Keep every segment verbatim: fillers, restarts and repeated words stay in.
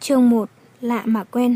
Chương một. Lạ mà quen.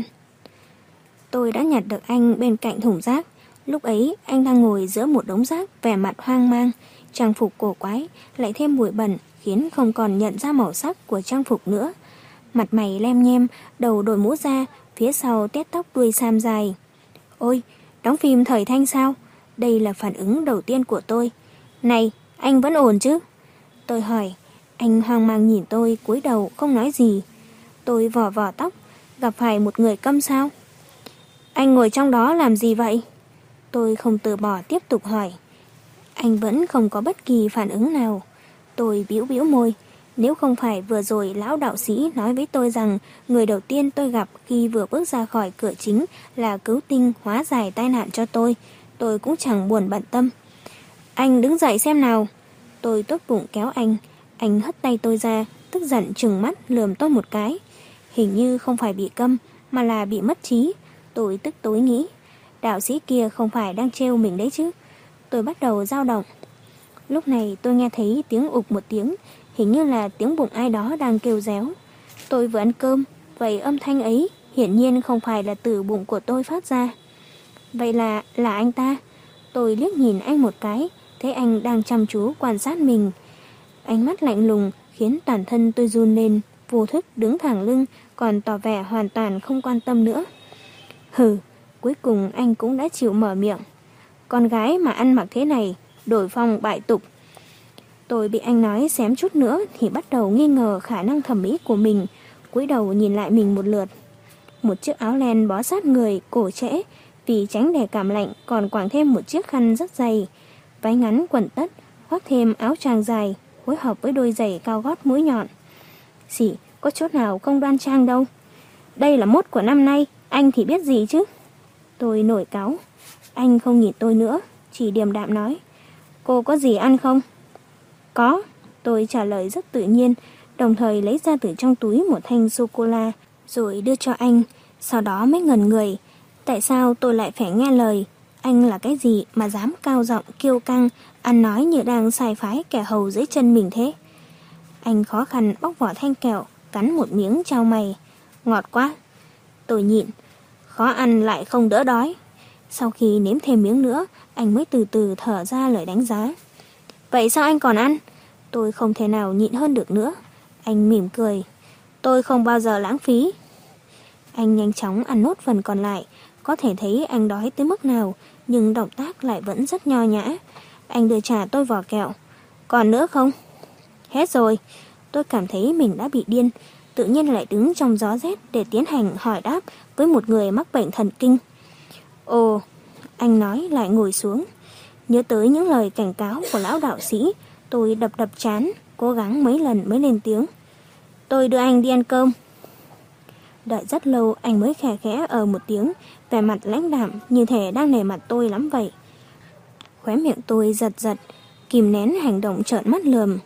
Tôi đã nhặt được anh bên cạnh thùng rác. Lúc ấy anh đang ngồi giữa một đống rác, vẻ mặt hoang mang. Trang phục cổ quái, lại thêm bụi bẩn, khiến không còn nhận ra màu sắc của trang phục nữa. Mặt mày lem nhem, đầu đội mũ ra, phía sau tết tóc đuôi sam dài. Ôi, đóng phim thời thanh sao? Đây là phản ứng đầu tiên của tôi. Này, anh vẫn ổn chứ? Tôi hỏi. Anh hoang mang nhìn tôi, cúi đầu không nói gì. Tôi vò vò tóc. Gặp phải một người câm sao? Anh ngồi trong đó làm gì vậy? Tôi không từ bỏ tiếp tục hỏi. Anh vẫn không có bất kỳ phản ứng nào. Tôi bĩu bĩu môi. Nếu không phải vừa rồi lão đạo sĩ nói với tôi rằng người đầu tiên tôi gặp khi vừa bước ra khỏi cửa chính là cứu tinh hóa giải tai nạn cho tôi, tôi cũng chẳng buồn bận tâm. Anh đứng dậy xem nào. Tôi tốt bụng kéo anh. Anh hất tay tôi ra, tức giận trừng mắt lườm tôi một cái. Hình như không phải bị câm, mà là bị mất trí. Tôi tức tối nghĩ, đạo sĩ kia không phải đang trêu mình đấy chứ. Tôi bắt đầu dao động. Lúc này tôi nghe thấy tiếng ụp một tiếng, hình như là tiếng bụng ai đó đang kêu réo. Tôi vừa ăn cơm, vậy âm thanh ấy hiển nhiên không phải là từ bụng của tôi phát ra. Vậy là, là anh ta. Tôi liếc nhìn anh một cái, thấy anh đang chăm chú quan sát mình. Ánh mắt lạnh lùng khiến toàn thân tôi run lên, vô thức đứng thẳng lưng, còn tỏ vẻ hoàn toàn không quan tâm nữa. Hừ, cuối cùng anh cũng đã chịu mở miệng. Con gái mà ăn mặc thế này, đổi phong bại tục. Tôi bị anh nói xém chút nữa thì bắt đầu nghi ngờ khả năng thẩm mỹ của mình, cúi đầu nhìn lại mình một lượt. Một chiếc áo len bó sát người, cổ trễ, vì tránh để cảm lạnh còn quàng thêm một chiếc khăn rất dày. Váy ngắn quần tất, khoác thêm áo choàng dài, phối hợp với đôi giày cao gót mũi nhọn. Xỉ, có chỗ nào không đoan trang đâu. Đây là mốt của năm nay, anh thì biết gì chứ? Tôi nổi cáu. Anh không nhìn tôi nữa, chỉ điềm đạm nói. Cô có gì ăn không? Có, tôi trả lời rất tự nhiên, đồng thời lấy ra từ trong túi một thanh sô-cô-la, rồi đưa cho anh, sau đó mới ngẩn người. Tại sao tôi lại phải nghe lời? Anh là cái gì mà dám cao giọng kiêu căng, ăn nói như đang sai phái kẻ hầu dưới chân mình thế? Anh khó khăn bóc vỏ thanh kẹo, cắn một miếng chau mày. Ngọt quá. Tôi nhịn. Khó ăn lại không đỡ đói. Sau khi nếm thêm miếng nữa, anh mới từ từ thở ra lời đánh giá. Vậy sao anh còn ăn? Tôi không thể nào nhịn hơn được nữa. Anh mỉm cười. Tôi không bao giờ lãng phí. Anh nhanh chóng ăn nốt phần còn lại. Có thể thấy anh đói tới mức nào, nhưng động tác lại vẫn rất nho nhã. Anh đưa trả tôi vỏ kẹo. Còn nữa không? Hết rồi. Tôi cảm thấy mình đã bị điên, tự nhiên lại đứng trong gió rét để tiến hành hỏi đáp với một người mắc bệnh thần kinh. Ồ, anh nói lại ngồi xuống. Nhớ tới những lời cảnh cáo của lão đạo sĩ, tôi đập đập trán, cố gắng mấy lần mới lên tiếng. Tôi đưa anh đi ăn cơm. Đợi rất lâu anh mới khẽ khẽ ờ một tiếng, vẻ mặt lãnh đạm như thể đang nể mặt tôi lắm vậy. Khóe miệng tôi giật giật, kìm nén hành động trợn mắt lườm.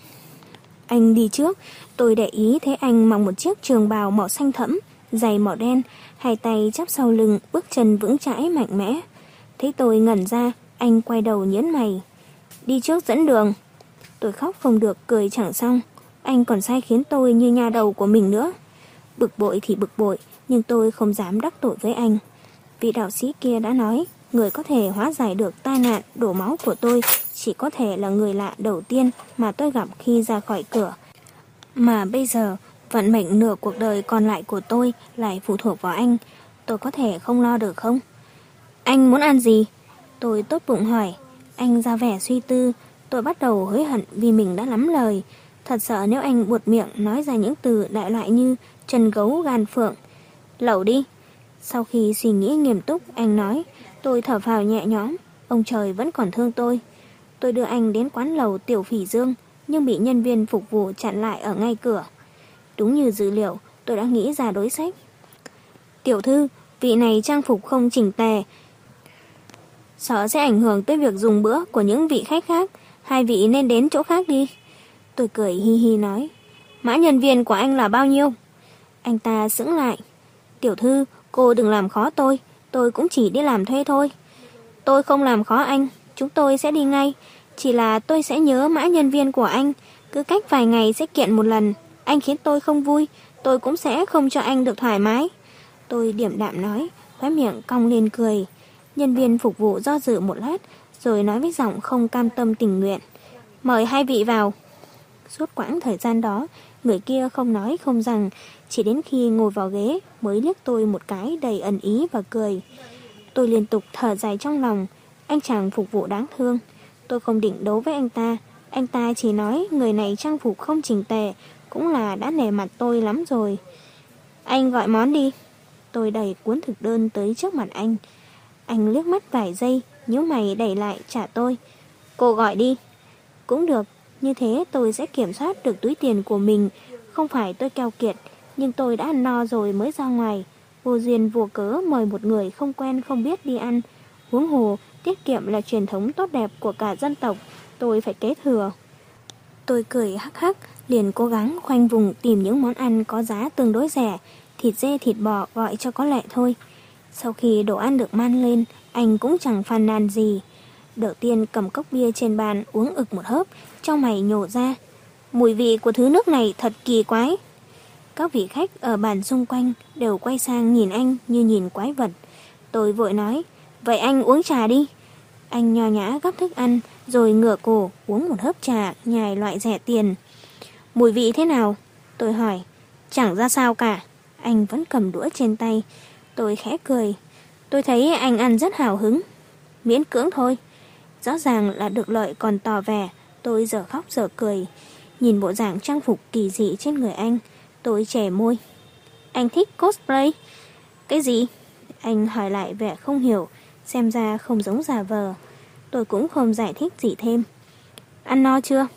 Anh đi trước, tôi để ý thấy anh mặc một chiếc trường bào màu xanh thẫm, giày màu đen, hai tay chắp sau lưng, bước chân vững chãi mạnh mẽ. Thấy tôi ngẩn ra, anh quay đầu nhớn mày. Đi trước dẫn đường. Tôi khóc không được, cười chẳng xong. Anh còn sai khiến tôi như nha đầu của mình nữa. Bực bội thì bực bội, nhưng tôi không dám đắc tội với anh. Vị đạo sĩ kia đã nói, người có thể hóa giải được tai nạn đổ máu của tôi chỉ có thể là người lạ đầu tiên mà tôi gặp khi ra khỏi cửa. Mà bây giờ, vận mệnh nửa cuộc đời còn lại của tôi lại phụ thuộc vào anh. Tôi có thể không lo được không? Anh muốn ăn gì? Tôi tốt bụng hỏi. Anh ra vẻ suy tư. Tôi bắt đầu hối hận vì mình đã lắm lời. Thật sợ nếu anh buột miệng nói ra những từ đại loại như chân gấu gan phượng. Lẩu đi. Sau khi suy nghĩ nghiêm túc, anh nói. Tôi thở phào nhẹ nhõm. Ông trời vẫn còn thương tôi. Tôi đưa anh đến quán lẩu Tiểu Phỉ Dương, nhưng bị nhân viên phục vụ chặn lại ở ngay cửa. Đúng như dữ liệu, tôi đã nghĩ ra đối sách. Tiểu thư, vị này trang phục không chỉnh tề, sợ sẽ ảnh hưởng tới việc dùng bữa của những vị khách khác. Hai vị nên đến chỗ khác đi. Tôi cười hi hi nói. Mã nhân viên của anh là bao nhiêu? Anh ta sững lại. Tiểu thư, cô đừng làm khó tôi. Tôi cũng chỉ đi làm thuê thôi. Tôi không làm khó anh. Chúng tôi sẽ đi ngay. Chỉ là tôi sẽ nhớ mã nhân viên của anh. Cứ cách vài ngày sẽ kiện một lần. Anh khiến tôi không vui. tôi cũng sẽ không cho anh được thoải mái. Tôi điềm đạm nói, khóe miệng cong lên cười. Nhân viên phục vụ do dự một lát, rồi nói với giọng không cam tâm tình nguyện. Mời hai vị vào. Suốt quãng thời gian đó, người kia không nói không rằng, chỉ đến khi ngồi vào ghế mới liếc tôi một cái đầy ẩn ý và cười. Tôi liên tục thở dài trong lòng, anh chàng phục vụ đáng thương. Tôi không định đấu với anh ta, anh ta chỉ nói người này trang phục không chỉnh tề, cũng là đã nể mặt tôi lắm rồi. Anh gọi món đi. Tôi đẩy cuốn thực đơn tới trước mặt anh. Anh liếc mắt vài giây, nhíu mày đẩy lại trả tôi. Cô gọi đi. Cũng được, như thế tôi sẽ kiểm soát được túi tiền của mình. Không phải tôi keo kiệt, nhưng tôi đã ăn no rồi mới ra ngoài. Vô duyên vô cớ mời một người không quen không biết đi ăn. Huống hồ, tiết kiệm là truyền thống tốt đẹp của cả dân tộc, tôi phải kế thừa. Tôi cười hắc hắc, liền cố gắng khoanh vùng tìm những món ăn có giá tương đối rẻ, thịt dê thịt bò gọi cho có lệ thôi. Sau khi đồ ăn được mang lên, anh cũng chẳng phàn nàn gì. Đầu tiên cầm cốc bia trên bàn uống ực một hớp, trong mày nhổ ra. Mùi vị của thứ nước này thật kỳ quái. Các vị khách ở bàn xung quanh đều quay sang nhìn anh như nhìn quái vật. Tôi vội nói, vậy anh uống trà đi. Anh nho nhã gắp thức ăn, rồi ngửa cổ uống một hớp trà nhài loại rẻ tiền. Mùi vị thế nào? Tôi hỏi. Chẳng ra sao cả. Anh vẫn cầm đũa trên tay. Tôi khẽ cười. Tôi thấy anh ăn rất hào hứng. Miễn cưỡng thôi. Rõ ràng là được lợi còn tỏ vẻ. Tôi giờ khóc giờ cười. Nhìn bộ dạng trang phục kỳ dị trên người anh, tôi chẻ môi. Anh thích cosplay? Cái gì? Anh hỏi lại vẻ không hiểu, xem ra không giống giả vờ. Tôi cũng không giải thích gì thêm. Ăn no chưa?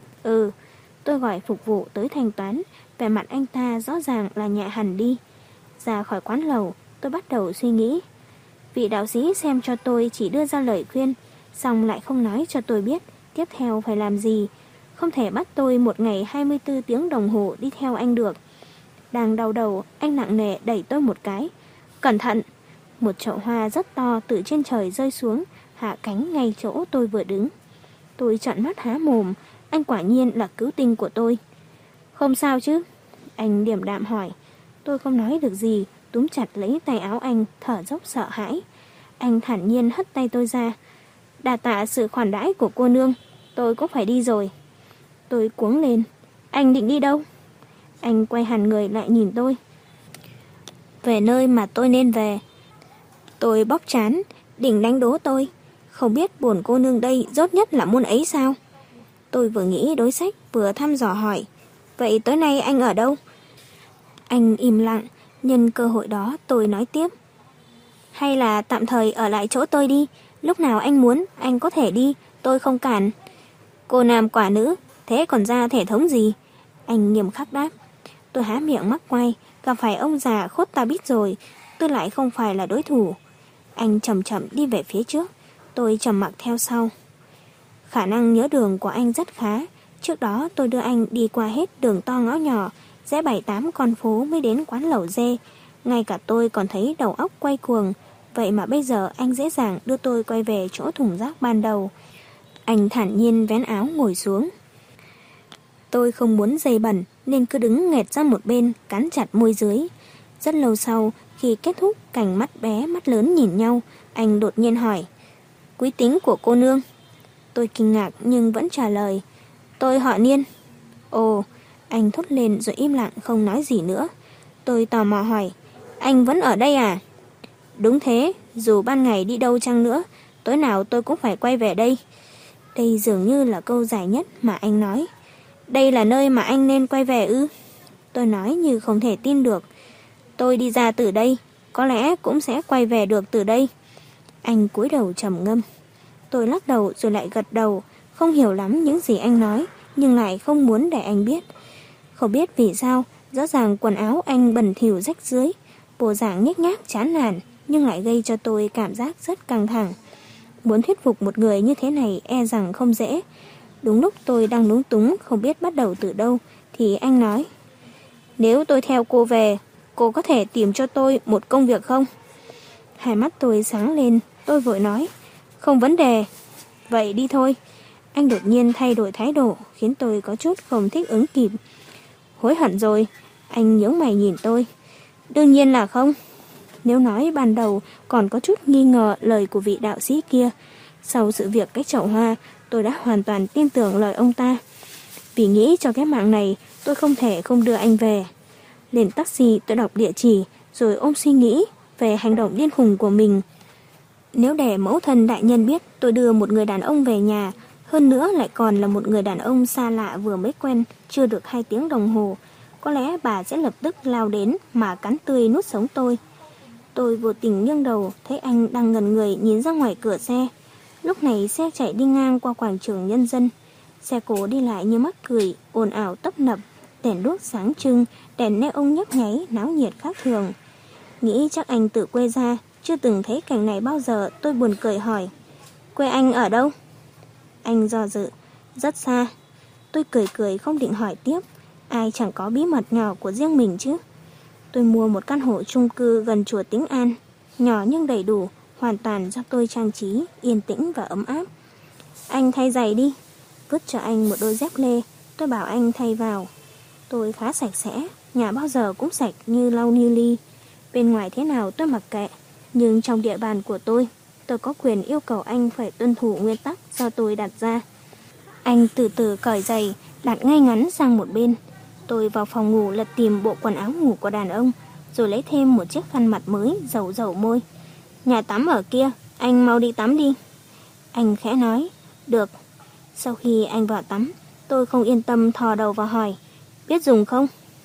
Ừ. Tôi gọi phục vụ tới thanh toán. Vẻ mặt anh ta rõ ràng là nhẹ hẳn đi. Ra khỏi quán lẩu, tôi bắt đầu suy nghĩ. Vị đạo sĩ xem cho tôi chỉ đưa ra lời khuyên, xong lại không nói cho tôi biết tiếp theo phải làm gì. Không thể bắt tôi một ngày hai mươi tư tiếng đồng hồ đi theo anh được. Đang đau đầu, anh nặng nề đẩy tôi một cái. Cẩn thận! Một chậu hoa rất to từ trên trời rơi xuống, hạ cánh ngay chỗ tôi vừa đứng. Tôi trợn mắt há mồm, anh quả nhiên là cứu tinh của tôi. Không sao chứ? Anh điềm đạm hỏi. Tôi không nói được gì, túm chặt lấy tay áo anh, thở dốc sợ hãi. Anh thản nhiên hất tay tôi ra. Đà tạ sự khoản đãi của cô nương, tôi cũng phải đi rồi. Tôi cuống lên. Anh định đi đâu? Anh quay hẳn người lại nhìn tôi. Về nơi mà tôi nên về. Tôi bóp trán, định đánh đố tôi. Không biết bổn cô nương đây rốt nhất là môn ấy sao? Tôi vừa nghĩ đối sách vừa thăm dò hỏi. Vậy tối nay anh ở đâu? Anh im lặng, nhân cơ hội đó tôi nói tiếp. Hay là tạm thời ở lại chỗ tôi đi, lúc nào anh muốn anh có thể đi, tôi không cản. Cô nam quả nữ, thế còn ra thể thống gì? Anh nghiêm khắc đáp. Tôi há miệng mắc quay, gặp phải ông già khốt ta biết rồi, tôi lại không phải là đối thủ. Anh chậm chậm đi về phía trước, tôi trầm mặc theo sau. Khả năng nhớ đường của anh rất khá. Trước đó tôi đưa anh đi qua hết đường to ngõ nhỏ, rẽ bảy tám con phố mới đến quán lẩu dê. Ngay cả tôi còn thấy đầu óc quay cuồng. Vậy mà bây giờ anh dễ dàng đưa tôi quay về chỗ thùng rác ban đầu. Anh thản nhiên vén áo ngồi xuống. Tôi không muốn giày bẩn nên cứ đứng nghẹt ra một bên, cắn chặt môi dưới. Rất lâu sau, khi kết thúc cảnh mắt bé mắt lớn nhìn nhau, anh đột nhiên hỏi. Quý tính của cô nương? Tôi kinh ngạc nhưng vẫn trả lời. Tôi họ Niên. Ồ, anh thốt lên rồi im lặng không nói gì nữa. Tôi tò mò hỏi. Anh vẫn ở đây à? Đúng thế, dù ban ngày đi đâu chăng nữa, tối nào tôi cũng phải quay về đây. Đây dường như là câu dài nhất mà anh nói. Đây là nơi mà anh nên quay về ư? Tôi nói như không thể tin được. Tôi đi ra từ đây, có lẽ cũng sẽ quay về được từ đây. Anh cúi đầu trầm ngâm. Tôi lắc đầu rồi lại gật đầu, không hiểu lắm những gì anh nói, nhưng lại không muốn để anh biết. Không biết vì sao, rõ ràng quần áo anh bẩn thỉu rách rưới, bộ dạng nhếch nhác chán nản, nhưng lại gây cho tôi cảm giác rất căng thẳng. Muốn thuyết phục một người như thế này e rằng không dễ. Đúng lúc tôi đang lúng túng không biết bắt đầu từ đâu, thì anh nói. Nếu tôi theo cô về, cô có thể tìm cho tôi một công việc không? Hai mắt tôi sáng lên, tôi vội nói. Không vấn đề. Vậy đi thôi. Anh đột nhiên thay đổi thái độ, khiến tôi có chút không thích ứng kịp. Hối hận rồi. Anh nhướng mày nhìn tôi. Đương nhiên là không. Nếu nói ban đầu còn có chút nghi ngờ lời của vị đạo sĩ kia, sau sự việc cái chậu hoa, tôi đã hoàn toàn tin tưởng lời ông ta. Vì nghĩ cho cái mạng này, tôi không thể không đưa anh về. Lên taxi tôi đọc địa chỉ, rồi ôm suy nghĩ về hành động điên khùng của mình. Nếu để mẫu thân đại nhân biết tôi đưa một người đàn ông về nhà, hơn nữa lại còn là một người đàn ông xa lạ vừa mới quen, chưa được hai tiếng đồng hồ, có lẽ bà sẽ lập tức lao đến mà cắn tươi nuốt sống tôi. Tôi vô tình nghiêng đầu, thấy anh đang ngẩn người nhìn ra ngoài cửa xe. Lúc này xe chạy đi ngang qua quảng trường Nhân dân. Xe cổ đi lại như mắc cười, ồn ào tấp nập, đèn đuốc sáng trưng, đèn neon nhấp nháy, náo nhiệt khác thường. Nghĩ chắc anh tự quê ra, chưa từng thấy cảnh này bao giờ, tôi buồn cười hỏi. Quê anh ở đâu? Anh do dự. Rất xa. Tôi cười cười không định hỏi tiếp. Ai chẳng có bí mật nhỏ của riêng mình chứ. Tôi mua một căn hộ chung cư gần chùa Tĩnh An. Nhỏ nhưng đầy đủ, hoàn toàn do tôi trang trí, yên tĩnh và ấm áp. Anh thay giày đi. Vứt cho anh một đôi dép lê. Tôi bảo anh thay vào. Tôi khá sạch sẽ, nhà bao giờ cũng sạch như lau như ly. Bên ngoài thế nào tôi mặc kệ, nhưng trong địa bàn của tôi, tôi có quyền yêu cầu anh phải tuân thủ nguyên tắc do tôi đặt ra. Anh từ từ cởi giày, đặt ngay ngắn sang một bên. Tôi vào phòng ngủ lật tìm bộ quần áo ngủ của đàn ông, rồi lấy thêm một chiếc khăn mặt mới, dầu dầu môi. Nhà tắm ở kia, anh mau đi tắm đi. Anh khẽ nói, được. Sau khi anh vào tắm, tôi không yên tâm thò đầu vào hỏi, biết dùng không?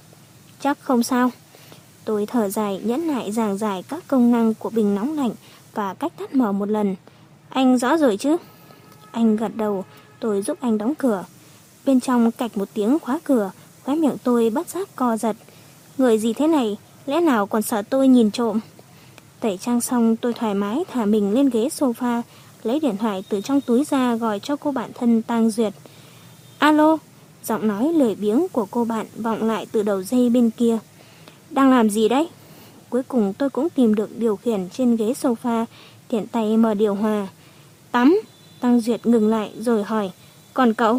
Chắc không sao. Tôi thở dài nhẫn nại giảng giải các công năng của bình nóng lạnh và cách tắt mở một lần. Anh rõ rồi chứ? Anh gật đầu, tôi giúp anh đóng cửa. Bên trong cạch một tiếng khóa cửa, khóe miệng tôi bất giác co giật. Người gì thế này, lẽ nào còn sợ tôi nhìn trộm? Tẩy trang xong tôi thoải mái thả mình lên ghế sofa, lấy điện thoại từ trong túi ra gọi cho cô bạn thân Tang Duyệt. Alo, giọng nói lười biếng của cô bạn vọng lại từ đầu dây bên kia. Đang làm gì đấy? Cuối cùng tôi cũng tìm được điều khiển trên ghế sofa, tiện tay mở điều hòa. Tắm. Tang Duyệt ngừng lại rồi hỏi, còn cậu?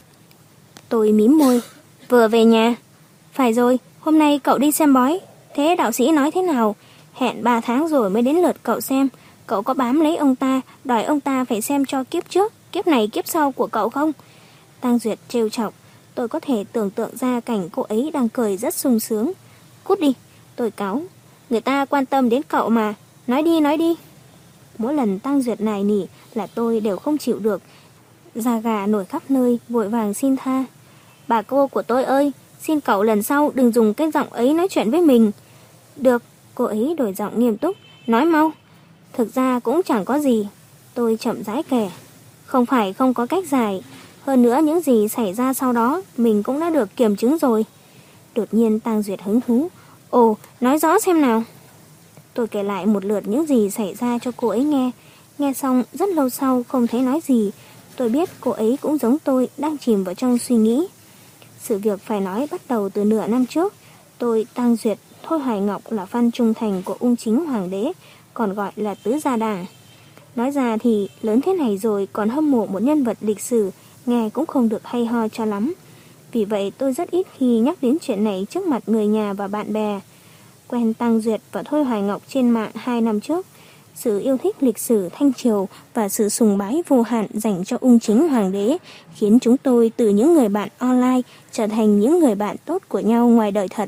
Tôi mím môi. Vừa về nhà. Phải rồi, hôm nay cậu đi xem bói. Thế đạo sĩ nói thế nào? Hẹn ba tháng rồi mới đến lượt cậu xem. Cậu có bám lấy ông ta, đòi ông ta phải xem cho kiếp trước, kiếp này kiếp sau của cậu không? Tang Duyệt trêu chọc. Tôi có thể tưởng tượng ra cảnh cô ấy đang cười rất sung sướng. Cút đi, tôi cáu. Người ta quan tâm đến cậu mà. Nói đi, nói đi. Mỗi lần Tang Duyệt nài nỉ là tôi đều không chịu được. Da gà nổi khắp nơi, vội vàng xin tha. Bà cô của tôi ơi, xin cậu lần sau đừng dùng cái giọng ấy nói chuyện với mình. Được, cô ấy đổi giọng nghiêm túc. Nói mau. Thực ra cũng chẳng có gì. Tôi chậm rãi kể. Không phải không có cách giải. Hơn nữa những gì xảy ra sau đó mình cũng đã được kiểm chứng rồi. Đột nhiên Tang Duyệt hứng thú. Ồ, nói rõ xem nào. Tôi kể lại một lượt những gì xảy ra cho cô ấy nghe. Nghe xong rất lâu sau không thấy nói gì. Tôi biết cô ấy cũng giống tôi đang chìm vào trong suy nghĩ. Sự việc phải nói bắt đầu từ nửa năm trước. Tôi, Tang Duyệt, Thôi Hoài Ngọc là fan trung thành của ung chính hoàng đế, còn gọi là tứ gia đảng. Nói ra thì lớn thế này rồi còn hâm mộ một nhân vật lịch sử, nghe cũng không được hay ho cho lắm. Vì vậy tôi rất ít khi nhắc đến chuyện này trước mặt người nhà và bạn bè. Quen Tang Duyệt và Thôi Hoài Ngọc trên mạng hai năm trước. Sự yêu thích lịch sử Thanh Triều và sự sùng bái vô hạn dành cho ung chính hoàng đế khiến chúng tôi từ những người bạn online trở thành những người bạn tốt của nhau ngoài đời thật.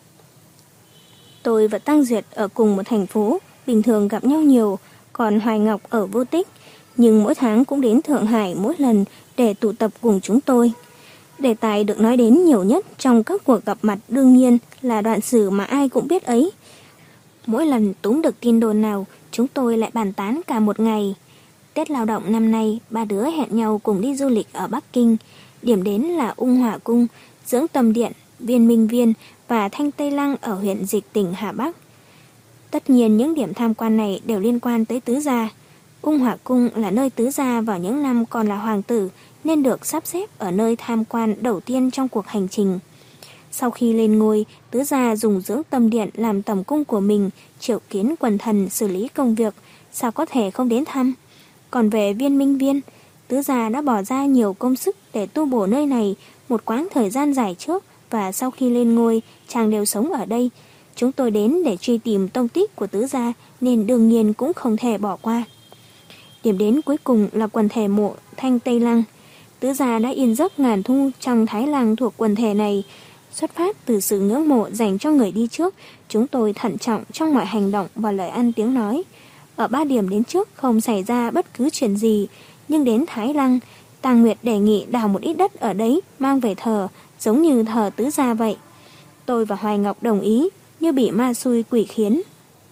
Tôi và Tang Duyệt ở cùng một thành phố, bình thường gặp nhau nhiều, còn Hoài Ngọc ở Vô Tích, nhưng mỗi tháng cũng đến Thượng Hải mỗi lần để tụ tập cùng chúng tôi. Đề tài được nói đến nhiều nhất trong các cuộc gặp mặt đương nhiên là đoạn sử mà ai cũng biết ấy. Mỗi lần túm được tin đồn nào, chúng tôi lại bàn tán cả một ngày. Tết Lao động năm nay, ba đứa hẹn nhau cùng đi du lịch ở Bắc Kinh. Điểm đến là Ung Hỏa Cung, Dưỡng Tâm Điện, Viên Minh Viên và Thanh Tây Lăng ở huyện Dịch tỉnh Hà Bắc. Tất nhiên những điểm tham quan này đều liên quan tới tứ gia. Ung Hỏa Cung là nơi tứ gia vào những năm còn là hoàng tử nên được sắp xếp ở nơi tham quan đầu tiên trong cuộc hành trình. Sau khi lên ngôi, tứ gia dùng Dưỡng Tâm Điện làm tầm cung của mình, triệu kiến quần thần xử lý công việc, sao có thể không đến thăm. Còn về Viên Minh Viên, tứ gia đã bỏ ra nhiều công sức để tu bổ nơi này một quãng thời gian dài trước và sau khi lên ngôi, chàng đều sống ở đây. Chúng tôi đến để truy tìm tông tích của tứ gia nên đương nhiên cũng không thể bỏ qua. Điểm đến cuối cùng là quần thể mộ Thanh Tây Lăng. Tứ gia đã yên giấc ngàn thu trong Thái Lăng thuộc quần thể này. Xuất phát từ sự ngưỡng mộ dành cho người đi trước, chúng tôi thận trọng trong mọi hành động và lời ăn tiếng nói. Ở ba điểm đến trước không xảy ra bất cứ chuyện gì, nhưng đến Thái Lăng, Tàng Nguyệt đề nghị đào một ít đất ở đấy mang về thờ, giống như thờ tứ gia vậy. Tôi và Hoài Ngọc đồng ý, như bị ma xui quỷ khiến.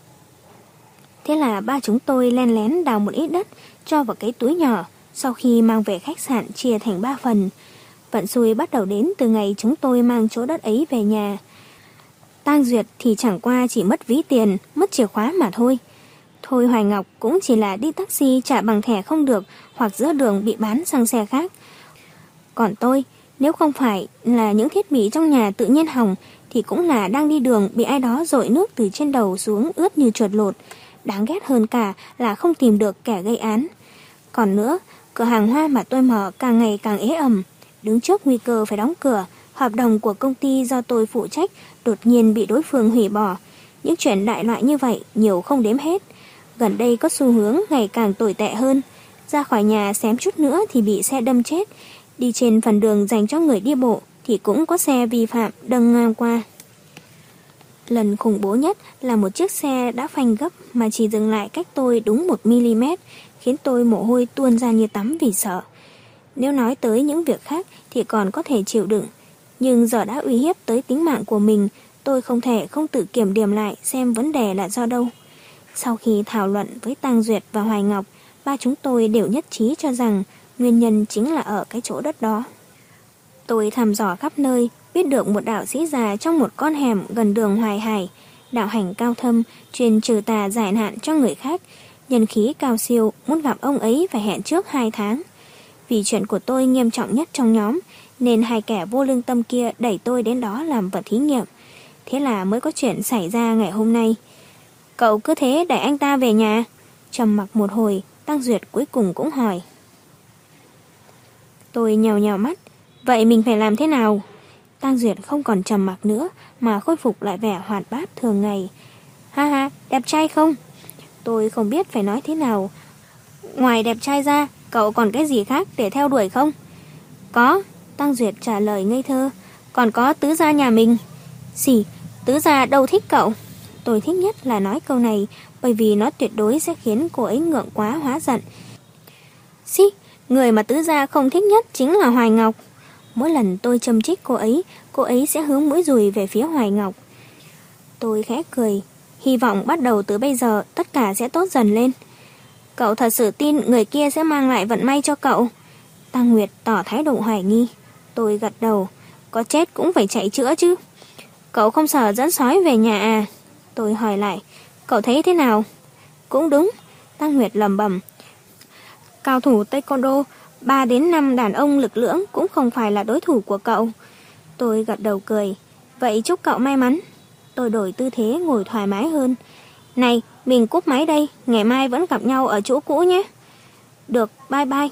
Thế là ba chúng tôi len lén đào một ít đất, cho vào cái túi nhỏ, sau khi mang về khách sạn chia thành ba phần. Vận xui bắt đầu đến từ ngày chúng tôi mang chỗ đất ấy về nhà. Tang Duyệt thì chẳng qua chỉ mất ví tiền, mất chìa khóa mà thôi. Thôi Hoài Ngọc cũng chỉ là đi taxi trả bằng thẻ không được, hoặc giữa đường bị bán sang xe khác. Còn tôi, nếu không phải là những thiết bị trong nhà tự nhiên hỏng, thì cũng là đang đi đường bị ai đó dội nước từ trên đầu xuống ướt như chuột lột. Đáng ghét hơn cả là không tìm được kẻ gây án. Còn nữa, cửa hàng hoa mà tôi mở càng ngày càng ế ẩm. Đứng trước nguy cơ phải đóng cửa, hợp đồng của công ty do tôi phụ trách đột nhiên bị đối phương hủy bỏ. Những chuyện đại loại như vậy nhiều không đếm hết. Gần đây có xu hướng ngày càng tồi tệ hơn. Ra khỏi nhà xém chút nữa thì bị xe đâm chết. Đi trên phần đường dành cho người đi bộ thì cũng có xe vi phạm đâm ngang qua. Lần khủng bố nhất là một chiếc xe đã phanh gấp mà chỉ dừng lại cách tôi đúng một mi-li-mét, khiến tôi mồ hôi tuôn ra như tắm vì sợ. Nếu nói tới những việc khác thì còn có thể chịu đựng, nhưng giờ đã uy hiếp tới tính mạng của mình, tôi không thể không tự kiểm điểm lại xem vấn đề là do đâu. Sau khi thảo luận với Tang Duyệt và Hoài Ngọc, ba chúng tôi đều nhất trí cho rằng nguyên nhân chính là ở cái chỗ đất đó. Tôi thăm dò khắp nơi, biết được một đạo sĩ già trong một con hẻm gần đường Hoài Hải, đạo hành cao thâm, chuyên trừ tà giải nạn cho người khác, nhân khí cao siêu, muốn gặp ông ấy phải hẹn trước hai tháng. Vì chuyện của tôi nghiêm trọng nhất trong nhóm, nên hai kẻ vô lương tâm kia đẩy tôi đến đó làm vật thí nghiệm. Thế là mới có chuyện xảy ra ngày hôm nay. Cậu cứ thế đẩy anh ta về nhà? Trầm mặc một hồi, Tang Duyệt cuối cùng cũng hỏi. Tôi nhào nhào mắt. Vậy mình phải làm thế nào? Tang Duyệt không còn trầm mặc nữa mà khôi phục lại vẻ hoạt bát thường ngày. Ha ha, đẹp trai không? Tôi không biết phải nói thế nào. Ngoài đẹp trai ra, cậu còn cái gì khác để theo đuổi không? Có, Tang Duyệt trả lời ngây thơ. Còn có tứ gia nhà mình. Xì, tứ gia đâu thích cậu? Tôi thích nhất là nói câu này, bởi vì nó tuyệt đối sẽ khiến cô ấy ngượng quá hóa giận. Xì, người mà tứ gia không thích nhất chính là Hoài Ngọc. Mỗi lần tôi châm chích cô ấy, cô ấy sẽ hướng mũi dùi về phía Hoài Ngọc. Tôi khẽ cười, hy vọng bắt đầu từ bây giờ tất cả sẽ tốt dần lên. Cậu thật sự tin người kia sẽ mang lại vận may cho cậu? Tang Nguyệt tỏ thái độ hoài nghi. Tôi gật đầu, có chết cũng phải chạy chữa chứ. Cậu không sợ dẫn sói về nhà à? Tôi hỏi lại, cậu thấy thế nào? Cũng đúng, Tang Nguyệt lẩm bẩm. Cao thủ taekwondo, ba đến năm đàn ông lực lưỡng cũng không phải là đối thủ của cậu. Tôi gật đầu cười, vậy chúc cậu may mắn. Tôi đổi tư thế ngồi thoải mái hơn. Này, mình cúp máy đây, ngày mai vẫn gặp nhau ở chỗ cũ nhé. Được, bye bye.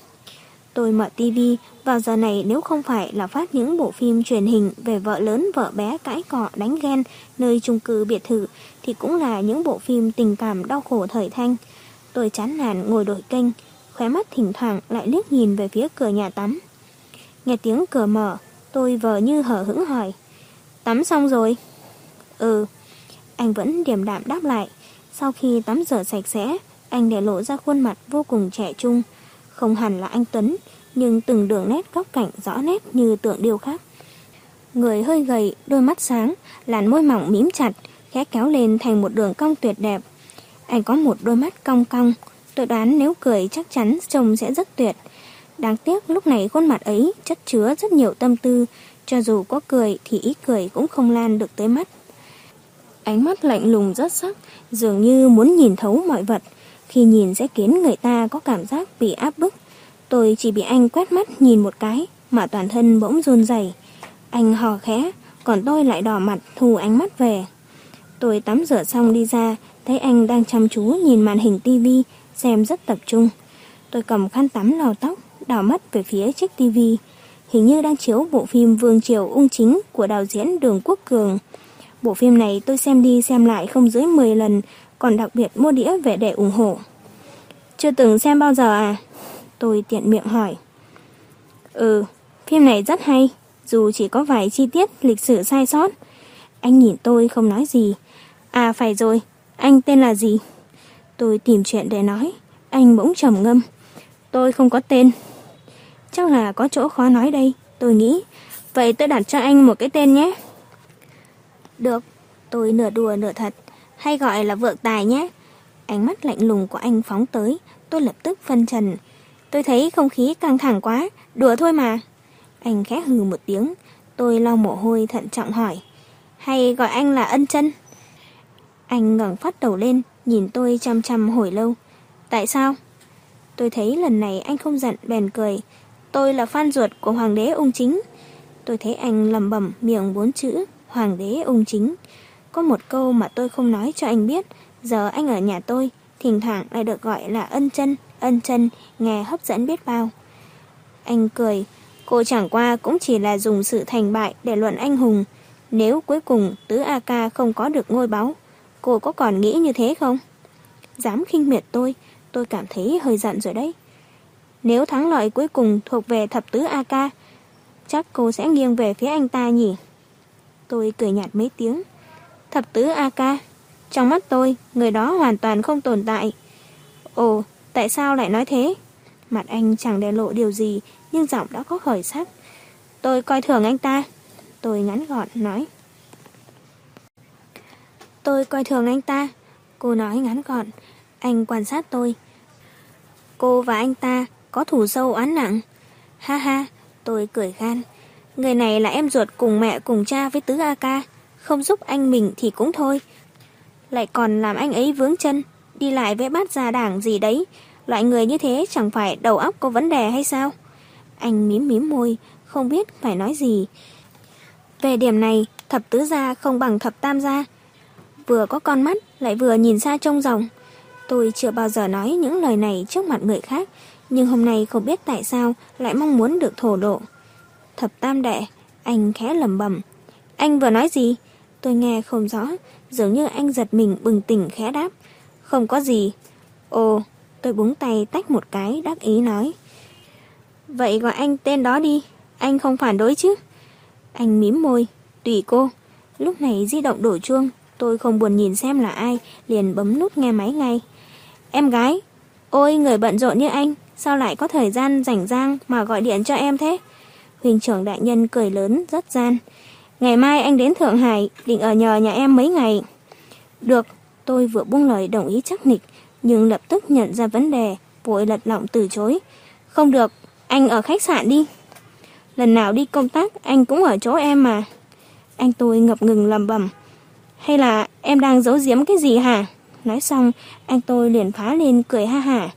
Tôi mở tivi, vào giờ này nếu không phải là phát những bộ phim truyền hình về vợ lớn vợ bé cãi cọ đánh ghen nơi chung cư biệt thự thì cũng là những bộ phim tình cảm đau khổ thời thanh. Tôi chán nản ngồi đổi kênh, khóe mắt thỉnh thoảng lại liếc nhìn về phía cửa nhà tắm. Nghe tiếng cửa mở, tôi vờ như hở hững hỏi, tắm xong rồi? Ừ. Anh vẫn điềm đạm đáp lại. Sau khi tắm rửa sạch sẽ, anh để lộ ra khuôn mặt vô cùng trẻ trung. Không hẳn là anh Tuấn, nhưng từng đường nét góc cạnh rõ nét như tượng điêu khắc. Người hơi gầy, đôi mắt sáng, làn môi mỏng mím chặt, khẽ kéo lên thành một đường cong tuyệt đẹp. Anh có một đôi mắt cong cong, tôi đoán nếu cười chắc chắn trông sẽ rất tuyệt. Đáng tiếc lúc này khuôn mặt ấy chất chứa rất nhiều tâm tư, cho dù có cười thì ý cười cũng không lan được tới mắt. Ánh mắt lạnh lùng rất sắc, dường như muốn nhìn thấu mọi vật, khi nhìn sẽ khiến người ta có cảm giác bị áp bức. Tôi chỉ bị anh quét mắt nhìn một cái mà toàn thân bỗng run rẩy. Anh hò khẽ, còn tôi lại đỏ mặt thu ánh mắt về. Tôi tắm rửa xong đi ra, thấy anh đang chăm chú nhìn màn hình tivi, xem rất tập trung. Tôi cầm khăn tắm lau tóc, đảo mắt về phía chiếc tivi. hình như đang chiếu bộ phim Vương Triều Ung Chính của đạo diễn Đường Quốc Cường. Bộ phim này tôi xem đi xem lại không dưới mười lần, còn đặc biệt mua đĩa về để ủng hộ. Chưa từng xem bao giờ à? Tôi tiện miệng hỏi. Ừ, phim này rất hay, dù chỉ có vài chi tiết lịch sử sai sót. Anh nhìn tôi không nói gì. À phải rồi, anh tên là gì? Tôi tìm chuyện để nói. Anh bỗng trầm ngâm. Tôi không có tên. Chắc là có chỗ khó nói đây, tôi nghĩ. Vậy tôi đặt cho anh một cái tên nhé. Được, tôi nửa đùa nửa thật. Hay gọi là Vượng Tài nhé. Ánh mắt lạnh lùng của anh phóng tới, tôi lập tức phân trần. Tôi thấy không khí căng thẳng quá, đùa thôi mà. Anh khẽ hừ một tiếng, tôi lau mồ hôi thận trọng hỏi. Hay gọi anh là Ân Chân? Anh ngẩng phát đầu lên, nhìn tôi chăm chăm hồi lâu. Tại sao? Tôi thấy lần này anh không giận bèn cười. Tôi là fan ruột của Hoàng đế Ung Chính. Tôi thấy anh lẩm bẩm miệng bốn chữ Hoàng đế Ung Chính. Có một câu mà tôi không nói cho anh biết. Giờ anh ở nhà tôi, thỉnh thoảng lại được gọi là Ân Chân, Ân Chân, nghe hấp dẫn biết bao. Anh cười. Cô chẳng qua cũng chỉ là dùng sự thành bại để luận anh hùng. Nếu cuối cùng Tứ A Ca không có được ngôi báu, cô có còn nghĩ như thế không? Dám khinh miệt tôi, tôi cảm thấy hơi giận rồi đấy. Nếu thắng lợi cuối cùng thuộc về thập tứ A Ca, chắc cô sẽ nghiêng về phía anh ta nhỉ? Tôi cười nhạt mấy tiếng. Thập tứ A Ca? Trong mắt tôi, người đó hoàn toàn không tồn tại. Ồ, tại sao lại nói thế? Mặt anh chẳng để lộ điều gì, nhưng giọng đã có khởi sắc. Tôi coi thường anh ta. Tôi ngắn gọn nói. Tôi coi thường anh ta. Cô nói ngắn gọn. Anh quan sát tôi. Cô và anh ta có thù sâu oán nặng. Ha ha, tôi cười khan. Người này là em ruột cùng mẹ cùng cha với Tứ A Ca. Không giúp anh mình thì cũng thôi, lại còn làm anh ấy vướng chân, đi lại với bát gia đảng gì đấy. Loại người như thế chẳng phải đầu óc có vấn đề hay sao? Anh mím mím môi, không biết phải nói gì. Về điểm này, thập tứ gia không bằng thập tam gia. Vừa có con mắt, lại vừa nhìn xa trông rộng. Tôi chưa bao giờ nói những lời này trước mặt người khác, nhưng hôm nay không biết tại sao lại mong muốn được thổ lộ. Thập tam đệ, anh khẽ lẩm bẩm. Anh vừa nói gì? Tôi nghe không rõ, dường như anh giật mình bừng tỉnh khẽ đáp. Không có gì. Ồ, tôi búng tay tách một cái đắc ý nói. Vậy gọi anh tên đó đi, anh không phản đối chứ? Anh mím môi. Tùy cô. Lúc này di động đổ chuông, tôi không buồn nhìn xem là ai, liền bấm nút nghe máy ngay. Em gái. Ôi, người bận rộn như anh, sao lại có thời gian rảnh rang mà gọi điện cho em thế? Huynh trưởng đại nhân cười lớn rất gian. Ngày mai anh đến Thượng Hải, định ở nhờ nhà em mấy ngày. Được, tôi vừa buông lời đồng ý chắc nịch, nhưng lập tức nhận ra vấn đề, vội lật lọng từ chối. Không được, anh ở khách sạn đi. Lần nào đi công tác anh cũng ở chỗ em mà. Anh tôi ngập ngừng lẩm bẩm. Hay là em đang giấu giếm cái gì hả? Nói xong, anh tôi liền phá lên cười ha hả.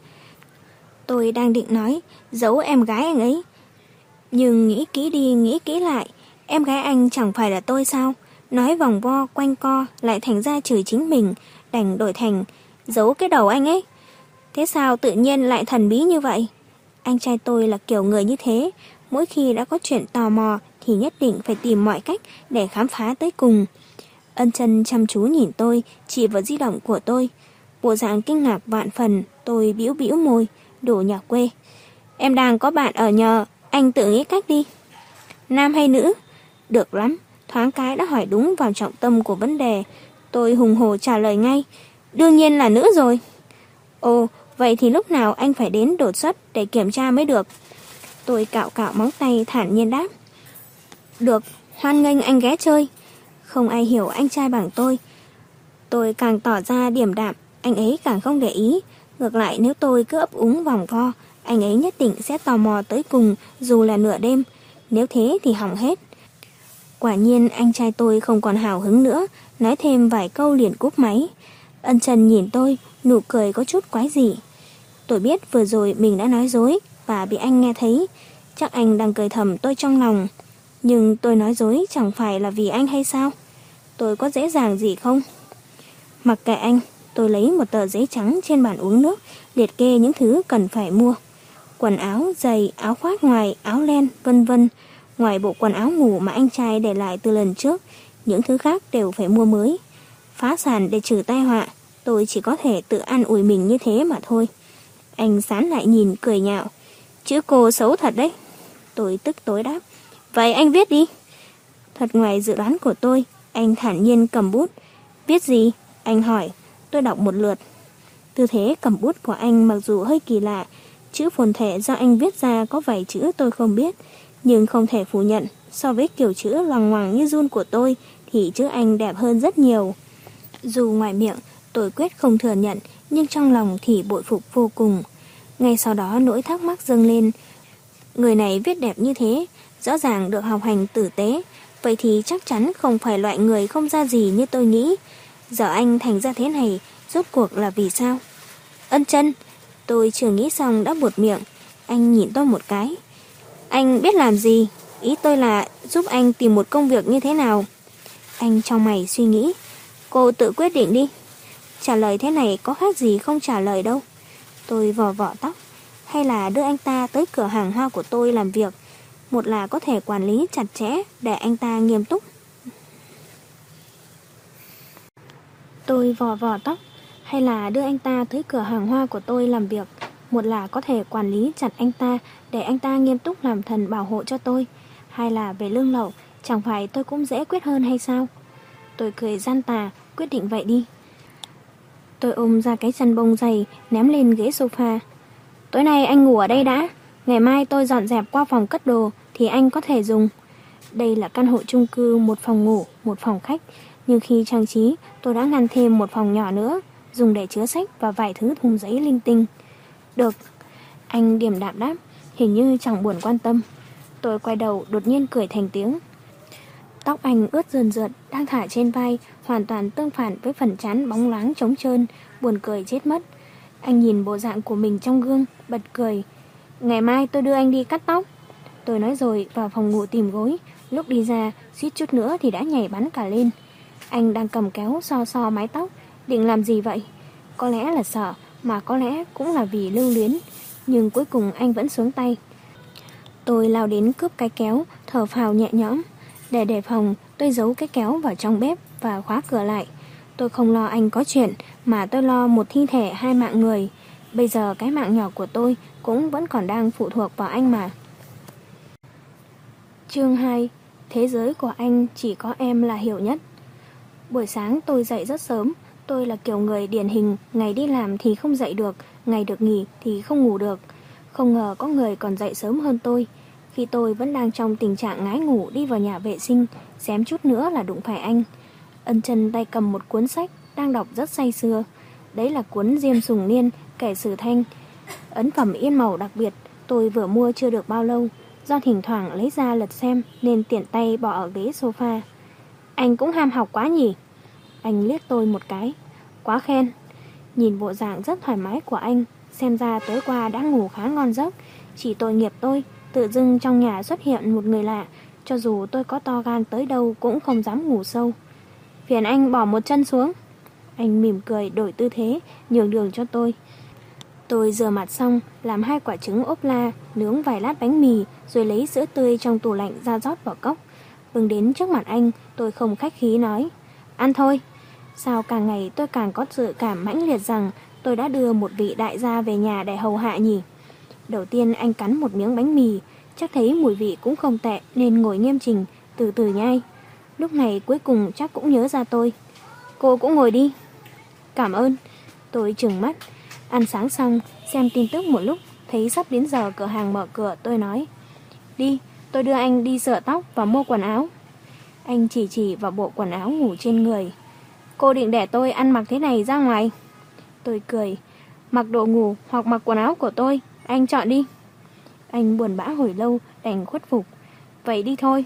Tôi đang định nói, giấu em gái anh ấy. Nhưng nghĩ kỹ đi nghĩ kỹ lại, em gái anh chẳng phải là tôi sao? Nói vòng vo quanh co lại thành ra chửi chính mình, đành đổi thành giấu cái đầu anh ấy. Thế sao tự nhiên lại thần bí như vậy? Anh trai tôi là kiểu người như thế, mỗi khi đã có chuyện tò mò thì nhất định phải tìm mọi cách để khám phá tới cùng. Ân Chân chăm chú nhìn tôi, chỉ vào di động của tôi. Bộ dạng kinh ngạc vạn phần, tôi bĩu bĩu môi, đồ nhà quê. Em đang có bạn ở nhờ, anh tự nghĩ cách đi. Nam hay nữ? Được lắm, thoáng cái đã hỏi đúng vào trọng tâm của vấn đề. Tôi hùng hồ trả lời ngay. Đương nhiên là nữ rồi. Ồ, vậy thì lúc nào anh phải đến đột xuất để kiểm tra mới được? Tôi cạo cạo móng tay thản nhiên đáp. Được, hoan nghênh anh ghé chơi. Không ai hiểu anh trai bằng tôi. Tôi càng tỏ ra điềm đạm, anh ấy càng không để ý. Ngược lại nếu tôi cứ ấp úng vòng vo, anh ấy nhất định sẽ tò mò tới cùng dù là nửa đêm. Nếu thế thì hỏng hết. Quả nhiên anh trai tôi không còn hào hứng nữa, nói thêm vài câu liền cúp máy. Ân Chân nhìn tôi, nụ cười có chút quái dị. Tôi biết vừa rồi mình đã nói dối và bị anh nghe thấy. Chắc anh đang cười thầm tôi trong lòng. Nhưng tôi nói dối chẳng phải là vì anh hay sao? Tôi có dễ dàng gì không? Mặc kệ anh, tôi lấy một tờ giấy trắng trên bàn uống nước, liệt kê những thứ cần phải mua. quần áo, giày, áo khoác ngoài, áo len, vân vân. Ngoài bộ quần áo ngủ mà anh trai để lại từ lần trước, những thứ khác đều phải mua mới. Phá sản để trừ tai họa, tôi chỉ có thể tự an ủi mình như thế mà thôi. Anh sán lại nhìn cười nhạo. Chữ cô xấu thật đấy. Tôi tức tối đáp. Vậy anh viết đi. Thật ngoài dự đoán của tôi, anh thản nhiên cầm bút. Viết gì? Anh hỏi. Tôi đọc một lượt. Tư thế cầm bút của anh mặc dù hơi kỳ lạ, chữ phồn thể do anh viết ra có vài chữ tôi không biết, nhưng không thể phủ nhận, so với kiểu chữ loằng ngoằng như run của tôi thì chữ anh đẹp hơn rất nhiều. Dù ngoài miệng tôi quyết không thừa nhận, nhưng trong lòng thì bội phục vô cùng. Ngay sau đó nỗi thắc mắc dâng lên. Người này viết đẹp như thế, rõ ràng được học hành tử tế, vậy thì chắc chắn không phải loại người không ra gì như tôi nghĩ. Giờ anh thành ra thế này, rốt cuộc là vì sao? Ân Chân, tôi chưa nghĩ xong đã buột miệng. Anh nhìn tôi một cái. Anh biết làm gì? Ý tôi là giúp anh tìm một công việc như thế nào? Anh trong mày suy nghĩ. Cô tự quyết định đi. Trả lời thế này có khác gì không trả lời đâu. Tôi vò vò tóc. Hay là đưa anh ta tới cửa hàng hoa của tôi làm việc. Một là có thể quản lý chặt chẽ để anh ta nghiêm túc. Tôi vò vò tóc. Hay là đưa anh ta tới cửa hàng hoa của tôi làm việc. Một là có thể quản lý chặt anh ta để anh ta nghiêm túc làm thần bảo hộ cho tôi. Hay là về lương lậu, chẳng phải tôi cũng dễ quyết hơn hay sao? Tôi cười gian tà, quyết định vậy đi. Tôi ôm ra cái chăn bông dày, ném lên ghế sofa. Tối nay anh ngủ ở đây đã. Ngày mai tôi dọn dẹp qua phòng cất đồ thì anh có thể dùng. Đây là căn hộ chung cư một phòng ngủ, một phòng khách. Nhưng khi trang trí, tôi đã ngăn thêm một phòng nhỏ nữa, dùng để chứa sách và vài thứ thùng giấy linh tinh. Được. Anh điềm đạm đáp, hình như chẳng buồn quan tâm. Tôi quay đầu đột nhiên cười thành tiếng. Tóc anh ướt rườn rượt đang thả trên vai, hoàn toàn tương phản với phần trán bóng loáng trống trơn, buồn cười chết mất. Anh nhìn bộ dạng của mình trong gương, bật cười. Ngày mai tôi đưa anh đi cắt tóc. Tôi nói rồi vào phòng ngủ tìm gối. Lúc đi ra, suýt chút nữa thì đã nhảy bắn cả lên. Anh đang cầm kéo so so mái tóc. Định làm gì vậy? Có lẽ là sợ, mà có lẽ cũng là vì lưu luyến. Nhưng cuối cùng anh vẫn xuống tay. Tôi lao đến cướp cái kéo, thở phào nhẹ nhõm. Để đề phòng, tôi giấu cái kéo vào trong bếp và khóa cửa lại. Tôi không lo anh có chuyện, mà tôi lo một thi thể hai mạng người. Bây giờ cái mạng nhỏ của tôi cũng vẫn còn đang phụ thuộc vào anh mà. Chương hai. Thế giới của anh chỉ có em là hiểu nhất. Buổi sáng tôi dậy rất sớm. Tôi là kiểu người điển hình, ngày đi làm thì không dậy được, ngày được nghỉ thì không ngủ được. Không ngờ có người còn dậy sớm hơn tôi. Khi tôi vẫn đang trong tình trạng ngái ngủ đi vào nhà vệ sinh, xém chút nữa là đụng phải anh. Ân Chân tay cầm một cuốn sách, đang đọc rất say sưa. Đấy là cuốn Diêm Sùng Niên, kể sử thanh. Ấn phẩm in màu đặc biệt, tôi vừa mua chưa được bao lâu. Do thỉnh thoảng lấy ra lật xem nên tiện tay bỏ ở ghế sofa. Anh cũng ham học quá nhỉ? Anh liếc tôi một cái. Quá khen. Nhìn bộ dạng rất thoải mái của anh, xem ra tối qua đã ngủ khá ngon giấc. Chỉ tội nghiệp tôi, tự dưng trong nhà xuất hiện một người lạ, cho dù tôi có to gan tới đâu cũng không dám ngủ sâu. Phiền anh bỏ một chân xuống. Anh mỉm cười đổi tư thế, nhường đường cho tôi. Tôi rửa mặt xong, làm hai quả trứng ốp la, nướng vài lát bánh mì, rồi lấy sữa tươi trong tủ lạnh ra rót vào cốc. Bưng đến trước mặt anh, tôi không khách khí nói. Ăn thôi. Sao càng ngày tôi càng có dự cảm mãnh liệt rằng tôi đã đưa một vị đại gia về nhà để hầu hạ nhỉ. Đầu tiên anh cắn một miếng bánh mì, chắc thấy mùi vị cũng không tệ nên ngồi nghiêm chỉnh, từ từ nhai. Lúc này cuối cùng chắc cũng nhớ ra tôi. Cô cũng ngồi đi. Cảm ơn. Tôi trừng mắt. Ăn sáng xong, xem tin tức một lúc, thấy sắp đến giờ cửa hàng mở cửa, tôi nói. Đi, tôi đưa anh đi sửa tóc và mua quần áo. Anh chỉ chỉ vào bộ quần áo ngủ trên người. Cô định để tôi ăn mặc thế này ra ngoài? Tôi cười. Mặc đồ ngủ hoặc mặc quần áo của tôi, anh chọn đi. Anh buồn bã hồi lâu, đành khuất phục. Vậy đi thôi.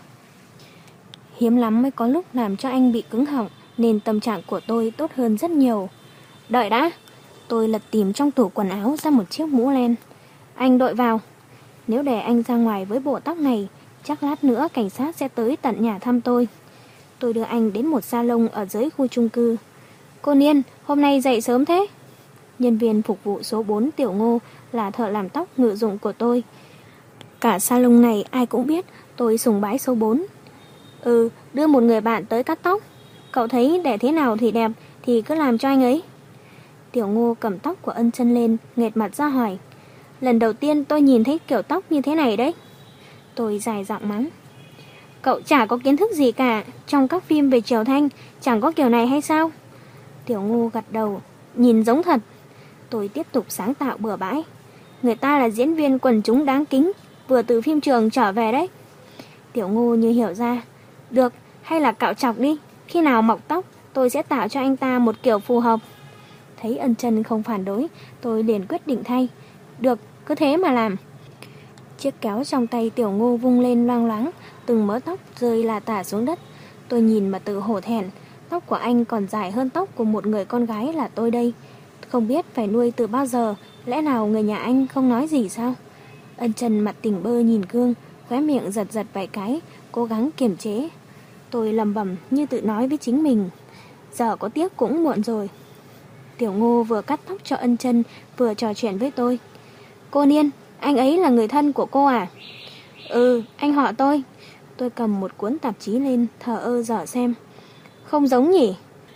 Hiếm lắm mới có lúc làm cho anh bị cứng họng, nên tâm trạng của tôi tốt hơn rất nhiều. Đợi đã. Tôi lật tìm trong tủ quần áo ra một chiếc mũ len. Anh đội vào. Nếu để anh ra ngoài với bộ tóc này, chắc lát nữa cảnh sát sẽ tới tận nhà thăm tôi. Tôi đưa anh đến một salon ở dưới khu chung cư. Cô Niên, hôm nay dậy sớm thế? Nhân viên phục vụ số bốn Tiểu Ngô là thợ làm tóc ngự dụng của tôi. Cả salon này ai cũng biết tôi sùng bái số bốn. Ừ, đưa một người bạn tới cắt tóc. Cậu thấy để thế nào thì đẹp thì cứ làm cho anh ấy. Tiểu Ngô cầm tóc của Ân Chân lên, nghệt mặt ra hỏi. Lần đầu tiên tôi nhìn thấy kiểu tóc như thế này đấy. Tôi dài giọng mắng. Cậu chả có kiến thức gì cả, trong các phim về Triều Thanh chẳng có kiểu này hay sao? Tiểu Ngô gật đầu, nhìn giống thật. Tôi tiếp tục sáng tạo bừa bãi. Người ta là diễn viên quần chúng đáng kính, vừa từ phim trường trở về đấy. Tiểu Ngô như hiểu ra. Được, hay là cạo chọc đi. Khi nào mọc tóc, tôi sẽ tạo cho anh ta một kiểu phù hợp. Thấy Ân Chân không phản đối, tôi liền quyết định thay. Được, cứ thế mà làm. Chiếc kéo trong tay Tiểu Ngô vung lên loang loáng, từng mớ tóc rơi là tả xuống đất. Tôi nhìn mà tự hổ thẹn. Tóc của anh còn dài hơn tóc của một người con gái là tôi đây. Không biết phải nuôi từ bao giờ. Lẽ nào người nhà anh không nói gì sao? Ân Chân mặt tỉnh bơ nhìn gương, khóe miệng giật giật vài cái, cố gắng kiềm chế. Tôi lầm bầm như tự nói với chính mình. Giờ có tiếc cũng muộn rồi. Tiểu Ngô vừa cắt tóc cho Ân Chân, vừa trò chuyện với tôi. Cô Niên, anh ấy là người thân của cô à? Ừ, anh họ tôi. Tôi cầm một cuốn tạp chí lên, thờ ơ dở xem. Không giống nhỉ?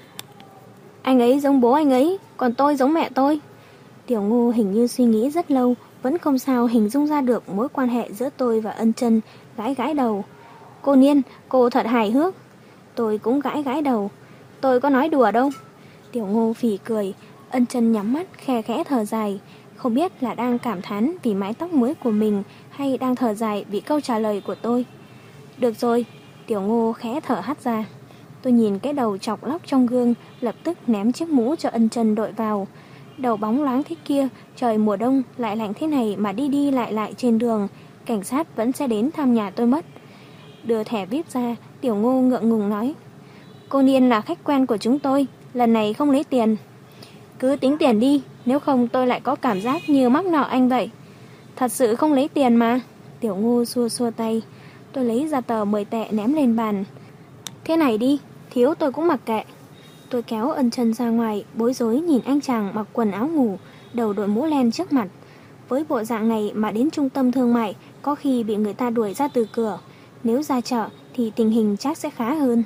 Anh ấy giống bố anh ấy, còn tôi giống mẹ tôi. Tiểu Ngô hình như suy nghĩ rất lâu, vẫn không sao hình dung ra được mối quan hệ giữa tôi và Ân Chân, gãi gãi đầu. Cô Niên, cô thật hài hước. Tôi cũng gãi gãi đầu. Tôi có nói đùa đâu. Tiểu Ngô phì cười. Ân Chân nhắm mắt khe khẽ thở dài. Không biết là đang cảm thán vì mái tóc mới của mình hay đang thở dài vì câu trả lời của tôi. Được rồi. Tiểu Ngô khẽ thở hắt ra. Tôi nhìn cái đầu chọc lóc trong gương, lập tức ném chiếc mũ cho Ân Chân đội vào. Đầu bóng loáng thế kia, trời mùa đông lại lạnh thế này mà đi đi lại lại trên đường, cảnh sát vẫn sẽ đến thăm nhà tôi mất. Đưa thẻ víp ra, Tiểu Ngô ngượng ngùng nói. Cô Niên là khách quen của chúng tôi, lần này không lấy tiền. Cứ tính tiền đi, nếu không tôi lại có cảm giác như mắc nợ anh vậy. Thật sự không lấy tiền mà. Tiểu Ngô xua xua tay. Tôi lấy ra tờ mười tệ ném lên bàn. Thế này đi, thiếu tôi cũng mặc kệ. Tôi kéo Ân Chân ra ngoài, bối rối nhìn anh chàng mặc quần áo ngủ, đầu đội mũ len trước mặt. Với bộ dạng này mà đến trung tâm thương mại, có khi bị người ta đuổi ra từ cửa. Nếu ra chợ thì tình hình chắc sẽ khá hơn.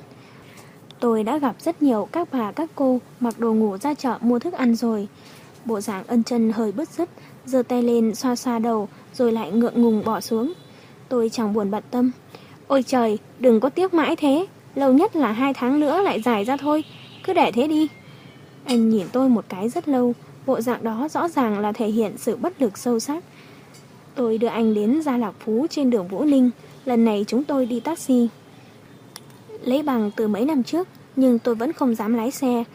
Tôi đã gặp rất nhiều các bà các cô mặc đồ ngủ ra chợ mua thức ăn rồi. Bộ dạng Ân Chân hơi bứt rứt, giơ tay lên xoa xoa đầu rồi lại ngượng ngùng bỏ xuống. Tôi chẳng buồn bận tâm. Ôi trời, đừng có tiếc mãi thế, lâu nhất là hai tháng nữa lại dài ra thôi, cứ để thế đi. Anh nhìn tôi một cái rất lâu, bộ dạng đó rõ ràng là thể hiện sự bất lực sâu sắc. Tôi đưa anh đến Gia Lạc Phú trên đường Vũ Ninh, lần này chúng tôi đi taxi. Lấy bằng từ mấy năm trước, nhưng tôi vẫn không dám lái xe.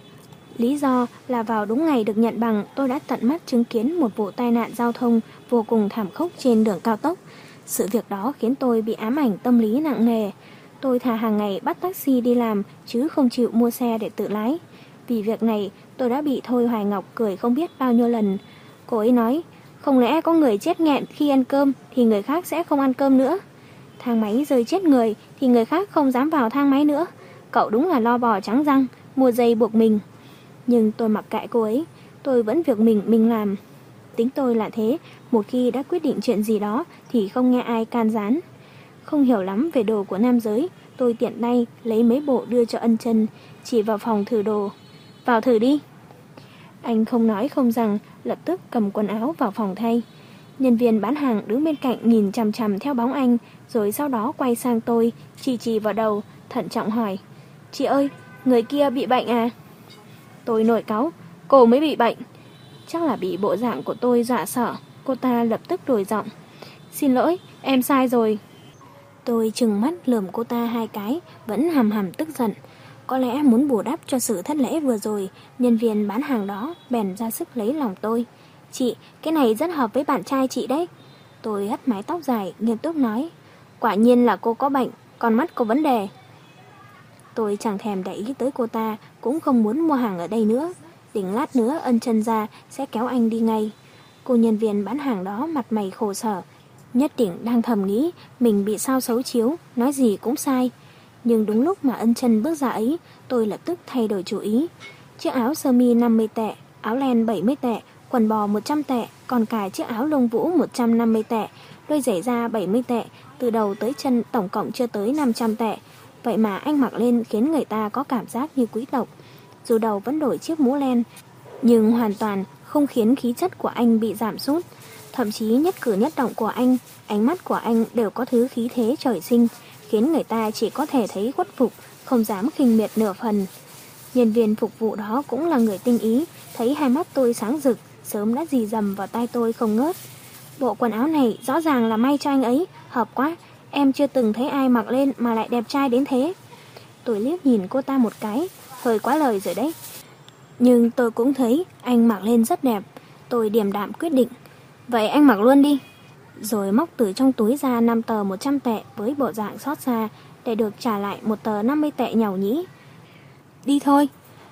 Lý do là vào đúng ngày được nhận bằng, tôi đã tận mắt chứng kiến một vụ tai nạn giao thông vô cùng thảm khốc trên đường cao tốc. Sự việc đó khiến tôi bị ám ảnh tâm lý nặng nề. Tôi thà hàng ngày bắt taxi đi làm, chứ không chịu mua xe để tự lái. Vì việc này, tôi đã bị Thôi Hoài Ngọc cười không biết bao nhiêu lần. Cô ấy nói, không lẽ có người chết nghẹn khi ăn cơm thì người khác sẽ không ăn cơm nữa. Thang máy rơi chết người thì người khác không dám vào thang máy nữa. Cậu đúng là lo bò trắng răng, mua dây buộc mình. Nhưng tôi mặc kệ cô ấy, tôi vẫn việc mình mình làm. Tính tôi là thế, một khi đã quyết định chuyện gì đó thì không nghe ai can gián. Không hiểu lắm về đồ của nam giới, tôi tiện tay lấy mấy bộ đưa cho Ân Chân, chỉ vào phòng thử đồ. Vào thử đi. Anh không nói không rằng, lập tức cầm quần áo vào phòng thay. Nhân viên bán hàng đứng bên cạnh nhìn chằm chằm theo bóng anh, rồi sau đó quay sang tôi, chỉ chỉ vào đầu, thận trọng hỏi. Chị ơi, người kia bị bệnh à? Tôi nổi cáu, cô mới bị bệnh. Chắc là bị bộ dạng của tôi dọa sợ, cô ta lập tức đổi giọng. Xin lỗi, em sai rồi. Tôi trừng mắt lườm cô ta hai cái, vẫn hầm hầm tức giận. Có lẽ muốn bù đắp cho sự thất lễ vừa rồi, nhân viên bán hàng đó bèn ra sức lấy lòng tôi. Chị, cái này rất hợp với bạn trai chị đấy. Tôi hất mái tóc dài, nghiêm túc nói. Quả nhiên là cô có bệnh, con mắt có vấn đề. Tôi chẳng thèm để ý tới cô ta, cũng không muốn mua hàng ở đây nữa. Định lát nữa Ân Chân ra sẽ kéo anh đi ngay. Cô nhân viên bán hàng đó mặt mày khổ sở, nhất định đang thầm nghĩ mình bị sao xấu chiếu, nói gì cũng sai. Nhưng đúng lúc mà Ân Chân bước ra ấy, tôi lập tức thay đổi chủ ý. Chiếc áo sơ mi năm mươi tệ, áo len bảy mươi tệ, quần bò một trăm tệ, còn cả chiếc áo lông vũ một trăm năm mươi tệ, đôi giày da bảy mươi tệ, từ đầu tới chân tổng cộng chưa tới năm trăm tệ. Vậy mà anh mặc lên khiến người ta có cảm giác như quý tộc. Dù đầu vẫn đổi chiếc mũ len, nhưng hoàn toàn không khiến khí chất của anh bị giảm sút. Thậm chí nhất cử nhất động của anh, ánh mắt của anh đều có thứ khí thế trời sinh, khiến người ta chỉ có thể thấy khuất phục, không dám khinh miệt nửa phần. Nhân viên phục vụ đó cũng là người tinh ý, thấy hai mắt tôi sáng rực, sớm đã rì rầm vào tai tôi không ngớt. Bộ quần áo này rõ ràng là may cho anh ấy, hợp quá, em chưa từng thấy ai mặc lên mà lại đẹp trai đến thế. Tôi liếc nhìn cô ta một cái, hơi quá lời rồi đấy. Nhưng tôi cũng thấy anh mặc lên rất đẹp. Tôi điềm đạm quyết định, vậy anh mặc luôn đi. Rồi móc từ trong túi ra năm tờ một trăm tệ với bộ dạng xót xa, để được trả lại một tờ năm mươi tệ nhàu nhĩ. Đi thôi.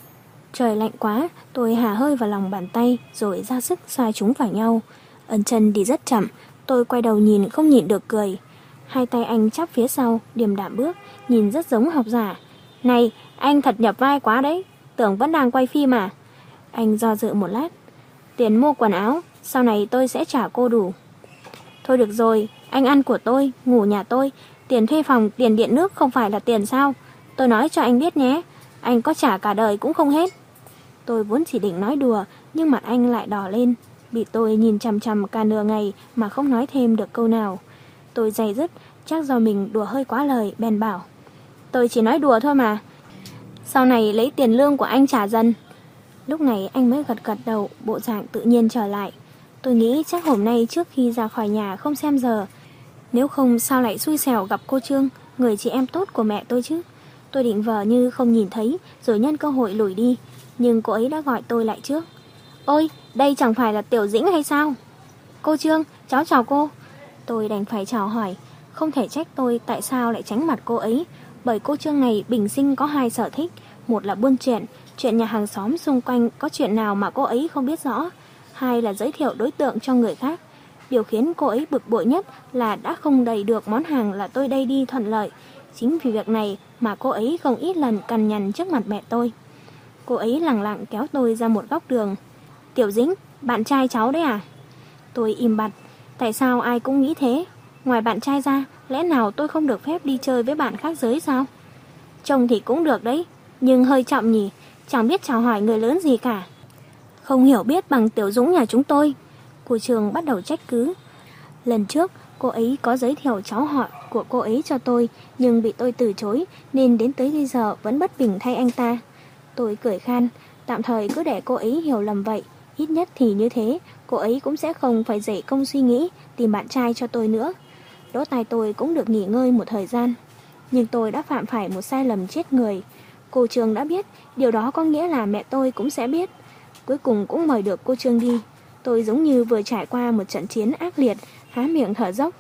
Trời lạnh quá, tôi hà hơi vào lòng bàn tay rồi ra sức xoa chúng vào nhau. Ân Chân đi rất chậm, tôi quay đầu nhìn không nhịn được cười. Hai tay anh chắp phía sau, điềm đạm bước, nhìn rất giống học giả. Này, anh thật nhập vai quá đấy, tưởng vẫn đang quay phim à? Anh do dự một lát. Tiền mua quần áo, sau này tôi sẽ trả cô đủ. Thôi được rồi, anh ăn của tôi, ngủ nhà tôi, tiền thuê phòng, tiền điện nước không phải là tiền sao? Tôi nói cho anh biết nhé, anh có trả cả đời cũng không hết. Tôi vốn chỉ định nói đùa, nhưng mặt anh lại đỏ lên, bị tôi nhìn chằm chằm cả nửa ngày mà không nói thêm được câu nào. Tôi day dứt, chắc do mình đùa hơi quá lời, bèn bảo. Tôi chỉ nói đùa thôi mà, sau này lấy tiền lương của anh trả dần. Lúc này anh mới gật gật đầu, bộ dạng tự nhiên trở lại. Tôi nghĩ chắc hôm nay trước khi ra khỏi nhà không xem giờ, nếu không sao lại xui xẻo gặp cô Trương, người chị em tốt của mẹ tôi chứ. Tôi định vờ như không nhìn thấy rồi nhân cơ hội lủi đi, nhưng cô ấy đã gọi tôi lại trước. Ôi, đây chẳng phải là Tiểu Dĩnh hay sao? Cô Trương, cháu chào cô. Tôi đành phải chào hỏi. Không thể trách tôi tại sao lại tránh mặt cô ấy, bởi cô Trương này bình sinh có hai sở thích. Một là buôn chuyện, chuyện nhà hàng xóm xung quanh có chuyện nào mà cô ấy không biết rõ. Hai là giới thiệu đối tượng cho người khác. Điều khiến cô ấy bực bội nhất là đã không đầy được món hàng là tôi đây đi thuận lợi. Chính vì việc này mà cô ấy không ít lần cằn nhằn trước mặt mẹ tôi. Cô ấy lẳng lặng kéo tôi ra một góc đường. Tiểu Dĩnh, bạn trai cháu đấy à? Tôi im bặt. Tại sao ai cũng nghĩ thế? Ngoài bạn trai ra, lẽ nào tôi không được phép đi chơi với bạn khác giới sao? Chồng thì cũng được đấy, nhưng hơi chậm nhỉ, chẳng biết chào hỏi người lớn gì cả. Không hiểu biết bằng Tiểu Dũng nhà chúng tôi. Cô Trường bắt đầu trách cứ. Lần trước, cô ấy có giới thiệu cháu họ của cô ấy cho tôi, nhưng bị tôi từ chối, nên đến tới bây giờ vẫn bất bình thay anh ta. Tôi cười khan, tạm thời cứ để cô ấy hiểu lầm vậy. Ít nhất thì như thế, cô ấy cũng sẽ không phải dậy công suy nghĩ tìm bạn trai cho tôi nữa. Lỗ tai tôi cũng được nghỉ ngơi một thời gian. Nhưng tôi đã phạm phải một sai lầm chết người. Cô Trương đã biết, điều đó có nghĩa là mẹ tôi cũng sẽ biết. Cuối cùng cũng mời được cô Trương đi. Tôi giống như vừa trải qua một trận chiến ác liệt, há miệng thở dốc.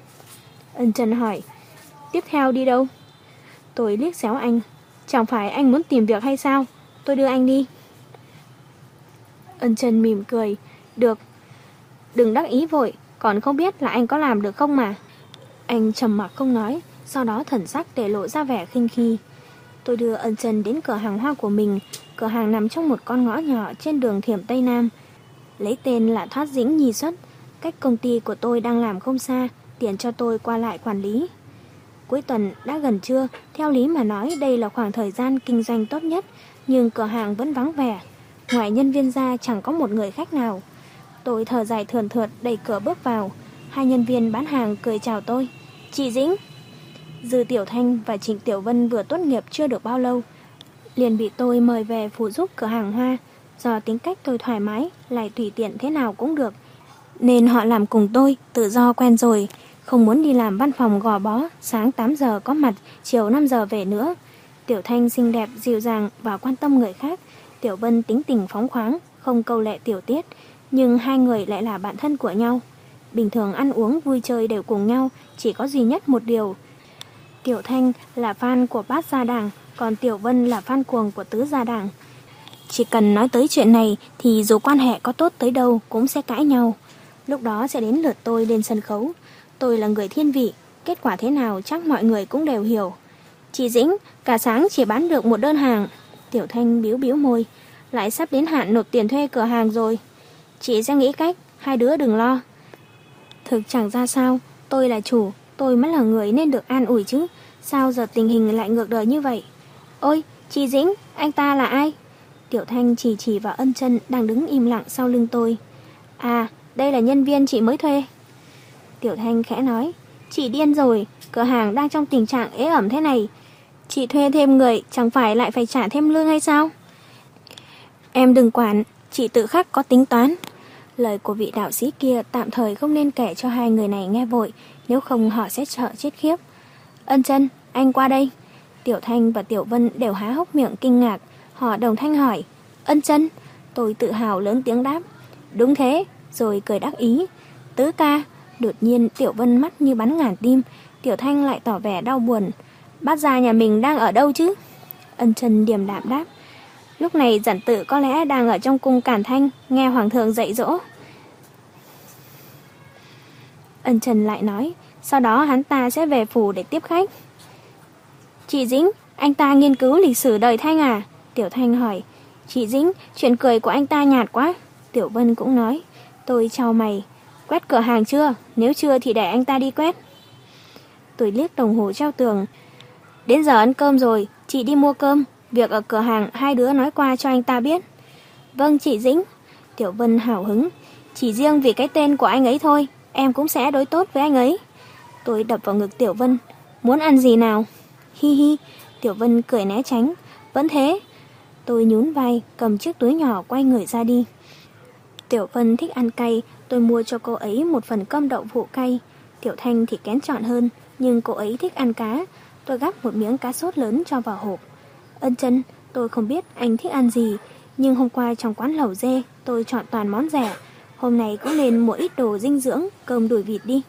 Ân Chân hỏi, tiếp theo đi đâu? Tôi liếc xéo anh. Chẳng phải anh muốn tìm việc hay sao? Tôi đưa anh đi. Ân Chân mỉm cười. Được. Đừng đắc ý vội, còn không biết là anh có làm được không mà. Anh trầm mặc không nói, sau đó thần sắc để lộ ra vẻ khinh khi. Tôi đưa Ân Chân đến cửa hàng hoa của mình. Cửa hàng nằm trong một con ngõ nhỏ trên đường Thiểm Tây Nam, lấy tên là Thoát Dĩnh Nhi Xuất. Cách công ty của tôi đang làm không xa, tiện cho tôi qua lại quản lý. Cuối tuần đã gần trưa, theo lý mà nói đây là khoảng thời gian kinh doanh tốt nhất, nhưng cửa hàng vẫn vắng vẻ. Ngoài nhân viên ra chẳng có một người khách nào. Tôi thở dài thườn thượt đẩy cửa bước vào. Hai nhân viên bán hàng cười chào tôi. Chị Dĩnh. Dư Tiểu Thanh và Trịnh Tiểu Vân vừa tốt nghiệp chưa được bao lâu, liền bị tôi mời về phụ giúp cửa hàng hoa. Do tính cách tôi thoải mái, lại tùy tiện thế nào cũng được, nên họ làm cùng tôi, tự do quen rồi. Không muốn đi làm văn phòng gò bó, sáng tám giờ có mặt, chiều năm giờ về nữa. Tiểu Thanh xinh đẹp, dịu dàng và quan tâm người khác. Tiểu Vân tính tình phóng khoáng, không câu lệ tiểu tiết, nhưng hai người lại là bạn thân của nhau. Bình thường ăn uống vui chơi đều cùng nhau, chỉ có duy nhất một điều. Tiểu Thanh là fan của Bát Gia Đảng, còn Tiểu Vân là fan cuồng của Tứ Gia Đảng. Chỉ cần nói tới chuyện này thì dù quan hệ có tốt tới đâu cũng sẽ cãi nhau. Lúc đó sẽ đến lượt tôi lên sân khấu. Tôi là người thiên vị, kết quả thế nào chắc mọi người cũng đều hiểu. Chị Dĩnh, cả sáng chỉ bán được một đơn hàng. Tiểu Thanh biếu biếu môi, lại sắp đến hạn nộp tiền thuê cửa hàng rồi. Chị sẽ nghĩ cách, hai đứa đừng lo. Thực chẳng ra sao, tôi là chủ, tôi mới là người nên được an ủi chứ. Sao giờ tình hình lại ngược đời như vậy? Ôi, chị Dĩnh, anh ta là ai? Tiểu Thanh chỉ chỉ vào Ân Chân đang đứng im lặng sau lưng tôi. À, đây là nhân viên chị mới thuê. Tiểu Thanh khẽ nói, chị điên rồi, cửa hàng đang trong tình trạng ế ẩm thế này. Chị thuê thêm người, chẳng phải lại phải trả thêm lương hay sao? Em đừng quản, chị tự khắc có tính toán. Lời của vị đạo sĩ kia tạm thời không nên kể cho hai người này nghe vội, nếu không họ sẽ sợ chết khiếp. Ân Chân, anh qua đây. Tiểu Thanh và Tiểu Vân đều há hốc miệng kinh ngạc. Họ đồng thanh hỏi, Ân Chân? Tôi tự hào lớn tiếng đáp, đúng thế, rồi cười đắc ý. Tứ ca. Đột nhiên Tiểu Vân mắt như bắn ngàn tim. Tiểu Thanh lại tỏ vẻ đau buồn. Bác gia nhà mình đang ở đâu chứ? Ân Chân điềm đạm đáp, lúc này Giản Tự có lẽ đang ở trong cung Càn Thanh, nghe hoàng thượng dạy dỗ. Ân Chân lại nói, sau đó hắn ta sẽ về phủ để tiếp khách. Chị Dĩnh, anh ta nghiên cứu lịch sử đời Thanh à? Tiểu Thanh hỏi. Chị Dĩnh, chuyện cười của anh ta nhạt quá. Tiểu Vân cũng nói. Tôi chau mày. Quét cửa hàng chưa? Nếu chưa thì để anh ta đi quét. Tôi liếc đồng hồ treo tường. Đến giờ ăn cơm rồi, chị đi mua cơm. Việc ở cửa hàng hai đứa nói qua cho anh ta biết. Vâng chị Dĩnh. Tiểu Vân hào hứng. Chỉ riêng vì cái tên của anh ấy thôi, em cũng sẽ đối tốt với anh ấy. Tôi đập vào ngực Tiểu Vân. Muốn ăn gì nào? Hi hi. Tiểu Vân cười né tránh. Vẫn thế. Tôi nhún vai, cầm chiếc túi nhỏ quay người ra đi. Tiểu Vân thích ăn cay, tôi mua cho cô ấy một phần cơm đậu phụ cay. Tiểu Thanh thì kén chọn hơn, nhưng cô ấy thích ăn cá. Tôi gắp một miếng cá sốt lớn cho vào hộp. Ân Chân, tôi không biết anh thích ăn gì, nhưng hôm qua trong quán lẩu dê tôi chọn toàn món rẻ. Hôm nay cũng nên mua ít đồ dinh dưỡng, cơm đùi vịt đi.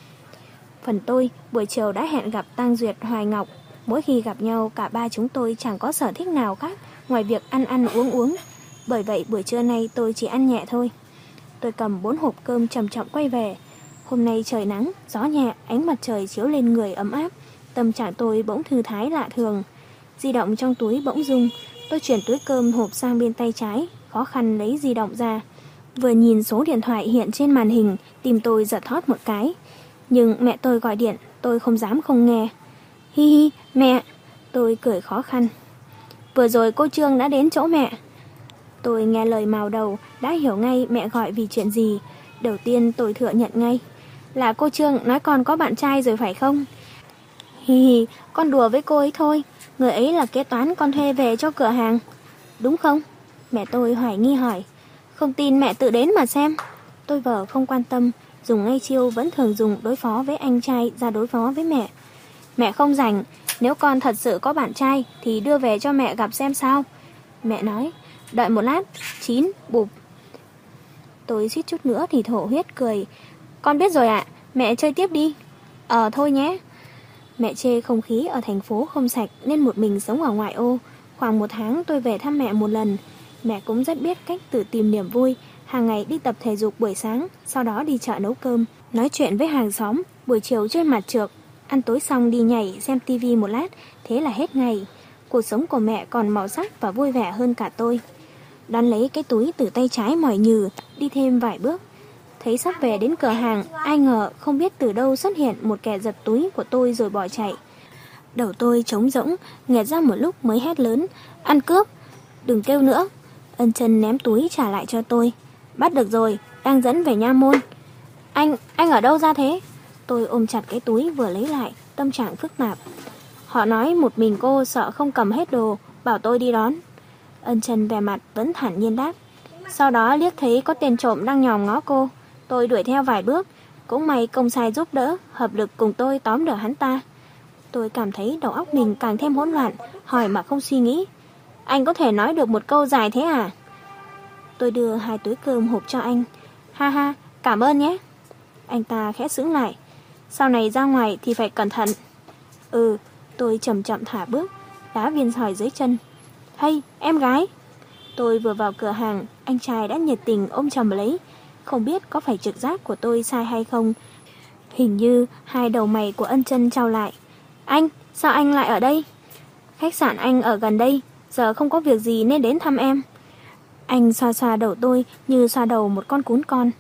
Phần tôi, buổi chiều đã hẹn gặp Tang Duyệt, Hoài Ngọc. Mỗi khi gặp nhau, cả ba chúng tôi chẳng có sở thích nào khác ngoài việc ăn ăn uống uống. Bởi vậy buổi trưa nay tôi chỉ ăn nhẹ thôi. Tôi cầm bốn hộp cơm chậm chậm quay về. Hôm nay trời nắng, gió nhẹ, ánh mặt trời chiếu lên người ấm áp. Tâm trạng tôi bỗng thư thái lạ thường. Di động trong túi bỗng rung. Tôi chuyển túi cơm hộp sang bên tay trái, khó khăn lấy di động ra. Vừa nhìn số điện thoại hiện trên màn hình, tim tôi giật thót một cái. Nhưng mẹ tôi gọi điện, tôi không dám không nghe. Hi hi, mẹ. Tôi cười khó khăn. Vừa rồi cô Trương đã đến chỗ mẹ. Tôi nghe lời mào đầu, đã hiểu ngay mẹ gọi vì chuyện gì. Đầu tiên tôi thừa nhận ngay. Là cô Trương nói con có bạn trai rồi phải không? Hi hi, con đùa với cô ấy thôi. Người ấy là kế toán con thuê về cho cửa hàng. Đúng không? Mẹ tôi hoài nghi hỏi. Không tin mẹ tự đến mà xem. Tôi vờ không quan tâm, dùng ngay chiêu vẫn thường dùng đối phó với anh trai ra đối phó với mẹ. Mẹ không rảnh, nếu con thật sự có bạn trai thì đưa về cho mẹ gặp xem sao. Mẹ nói, đợi một lát, chín, bụp. Tôi suýt chút nữa thì thổ huyết cười. Con biết rồi ạ, mẹ chơi tiếp đi. Ờ thôi nhé. Mẹ chê không khí ở thành phố không sạch nên một mình sống ở ngoại ô. Khoảng một tháng tôi về thăm mẹ một lần. Mẹ cũng rất biết cách tự tìm niềm vui. Hàng ngày đi tập thể dục buổi sáng, sau đó đi chợ nấu cơm, nói chuyện với hàng xóm, buổi chiều chơi mặt trượt, ăn tối xong đi nhảy, xem tivi một lát, thế là hết ngày. Cuộc sống của mẹ còn màu sắc và vui vẻ hơn cả tôi. Đón lấy cái túi từ tay trái mỏi nhừ, đi thêm vài bước. Thấy sắp về đến cửa hàng, ai ngờ không biết từ đâu xuất hiện một kẻ giật túi của tôi rồi bỏ chạy. Đầu tôi trống rỗng, nghẹt ra một lúc mới hét lớn, ăn cướp, đừng kêu nữa. Ân Chân ném túi trả lại cho tôi. Bắt được rồi, đang dẫn về nha môn. Anh, anh ở đâu ra thế? Tôi ôm chặt cái túi vừa lấy lại, tâm trạng phức tạp. Họ nói một mình cô sợ không cầm hết đồ, bảo tôi đi đón. Ân Chân vẻ mặt vẫn thản nhiên đáp. Sau đó liếc thấy có tên trộm đang nhòm ngó cô. Tôi đuổi theo vài bước. Cũng may công sai giúp đỡ, hợp lực cùng tôi tóm được hắn ta. Tôi cảm thấy đầu óc mình càng thêm hỗn loạn, hỏi mà không suy nghĩ. Anh có thể nói được một câu dài thế à? Tôi đưa hai túi cơm hộp cho anh. Ha ha, cảm ơn nhé. Anh ta khẽ sững lại. Sau này ra ngoài thì phải cẩn thận. Ừ, tôi chậm chậm thả bước, đá viên sỏi dưới chân. Hay, em gái. Tôi vừa vào cửa hàng, anh trai đã nhiệt tình ôm chầm lấy. Không biết có phải trực giác của tôi sai hay không. Hình như hai đầu mày của Ân Chân trao lại. Anh, sao anh lại ở đây? Khách sạn anh ở gần đây, giờ không có việc gì nên đến thăm em. Anh xoa xoa đầu tôi như xoa đầu một con cún con.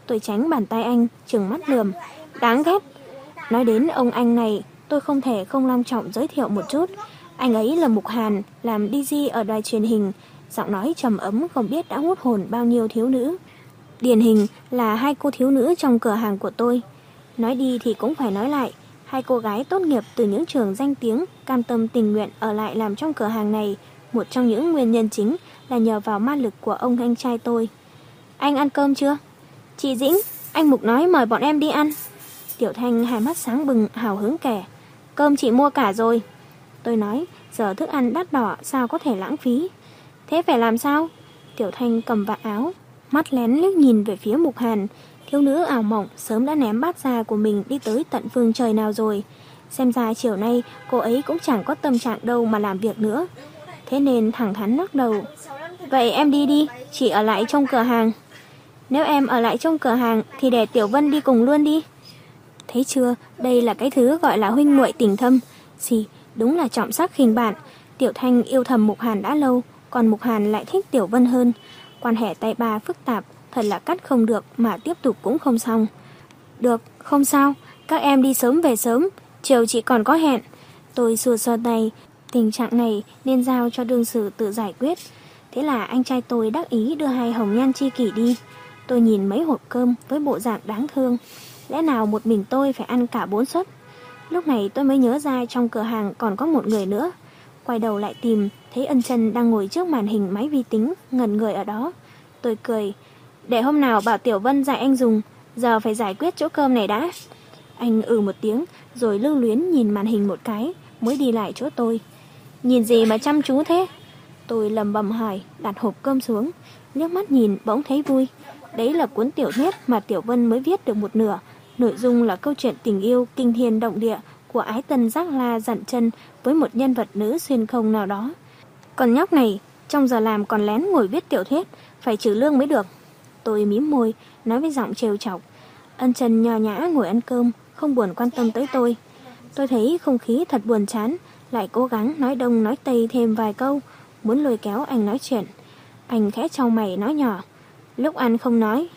Tôi tránh bàn tay anh, trừng mắt lườm. Đáng ghét. Nói đến ông anh này, tôi không thể không long trọng giới thiệu một chút. Anh ấy là Mục Hàn, làm đi gi ở đài truyền hình. Giọng nói trầm ấm không biết đã hút hồn bao nhiêu thiếu nữ. Điển hình là hai cô thiếu nữ trong cửa hàng của tôi. Nói đi thì cũng phải nói lại, hai cô gái tốt nghiệp từ những trường danh tiếng, cam tâm tình nguyện ở lại làm trong cửa hàng này. Một trong những nguyên nhân chính là nhờ vào ma lực của ông anh trai tôi. Anh ăn cơm chưa? Chị Dĩnh, anh Mục nói mời bọn em đi ăn. Tiểu Thanh hai mắt sáng bừng hào hứng kể. Cơm chị mua cả rồi. Tôi nói, giờ thức ăn đắt đỏ sao có thể lãng phí. Thế phải làm sao? Tiểu Thanh cầm vạt áo, mắt lén liếc nhìn về phía Mục Hàn. Thiếu nữ ảo mộng sớm đã ném bát ra của mình đi tới tận phương trời nào rồi. Xem ra chiều nay cô ấy cũng chẳng có tâm trạng đâu mà làm việc nữa. Thế nên thẳng thắn lắc đầu. Vậy em đi đi, chị ở lại trong cửa hàng. Nếu em ở lại trong cửa hàng thì để Tiểu Vân đi cùng luôn đi. Thấy chưa, đây là cái thứ gọi là huynh muội tình thâm. Xì, đúng là trọng sắc khinh bạn. Tiểu Thanh yêu thầm Mục Hàn đã lâu, còn Mục Hàn lại thích Tiểu Vân hơn. Quan hệ tay ba phức tạp, thật là cắt không được mà tiếp tục cũng không xong. Được, không sao, các em đi sớm về sớm, chiều chị còn có hẹn. Tôi xua xua tay, tình trạng này nên giao cho đương sự tự giải quyết. Thế là anh trai tôi đắc ý đưa hai hồng nhan chi kỷ đi. Tôi nhìn mấy hộp cơm với bộ dạng đáng thương. Lẽ nào một mình tôi phải ăn cả bốn suất? Lúc này tôi mới nhớ ra trong cửa hàng còn có một người nữa. Quay đầu lại tìm, thấy Ân Chân đang ngồi trước màn hình máy vi tính, ngẩn người ở đó. Tôi cười, để hôm nào bảo Tiểu Vân dạy anh dùng, giờ phải giải quyết chỗ cơm này đã. Anh ừ một tiếng, rồi lưu luyến nhìn màn hình một cái, mới đi lại chỗ tôi. Nhìn gì mà chăm chú thế? Tôi lầm bầm hỏi, đặt hộp cơm xuống, liếc mắt nhìn bỗng thấy vui. Đấy là cuốn tiểu thuyết mà Tiểu Vân mới viết được một nửa. Nội dung là câu chuyện tình yêu kinh thiên động địa của ái tân giác la dặn chân với một nhân vật nữ xuyên không nào đó. Còn nhóc này, trong giờ làm còn lén ngồi viết tiểu thuyết, phải trừ lương mới được. Tôi mím môi, nói với giọng trêu chọc. Ân Chân nho nhã ngồi ăn cơm, không buồn quan tâm tới tôi. Tôi thấy không khí thật buồn chán, lại cố gắng nói đông nói tây thêm vài câu, muốn lôi kéo anh nói chuyện. Anh khẽ chau mày nói nhỏ, lúc ăn không nói.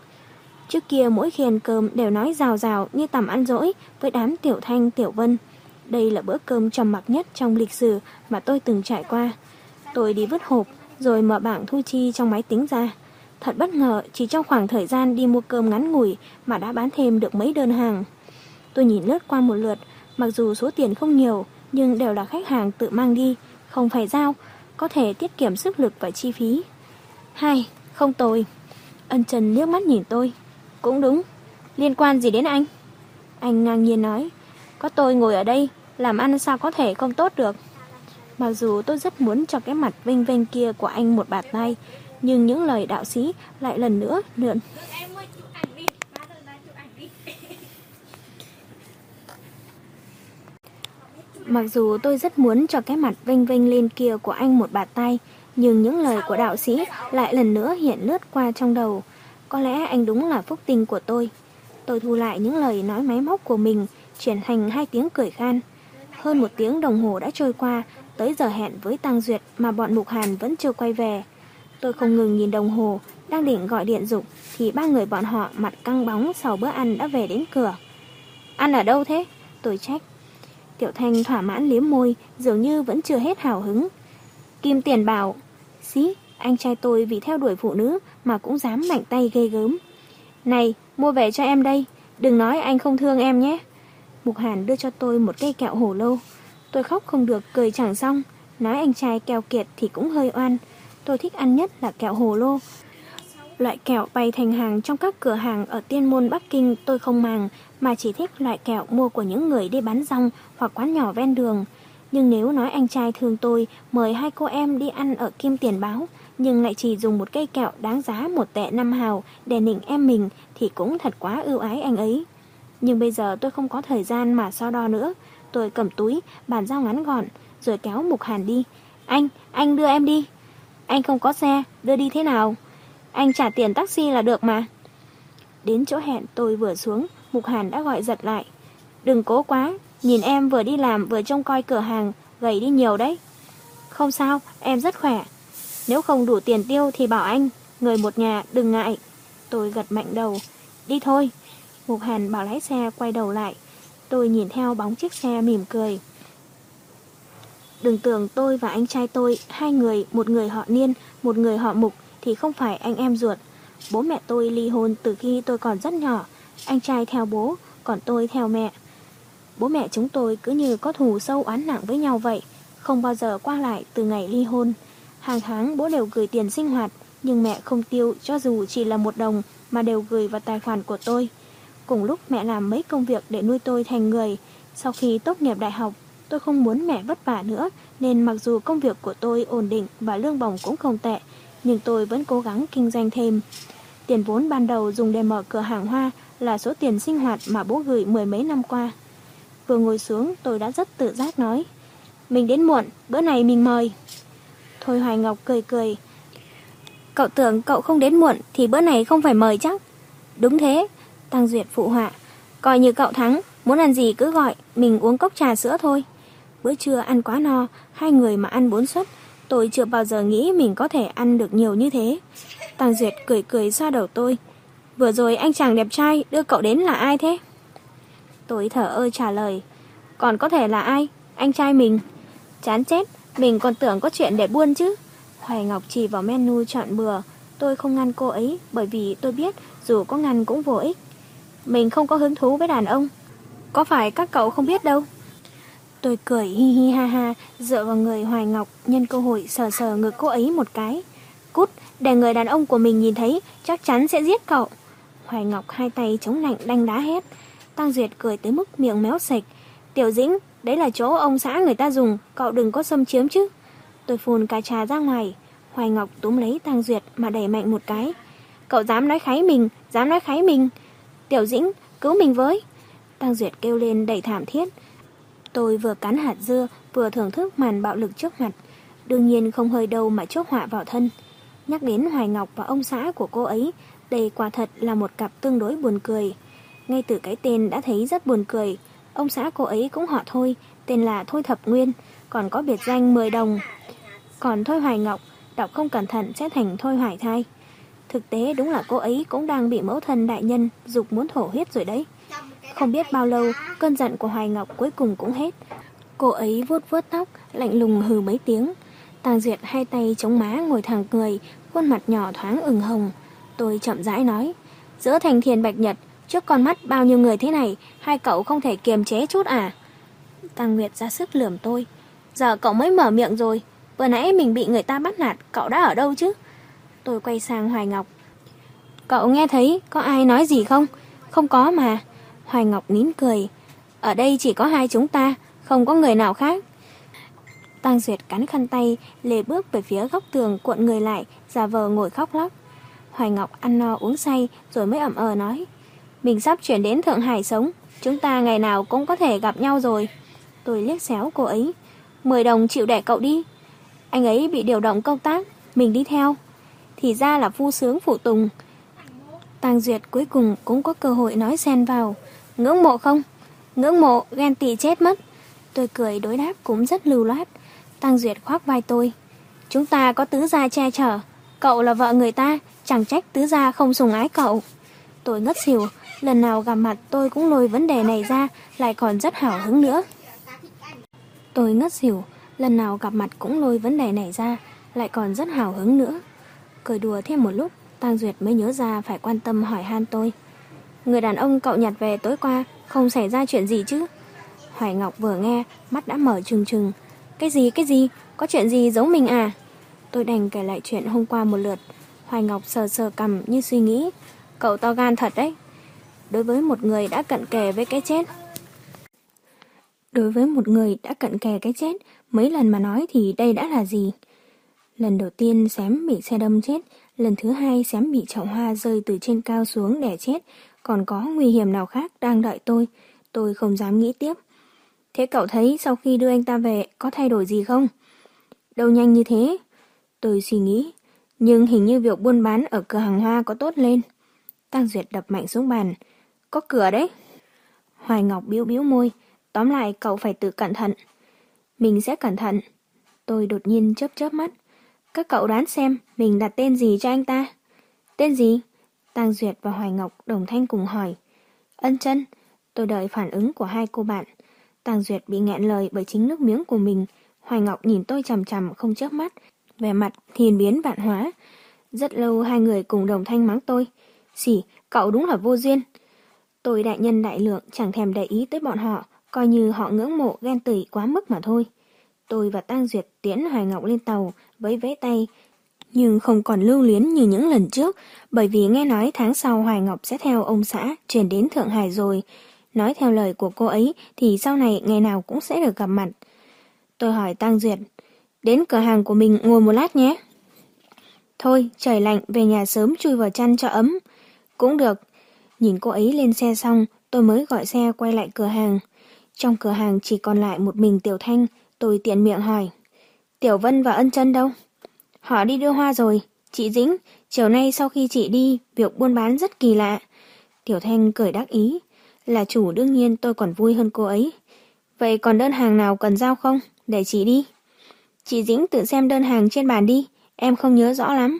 Trước kia mỗi khi ăn cơm đều nói rào rào như tầm ăn dỗi với đám Tiểu Thanh, Tiểu Vân. Đây là bữa cơm trầm mặc nhất trong lịch sử mà tôi từng trải qua. Tôi đi vứt hộp, rồi mở bảng thu chi trong máy tính ra. Thật bất ngờ, chỉ trong khoảng thời gian đi mua cơm ngắn ngủi mà đã bán thêm được mấy đơn hàng. Tôi nhìn lướt qua một lượt, mặc dù số tiền không nhiều, nhưng đều là khách hàng tự mang đi, không phải giao, có thể tiết kiệm sức lực và chi phí. Hai, không tồi. Ân Chân liếc mắt nhìn tôi. Cũng đúng, liên quan gì đến anh? Anh ngang nhiên nói, có tôi ngồi ở đây, làm ăn sao có thể không tốt được. Mặc dù tôi rất muốn cho cái mặt vênh vênh kia của anh một bạt tay, nhưng những lời đạo sĩ lại lần nữa lượn. Mặc dù tôi rất muốn cho cái mặt vênh vênh lên kia của anh một bạt tay, nhưng những lời của đạo sĩ lại lần nữa hiện lướt qua trong đầu. Có lẽ anh đúng là phúc tinh của tôi. Tôi thu lại những lời nói máy móc của mình, chuyển thành hai tiếng cười khan. Hơn một tiếng đồng hồ đã trôi qua, tới giờ hẹn với Tăng Duyệt mà bọn Mục Hàn vẫn chưa quay về. Tôi không ngừng nhìn đồng hồ, đang định gọi điện giục thì ba người bọn họ mặt căng bóng sau bữa ăn đã về đến cửa. Ăn ở đâu thế? Tôi trách. Tiểu Thanh thỏa mãn liếm môi, dường như vẫn chưa hết hào hứng. Kim Tiền bảo, xí, anh trai tôi vì theo đuổi phụ nữ mà cũng dám mạnh tay ghê gớm. Này, mua về cho em đây, đừng nói anh không thương em nhé. Mục Hàn đưa cho tôi một cây kẹo hổ lô. Tôi khóc không được, cười chẳng xong. Nói anh trai keo kiệt thì cũng hơi oan. Tôi thích ăn nhất là kẹo hồ lô. Loại kẹo bày thành hàng trong các cửa hàng ở Tiên Môn Bắc Kinh tôi không màng, mà chỉ thích loại kẹo mua của những người đi bán rong hoặc quán nhỏ ven đường. Nhưng nếu nói anh trai thương tôi mời hai cô em đi ăn ở Kim Tiền Báo, nhưng lại chỉ dùng một cây kẹo đáng giá một tệ năm hào để nịnh em mình thì cũng thật quá ưu ái anh ấy. Nhưng bây giờ tôi không có thời gian mà so đo nữa. Tôi cầm túi, bàn giao ngắn gọn, rồi kéo Mục Hàn đi. Anh, anh đưa em đi. Anh không có xe, đưa đi thế nào? Anh trả tiền taxi là được mà. Đến chỗ hẹn tôi vừa xuống, Mục Hàn đã gọi giật lại. Đừng cố quá, nhìn em vừa đi làm vừa trông coi cửa hàng, gầy đi nhiều đấy. Không sao, em rất khỏe. Nếu không đủ tiền tiêu thì bảo anh, người một nhà đừng ngại. Tôi gật mạnh đầu. đi thôi. Mục Hàn bảo lái xe quay đầu lại. Tôi nhìn theo bóng chiếc xe mỉm cười. Đừng tưởng tôi và anh trai tôi, hai người, một người họ Niên, một người họ Mục thì không phải anh em ruột. Bố mẹ tôi ly hôn từ khi tôi còn rất nhỏ. Anh trai theo bố, còn tôi theo mẹ. Bố mẹ chúng tôi cứ như có thù sâu oán nặng với nhau vậy, không bao giờ qua lại từ ngày ly hôn. Hàng tháng bố đều gửi tiền sinh hoạt, nhưng mẹ không tiêu cho dù chỉ là một đồng mà đều gửi vào tài khoản của tôi. Cùng lúc mẹ làm mấy công việc để nuôi tôi thành người. Sau khi tốt nghiệp đại học, tôi không muốn mẹ vất vả nữa, nên mặc dù công việc của tôi ổn định và lương bổng cũng không tệ, nhưng tôi vẫn cố gắng kinh doanh thêm. Tiền vốn ban đầu dùng để mở cửa hàng hoa là số tiền sinh hoạt mà bố gửi mười mấy năm qua. Vừa ngồi xuống tôi đã rất tự giác nói, mình đến muộn, bữa này mình mời. Thôi Hoài Ngọc cười cười, cậu tưởng cậu không đến muộn thì bữa này không phải mời chắc. Đúng thế, Tăng Duyệt phụ họa, coi như cậu thắng, muốn ăn gì cứ gọi, mình uống cốc trà sữa thôi. Bữa trưa ăn quá no, hai người mà ăn bốn suất, tôi chưa bao giờ nghĩ mình có thể ăn được nhiều như thế. Tăng Duyệt cười cười xoa đầu tôi, vừa rồi anh chàng đẹp trai đưa cậu đến là ai thế? Tôi thở ơ trả lời, còn có thể là ai? Anh trai mình. Chán chết, mình còn tưởng có chuyện để buôn chứ. Hoài Ngọc chỉ vào menu chọn bừa. Tôi không ngăn cô ấy, bởi vì tôi biết dù có ngăn cũng vô ích. Mình không có hứng thú với đàn ông. Có phải các cậu không biết đâu. Tôi cười hi hi ha ha, dựa vào người Hoài Ngọc, nhân cơ hội sờ sờ ngực cô ấy một cái. Cút, để người đàn ông của mình nhìn thấy, chắc chắn sẽ giết cậu. Hoài Ngọc hai tay chống lạnh đanh đá hét. Tăng Duyệt cười tới mức miệng méo sạch. Tiểu Dĩnh, đấy là chỗ ông xã người ta dùng, cậu đừng có xâm chiếm chứ. Tôi phun cà trà ra ngoài. Hoài Ngọc túm lấy Tăng Duyệt mà đẩy mạnh một cái. Cậu dám nói kháy mình, dám nói kháy mình. Tiểu Dĩnh, cứu mình với. Tăng Duyệt kêu lên đầy thảm thiết. Tôi vừa cắn hạt dưa, vừa thưởng thức màn bạo lực trước mặt. Đương nhiên không hơi đâu mà chuốc họa vào thân. Nhắc đến Hoài Ngọc và ông xã của cô ấy, đây quả thật là một cặp tương đối buồn cười. Ngay từ cái tên đã thấy rất buồn cười. Ông xã cô ấy cũng họ Thôi, tên là Thôi Thập Nguyên, còn có biệt danh mười đồng. Còn Thôi Hoài Ngọc, đọc không cẩn thận sẽ thành Thôi Hoài Thai. Thực tế đúng là cô ấy cũng đang bị mẫu thân đại nhân giục muốn thổ huyết rồi đấy. Không biết bao lâu, cơn giận của Hoài Ngọc cuối cùng cũng hết. Cô ấy vuốt vuốt tóc, lạnh lùng hừ mấy tiếng. Tàng Duyệt hai tay chống má ngồi thẳng người, khuôn mặt nhỏ thoáng ửng hồng. Tôi chậm rãi nói, giữa thành thiền bạch nhật, trước con mắt bao nhiêu người thế này, hai cậu không thể kiềm chế chút à? Tăng Nguyệt ra sức lườm tôi. Giờ cậu mới mở miệng rồi, vừa nãy mình bị người ta bắt nạt, cậu đã ở đâu chứ? Tôi quay sang Hoài Ngọc. Cậu nghe thấy có ai nói gì không? Không có mà. Hoài Ngọc nín cười. Ở đây chỉ có hai chúng ta, không có người nào khác. Tăng Duyệt cắn khăn tay, lê bước về phía góc tường cuộn người lại, giả vờ ngồi khóc lóc. Hoài Ngọc ăn no uống say rồi mới ậm ờ nói. Mình sắp chuyển đến Thượng Hải sống, chúng ta ngày nào cũng có thể gặp nhau rồi. Tôi liếc xéo cô ấy. Mười đồng chịu để cậu đi. Anh ấy bị điều động công tác, mình đi theo. Thì ra là phu sướng phụ tùng. Tăng Duyệt cuối cùng cũng có cơ hội nói xen vào. Ngưỡng mộ không? Ngưỡng mộ, ghen tị chết mất. Tôi cười đối đáp cũng rất lưu loát. Tăng Duyệt khoác vai tôi. Chúng ta có tứ gia che chở. Cậu là vợ người ta, chẳng trách tứ gia không sủng ái cậu. Tôi ngất xỉu. Lần nào gặp mặt tôi cũng lôi vấn đề này ra, lại còn rất hào hứng nữa. Tôi ngất xỉu. Lần nào gặp mặt cũng lôi vấn đề này ra, lại còn rất hào hứng nữa. Cười đùa thêm một lúc, Tăng Duyệt mới nhớ ra phải quan tâm hỏi han tôi. Người đàn ông cậu nhặt về tối qua không xảy ra chuyện gì chứ? Hoài Ngọc vừa nghe, mắt đã mở trừng trừng. Cái gì cái gì? Có chuyện gì giống mình à? Tôi đành kể lại chuyện hôm qua một lượt. Hoài Ngọc sờ sờ cằm như suy nghĩ. Cậu to gan thật đấy. Đối với một người đã cận kề với cái chết Đối với một người đã cận kề cái chết, mấy lần mà nói thì đây đã là gì? Lần đầu tiên xém bị xe đâm chết, lần thứ hai xém bị chậu hoa rơi từ trên cao xuống để chết, còn có nguy hiểm nào khác đang đợi tôi, tôi không dám nghĩ tiếp. Thế cậu thấy sau khi đưa anh ta về có thay đổi gì không? Đâu nhanh như thế. Tôi suy nghĩ, nhưng hình như việc buôn bán ở cửa hàng hoa có tốt lên. Tăng Duyệt đập mạnh xuống bàn. Có cửa đấy. Hoài Ngọc bĩu bĩu môi. Tóm lại cậu phải tự cẩn thận. Mình sẽ cẩn thận. Tôi đột nhiên chớp chớp mắt. Các cậu đoán xem mình đặt tên gì cho anh ta? Tên gì? Tang Duyệt và Hoài Ngọc đồng thanh cùng hỏi. Ân Chân, tôi đợi phản ứng của hai cô bạn. Tang Duyệt bị nghẹn lời bởi chính nước miếng của mình. Hoài Ngọc nhìn tôi chằm chằm không chớp mắt, vẻ mặt thiên biến vạn hóa. Rất lâu hai người cùng đồng thanh mắng tôi. Xỉ, cậu đúng là vô duyên. Tôi đại nhân đại lượng chẳng thèm để ý tới bọn họ, coi như họ ngưỡng mộ ghen tị quá mức mà thôi. Tôi và Tang Duyệt tiễn Hoài Ngọc lên tàu, với vẫy tay, nhưng không còn lưu luyến như những lần trước, bởi vì nghe nói tháng sau Hoài Ngọc sẽ theo ông xã chuyển đến Thượng Hải rồi. Nói theo lời của cô ấy thì sau này ngày nào cũng sẽ được gặp mặt. Tôi hỏi Tang Duyệt, đến cửa hàng của mình ngồi một lát nhé. Thôi, trời lạnh, về nhà sớm chui vào chăn cho ấm. Cũng được. Nhìn cô ấy lên xe xong, tôi mới gọi xe quay lại cửa hàng. Trong cửa hàng chỉ còn lại một mình Tiểu Thanh, tôi tiện miệng hỏi. Tiểu Vân và Ân Chân đâu? Họ đi đưa hoa rồi. Chị Dĩnh, chiều nay sau khi chị đi, việc buôn bán rất kỳ lạ. Tiểu Thanh cười đắc ý. Là chủ đương nhiên tôi còn vui hơn cô ấy. Vậy còn đơn hàng nào cần giao không? Để chị đi. Chị Dĩnh tự xem đơn hàng trên bàn đi, em không nhớ rõ lắm.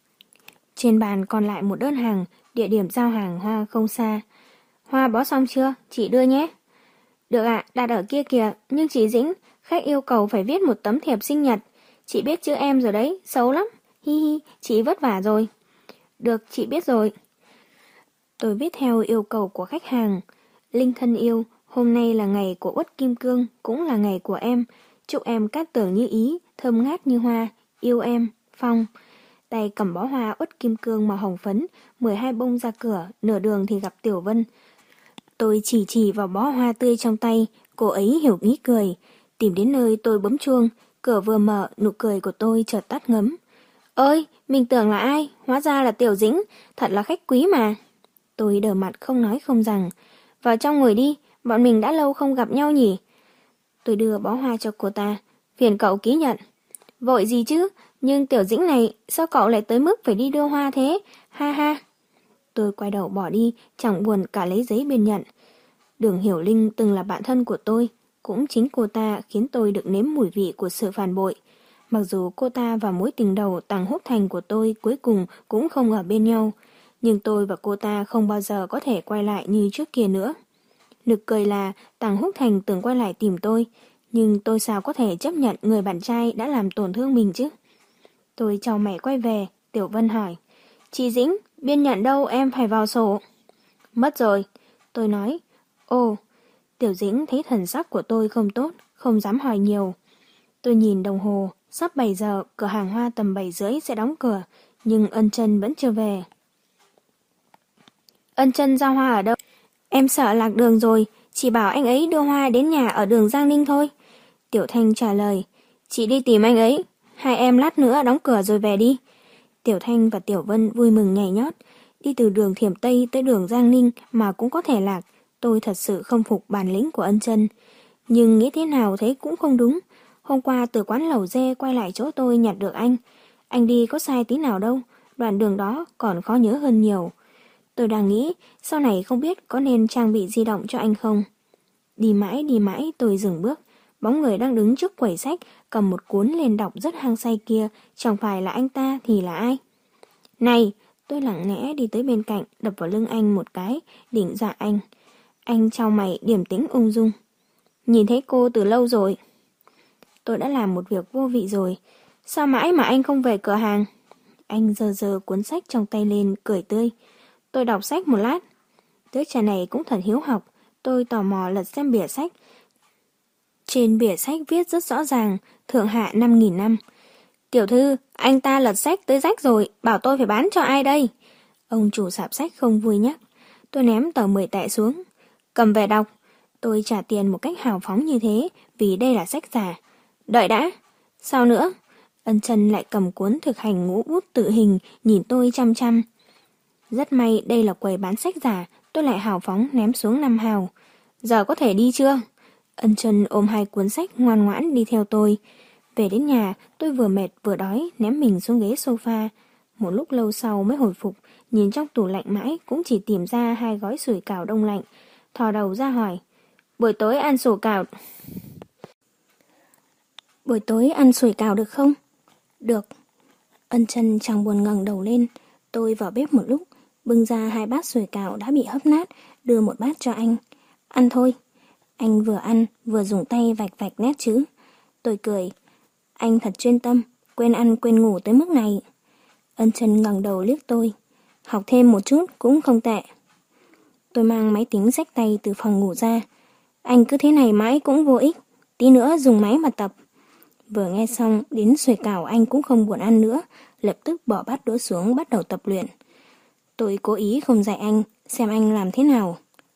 Trên bàn còn lại một đơn hàng, địa điểm giao hàng hoa không xa. Hoa bó xong chưa? Chị đưa nhé. Được ạ, đặt ở kia kìa, nhưng chị Dĩnh, khách yêu cầu phải viết một tấm thiệp sinh nhật. Chị biết chữ em rồi đấy, xấu lắm. Hi hi, chị vất vả rồi. Được, chị biết rồi. Tôi viết theo yêu cầu của khách hàng. Linh thân yêu, hôm nay là ngày của Uất Kim Cương, cũng là ngày của em. Chúc em cát tường như ý, thơm ngát như hoa, yêu em, Phong. Tay cầm bó hoa Uất Kim Cương màu hồng phấn, mười hai bông ra cửa, nửa đường thì gặp Tiểu Vân. Tôi chỉ chỉ vào bó hoa tươi trong tay, cô ấy hiểu ý cười. Tìm đến nơi tôi bấm chuông, cửa vừa mở, nụ cười của tôi chợt tắt ngấm. Ơi, mình tưởng là ai? Hóa ra là Tiểu Dĩnh, thật là khách quý mà. Tôi đờ mặt không nói không rằng. Vào trong ngồi đi, bọn mình đã lâu không gặp nhau nhỉ? Tôi đưa bó hoa cho cô ta, phiền cậu ký nhận. Vội gì chứ, nhưng Tiểu Dĩnh này, sao cậu lại tới mức phải đi đưa hoa thế? Ha ha. Tôi quay đầu bỏ đi, chẳng buồn cả lấy giấy biên nhận. Đường Hiểu Linh từng là bạn thân của tôi, cũng chính cô ta khiến tôi được nếm mùi vị của sự phản bội. Mặc dù cô ta và mối tình đầu Tằng Húc Thành của tôi cuối cùng cũng không ở bên nhau, nhưng tôi và cô ta không bao giờ có thể quay lại như trước kia nữa. Nực cười là Tằng Húc Thành từng quay lại tìm tôi, nhưng tôi sao có thể chấp nhận người bạn trai đã làm tổn thương mình chứ? Tôi chào mày quay về, Tiểu Vân hỏi. Chị Dĩnh, biên nhận đâu em phải vào sổ? Mất rồi. Tôi nói. Ồ, Tiểu Dĩnh thấy thần sắc của tôi không tốt, không dám hỏi nhiều. Tôi nhìn đồng hồ, sắp bảy giờ, cửa hàng hoa tầm bảy rưỡi sẽ đóng cửa, nhưng Ân Chân vẫn chưa về. Ân Chân giao hoa ở đâu? Em sợ lạc đường rồi, chỉ bảo anh ấy đưa hoa đến nhà ở đường Giang Ninh thôi. Tiểu Thanh trả lời, chị đi tìm anh ấy, hai em lát nữa đóng cửa rồi về đi. Tiểu Thanh và Tiểu Vân vui mừng nhảy nhót, đi từ đường Thiểm Tây tới đường Giang Ninh mà cũng có thể lạc. Tôi thật sự không phục bản lĩnh của Ân Chân, nhưng nghĩ thế nào thấy cũng không đúng. Hôm qua từ quán lẩu dê quay lại chỗ tôi nhặt được anh. Anh đi có sai tí nào đâu, đoạn đường đó còn khó nhớ hơn nhiều. Tôi đang nghĩ, sau này không biết có nên trang bị di động cho anh không. Đi mãi đi mãi tôi dừng bước, bóng người đang đứng trước quầy sách, cầm một cuốn lên đọc rất hăng say kia, chẳng phải là anh ta thì là ai? Này, tôi lặng lẽ đi tới bên cạnh, đập vào lưng anh một cái, định dọa anh. Anh chau mày điềm tĩnh ung dung. Nhìn thấy cô từ lâu rồi. Tôi đã làm một việc vô vị rồi. Sao mãi mà anh không về cửa hàng? Anh giơ giơ cuốn sách trong tay lên, cười tươi. Tôi đọc sách một lát. Đứa trẻ này cũng thật hiếu học. Tôi tò mò lật xem bìa sách. Trên bìa sách viết rất rõ ràng, thượng hạ năm nghìn năm. Tiểu thư, anh ta lật sách tới rách rồi, bảo tôi phải bán cho ai đây? Ông chủ sạp sách không vui nhắc. Tôi ném tờ mười tệ xuống. Cầm về đọc. Tôi trả tiền một cách hào phóng như thế, vì đây là sách giả. Đợi đã. Sao nữa? Ân Chân lại cầm cuốn thực hành ngũ bút tự hình, nhìn tôi chăm chăm. Rất may đây là quầy bán sách giả, tôi lại hào phóng ném xuống năm hào. Giờ có thể đi chưa? Ân Chân ôm hai cuốn sách ngoan ngoãn đi theo tôi. Về đến nhà, tôi vừa mệt vừa đói, ném mình xuống ghế sofa. Một lúc lâu sau mới hồi phục, nhìn trong tủ lạnh mãi cũng chỉ tìm ra hai gói sủi cảo đông lạnh. Thò đầu ra hỏi, buổi tối ăn sủi cảo. Buổi tối ăn sủi cảo được không? Được. Ân Chân chẳng buồn ngẩng đầu lên. Tôi vào bếp một lúc, bưng ra hai bát sủi cảo đã bị hấp nát, đưa một bát cho anh. Ăn thôi. Anh vừa ăn, vừa dùng tay vạch vạch nét chữ. Tôi cười. Anh thật chuyên tâm, quên ăn quên ngủ tới mức này. Ân Chân ngẩng đầu liếc tôi. Học thêm một chút cũng không tệ. Tôi mang máy tính xách tay từ phòng ngủ ra. Anh cứ thế này mãi cũng vô ích. Tí nữa dùng máy mà tập. Vừa nghe xong, đến sủi cảo anh cũng không buồn ăn nữa, lập tức bỏ bát đũa xuống bắt đầu tập luyện. Tôi cố ý không dạy anh, xem anh làm thế nào.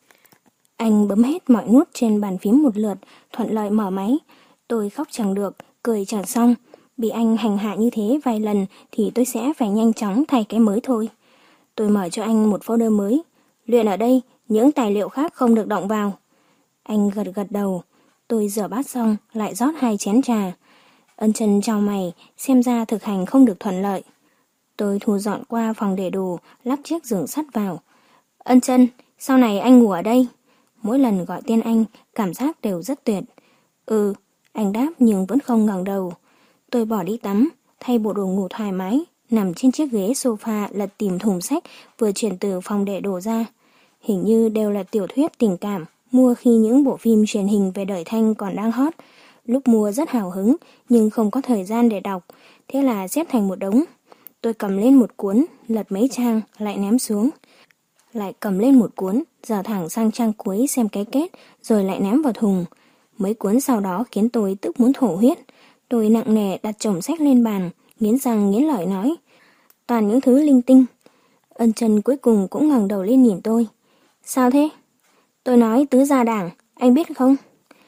Anh bấm hết mọi nút trên bàn phím một lượt, thuận lợi mở máy. Tôi khóc chẳng được, cười chẳng xong. Bị anh hành hạ như thế vài lần thì tôi sẽ phải nhanh chóng thay cái mới thôi. Tôi mở cho anh một folder mới. Luyện ở đây, những tài liệu khác không được động vào. Anh gật gật đầu. Tôi rửa bát xong, lại rót hai chén trà. Ân Chân chau mày, xem ra thực hành không được thuận lợi. Tôi thu dọn qua phòng để đồ, lắp chiếc giường sắt vào. Ân Chân, sau này anh ngủ ở đây. Mỗi lần gọi tên anh, cảm giác đều rất tuyệt. Ừ, anh đáp nhưng vẫn không ngẩng đầu. Tôi bỏ đi tắm, thay bộ đồ ngủ thoải mái, nằm trên chiếc ghế sofa lật tìm thùng sách vừa chuyển từ phòng để đồ ra. Hình như đều là tiểu thuyết tình cảm, mua khi những bộ phim truyền hình về đời Thanh còn đang hot. Lúc mua rất hào hứng, nhưng không có thời gian để đọc, thế là xếp thành một đống. Tôi cầm lên một cuốn, lật mấy trang, lại ném xuống. Lại cầm lên một cuốn, dở thẳng sang trang cuối xem cái kết, rồi lại ném vào thùng. Mấy cuốn sau đó khiến tôi tức muốn thổ huyết. Tôi nặng nề đặt chồng sách lên bàn, nghiến răng nghiến lợi nói. Toàn những thứ linh tinh. Ân Chân cuối cùng cũng ngẩng đầu lên nhìn tôi. Sao thế? Tôi nói tứ gia đảng, anh biết không?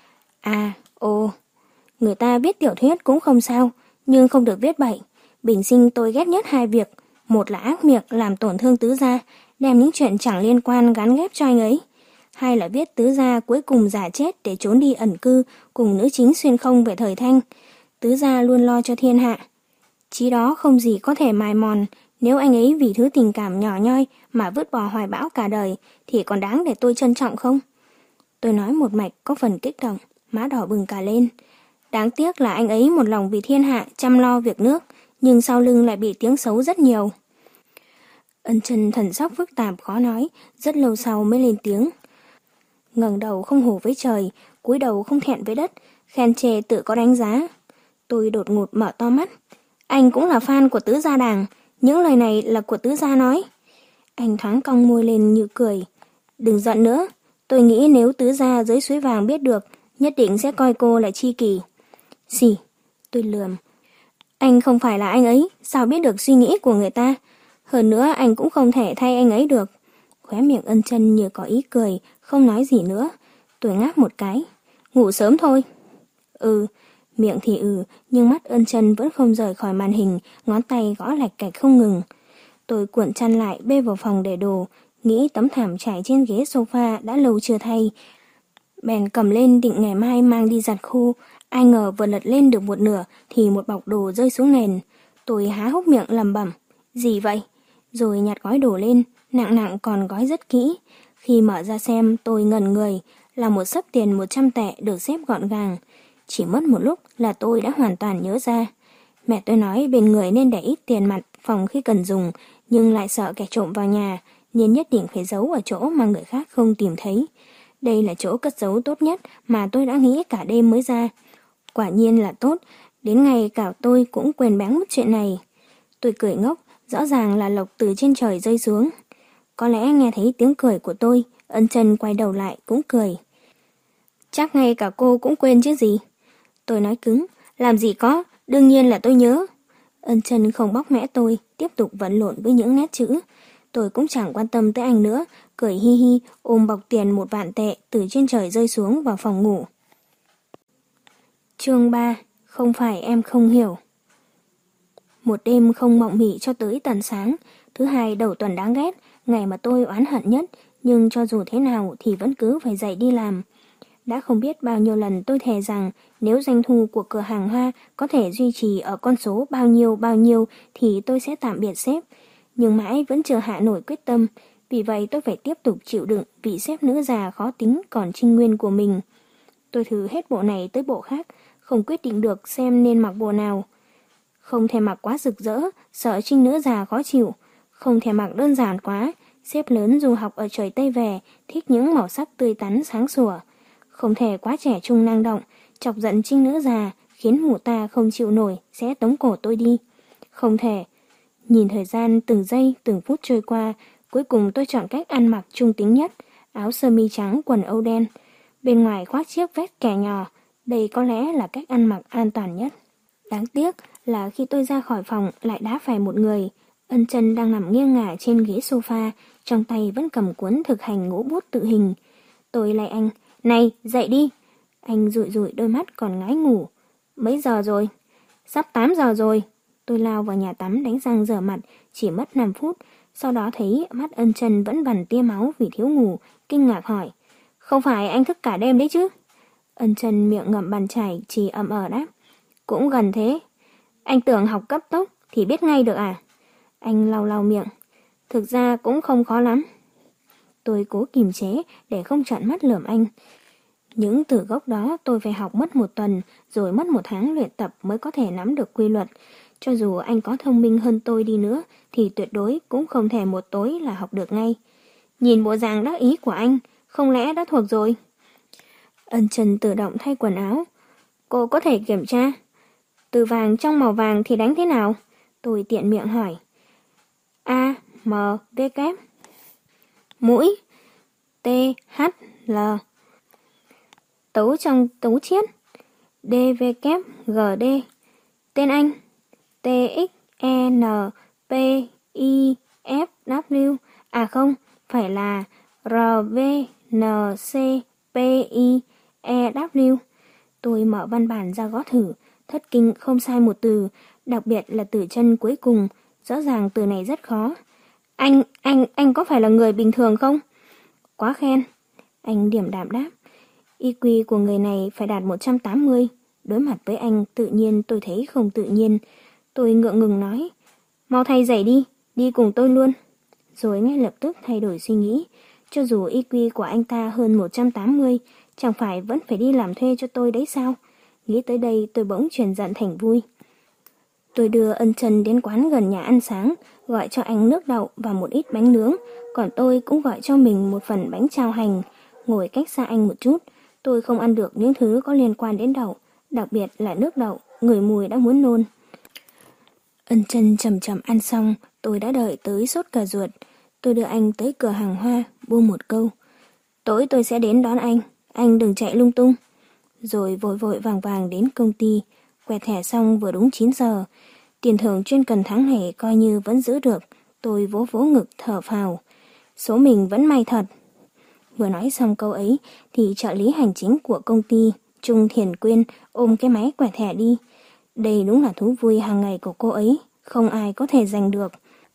À, ồ, người ta viết tiểu thuyết cũng không sao, nhưng không được viết bậy. Bình sinh tôi ghét nhất hai việc. Một là ác miệng làm tổn thương tứ gia, đem những chuyện chẳng liên quan gắn ghép cho anh ấy. Hai là viết tứ gia cuối cùng giả chết để trốn đi ẩn cư cùng nữ chính xuyên không về thời Thanh. Tứ gia luôn lo cho thiên hạ. Chí đó không gì có thể mài mòn. Nếu anh ấy vì thứ tình cảm nhỏ nhoi mà vứt bỏ hoài bão cả đời thì còn đáng để tôi trân trọng không? Tôi nói một mạch có phần kích động, má đỏ bừng cả lên. Đáng tiếc là anh ấy một lòng vì thiên hạ chăm lo việc nước, nhưng sau lưng lại bị tiếng xấu rất nhiều. Ân Chân thần sắc phức tạp khó nói, rất lâu sau mới lên tiếng. Ngẩng đầu không hổ với trời, cúi đầu không thẹn với đất, khen chê tự có đánh giá. Tôi đột ngột mở to mắt. Anh cũng là fan của tứ gia đảng, những lời này là của tứ gia nói. Anh thoáng cong môi lên như cười. Đừng giận nữa, tôi nghĩ nếu tứ gia dưới suối vàng biết được, nhất định sẽ coi cô là tri kỷ. Xì, tôi lườm. Anh không phải là anh ấy, sao biết được suy nghĩ của người ta? Hơn nữa anh cũng không thể thay anh ấy được. Khóe miệng Ân Chân như có ý cười, không nói gì nữa. Tôi ngáp một cái. Ngủ sớm thôi. Ừ, miệng thì ừ, nhưng mắt Ân Chân vẫn không rời khỏi màn hình, ngón tay gõ lạch cạch không ngừng. Tôi cuộn chăn lại bê vào phòng để đồ, nghĩ tấm thảm trải trên ghế sofa đã lâu chưa thay. Bèn cầm lên định ngày mai mang đi giặt khô, ai ngờ vừa lật lên được một nửa thì một bọc đồ rơi xuống nền. Tôi há hốc miệng lẩm bẩm, gì vậy? Rồi nhặt gói đồ lên, nặng nặng còn gói rất kỹ. Khi mở ra xem tôi ngẩn người, là một xấp tiền một trăm tệ được xếp gọn gàng. Chỉ mất một lúc là tôi đã hoàn toàn nhớ ra. Mẹ tôi nói bên người nên để ít tiền mặt phòng khi cần dùng, nhưng lại sợ kẻ trộm vào nhà, nên nhất định phải giấu ở chỗ mà người khác không tìm thấy. Đây là chỗ cất giấu tốt nhất mà tôi đã nghĩ cả đêm mới ra. Quả nhiên là tốt, đến ngày cả tôi cũng quên bén mất chuyện này. Tôi cười ngốc, rõ ràng là lộc từ trên trời rơi xuống. Có lẽ nghe thấy tiếng cười của tôi, Ân Chân quay đầu lại cũng cười. Chắc ngay cả cô cũng quên chứ gì. Tôi nói cứng, làm gì có, đương nhiên là tôi nhớ. Ân Chân không bóc mẽ tôi, tiếp tục vật lộn với những nét chữ. Tôi cũng chẳng quan tâm tới anh nữa, cười hi hi, ôm bọc tiền một vạn tệ từ trên trời rơi xuống vào phòng ngủ. Chương ba, không phải em không hiểu. Một đêm không mộng mị cho tới tận sáng, thứ hai đầu tuần đáng ghét, ngày mà tôi oán hận nhất, nhưng cho dù thế nào thì vẫn cứ phải dậy đi làm. Đã không biết bao nhiêu lần tôi thề rằng nếu doanh thu của cửa hàng hoa có thể duy trì ở con số bao nhiêu bao nhiêu thì tôi sẽ tạm biệt sếp. Nhưng mãi vẫn chưa hạ nổi quyết tâm, vì vậy tôi phải tiếp tục chịu đựng vị sếp nữ già khó tính còn trinh nguyên của mình. Tôi thử hết bộ này tới bộ khác, không quyết định được xem nên mặc bộ nào. Không thể mặc quá rực rỡ, sợ trinh nữ già khó chịu. Không thể mặc đơn giản quá, Xếp lớn du học ở trời Tây về, thích những màu sắc tươi tắn sáng sủa. Không thể quá trẻ trung năng động, chọc giận trinh nữ già, khiến mụ ta không chịu nổi, sẽ tống cổ tôi đi. Không thể. Nhìn thời gian từng giây, từng phút trôi qua, cuối cùng tôi chọn cách ăn mặc trung tính nhất, áo sơ mi trắng, quần âu đen. Bên ngoài khoác chiếc vest kẻ nhỏ, đây có lẽ là cách ăn mặc an toàn nhất. Đáng tiếc là khi tôi ra khỏi phòng lại đá phải một người. Ân Chân đang nằm nghiêng ngả trên ghế sofa, trong tay vẫn cầm cuốn thực hành ngũ bút tự hình. Tôi lay anh, này, dậy đi. Anh dụi dụi đôi mắt còn ngái ngủ. Mấy giờ rồi? Sắp tám giờ rồi. Tôi lao vào nhà tắm đánh răng rửa mặt, chỉ mất năm phút. Sau đó thấy mắt Ân Chân vẫn vằn tia máu vì thiếu ngủ, kinh ngạc hỏi. Không phải anh thức cả đêm đấy chứ? Ân Chân miệng ngậm bàn chải chỉ ậm ờ đáp. Cũng gần thế. Anh tưởng học cấp tốc thì biết ngay được à? Anh lau lau miệng. Thực ra cũng không khó lắm. Tôi cố kìm chế để không trợn mắt lườm anh. Những từ gốc đó tôi phải học mất một tuần, rồi mất một tháng luyện tập mới có thể nắm được quy luật. Cho dù anh có thông minh hơn tôi đi nữa, thì tuyệt đối cũng không thể một tối là học được ngay. Nhìn bộ dạng đắc ý của anh, không lẽ đã thuộc rồi? Ân Chân tự động thay quần áo. Cô có thể kiểm tra. Từ vàng trong màu vàng thì đánh thế nào? Tôi tiện miệng hỏi. A, M, V, K. Mũi. T, H, L. Tấu trong tấu chiết. D, V, K, G, D. Tên anh. T, X, E, N, P, I, F, W. À không, phải là R, V, N, C, P, I, E, W. Tôi mở văn bản ra gõ thử, thất kinh không sai một từ, đặc biệt là từ chân cuối cùng, rõ ràng từ này rất khó. Anh, anh, anh có phải là người bình thường không? Quá khen. Anh điềm đạm đáp. i kiu của người này phải đạt một trăm tám mươi. Đối mặt với anh, tự nhiên tôi thấy không tự nhiên. Tôi ngượng ngừng nói. Mau thay giày đi, đi cùng tôi luôn. Rồi ngay lập tức thay đổi suy nghĩ. Cho dù i kiu của anh ta hơn một trăm tám mươi, chẳng phải vẫn phải đi làm thuê cho tôi đấy sao? Nghĩ tới đây tôi bỗng chuyển giận thành vui. Tôi đưa Ân Chân đến quán gần nhà ăn sáng, gọi cho anh nước đậu và một ít bánh nướng, còn tôi cũng gọi cho mình một phần bánh trao hành. Ngồi cách xa anh một chút, tôi không ăn được những thứ có liên quan đến đậu, đặc biệt là nước đậu, ngửi mùi đã muốn nôn. Ân Chân chậm chậm ăn xong, tôi đã đợi tới sốt cả ruột. Tôi đưa anh tới cửa hàng hoa, buông một câu. Tối tôi sẽ đến đón anh, anh đừng chạy lung tung. Rồi vội vội vàng vàng đến công ty, quẹt thẻ xong vừa đúng chín giờ. Tiền thưởng chuyên cần tháng này coi như vẫn giữ được. Tôi vỗ vỗ ngực thở phào. Số mình vẫn may thật. Vừa nói xong câu ấy thì trợ lý hành chính của công ty, Trung Thiền Quyên, ôm cái máy quẹt thẻ đi. Đây đúng là thú vui hàng ngày của cô ấy, không ai có thể giành được.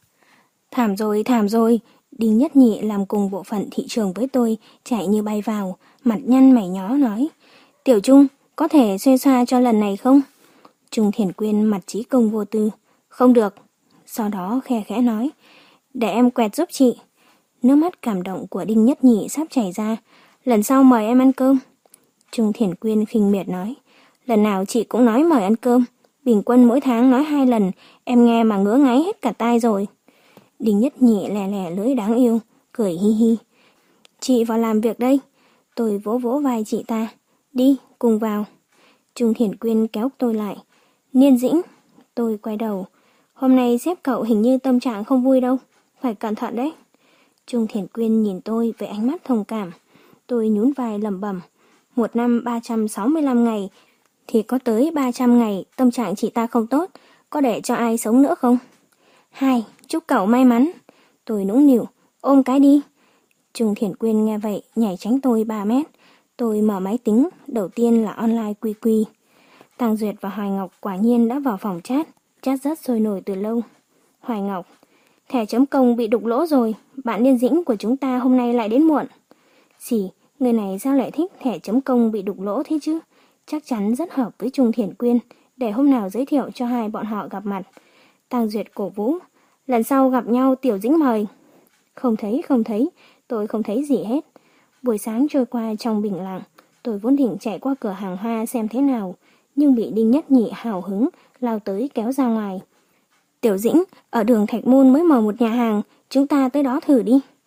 Thảm rồi, thảm rồi. Đinh Nhất Nhị làm cùng bộ phận thị trường với tôi, chạy như bay vào, mặt nhăn mày nhó nói. Tiểu Trung, có thể xuê xoa cho lần này không? Trung Thiền Quyên mặt chí công vô tư. Không được. Sau đó khe khẽ nói. Để em quẹt giúp chị. Nước mắt cảm động của Đinh Nhất Nhị sắp chảy ra. Lần sau mời em ăn cơm. Trung Thiền Quyên khinh miệt nói. Lần nào chị cũng nói mời ăn cơm. Bình quân mỗi tháng nói hai lần. Em nghe mà ngứa ngáy hết cả tai rồi. Đinh Nhất Nhị lè lè lưỡi đáng yêu, cười hi hi. Chị vào làm việc đây. Tôi vỗ vỗ vai chị ta. Đi, cùng vào. Trung Thiền Quyên kéo tôi lại. Niên Dĩnh. Tôi quay đầu. Hôm nay sếp cậu hình như tâm trạng không vui đâu. Phải cẩn thận đấy. Trung Thiền Quyên nhìn tôi với ánh mắt thông cảm. Tôi nhún vai lẩm bẩm. Một năm ba trăm sáu mươi lăm ngày thì có tới ba trăm ngày tâm trạng chị ta không tốt. Có để cho ai sống nữa không? Hai, chúc cậu may mắn. Tôi nũng nịu. Ôm cái đi. Trung Thiền Quyên nghe vậy nhảy tránh tôi ba mét. Tôi mở máy tính, đầu tiên là online quy quy. Tàng Duyệt và Hoài Ngọc quả nhiên đã vào phòng chat, chat rất sôi nổi từ lâu. Hoài Ngọc, thẻ chấm công bị đục lỗ rồi, bạn Niên Dĩnh của chúng ta hôm nay lại đến muộn. Xì, người này sao lại thích thẻ chấm công bị đục lỗ thế chứ? Chắc chắn rất hợp với Trung Thiền Quyên, để hôm nào giới thiệu cho hai bọn họ gặp mặt. Tàng Duyệt cổ vũ, lần sau gặp nhau Tiểu Dĩnh mời. Không thấy, không thấy, tôi không thấy gì hết. Buổi sáng trôi qua trong bình lặng, tôi vốn định chạy qua cửa hàng hoa xem thế nào, nhưng bị Đinh Nhất Nhị hào hứng lao tới kéo ra ngoài. Tiểu Dĩnh, ở đường Thạch Môn mới mở một nhà hàng, chúng ta tới đó thử đi.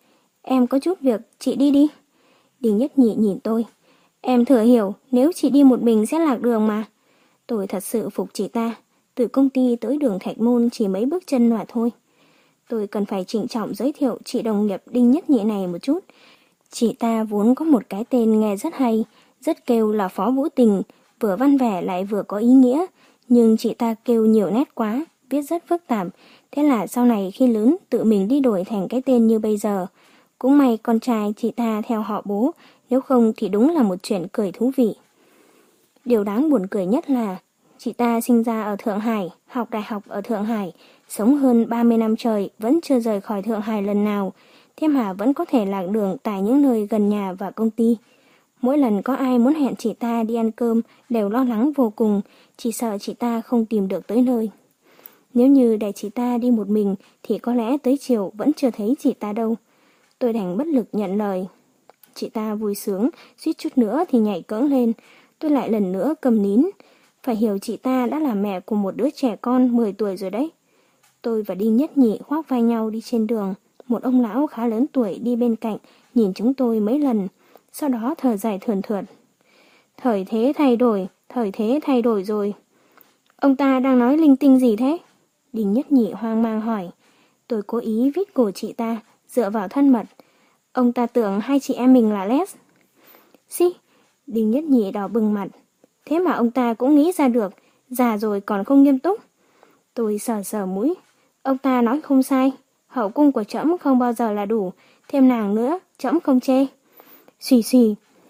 Em có chút việc, chị đi đi. Đinh Nhất Nhị nhìn tôi. Em thừa hiểu nếu chị đi một mình sẽ lạc đường mà. Tôi thật sự phục chị ta. Từ công ty tới đường Thạch Môn chỉ mấy bước chân mà thôi. Tôi cần phải trịnh trọng giới thiệu chị đồng nghiệp Đinh Nhất Nhị này một chút. Chị ta vốn có một cái tên nghe rất hay, rất kêu là Phó Vũ Tình, vừa văn vẻ lại vừa có ý nghĩa. Nhưng chị ta kêu nhiều nét quá, viết rất phức tạp. Thế là sau này khi lớn tự mình đi đổi thành cái tên như bây giờ. Cũng may con trai chị ta theo họ bố, nếu không thì đúng là một chuyện cười thú vị. Điều đáng buồn cười nhất là chị ta sinh ra ở Thượng Hải, học đại học ở Thượng Hải, sống hơn ba mươi năm trời vẫn chưa rời khỏi Thượng Hải lần nào, thế mà vẫn có thể lạc đường tại những nơi gần nhà và công ty. Mỗi lần có ai muốn hẹn chị ta đi ăn cơm đều lo lắng vô cùng, chỉ sợ chị ta không tìm được tới nơi. Nếu như để chị ta đi một mình thì có lẽ tới chiều vẫn chưa thấy chị ta đâu. Tôi đành bất lực nhận lời. Chị ta vui sướng, suýt chút nữa thì nhảy cẫng lên. Tôi lại lần nữa cầm nín. Phải hiểu chị ta đã là mẹ của một đứa trẻ con mười tuổi rồi đấy. Tôi và Đinh Nhất Nhị khoác vai nhau đi trên đường. Một ông lão khá lớn tuổi đi bên cạnh, nhìn chúng tôi mấy lần. Sau đó thở dài thườn thượt. Thời thế thay đổi, thời thế thay đổi rồi. Ông ta đang nói linh tinh gì thế? Đinh Nhất Nhị hoang mang hỏi. Tôi cố ý vít cổ chị ta, dựa vào thân mật. Ông ta tưởng hai chị em mình là les. Xí, Đinh Nhất Nhị đỏ bừng mặt. Thế mà ông ta cũng nghĩ ra được, già rồi còn không nghiêm túc. Tôi sờ sờ mũi. Ông ta nói không sai, hậu cung của trẫm không bao giờ là đủ, thêm nàng nữa, trẫm không chê. Xì xì.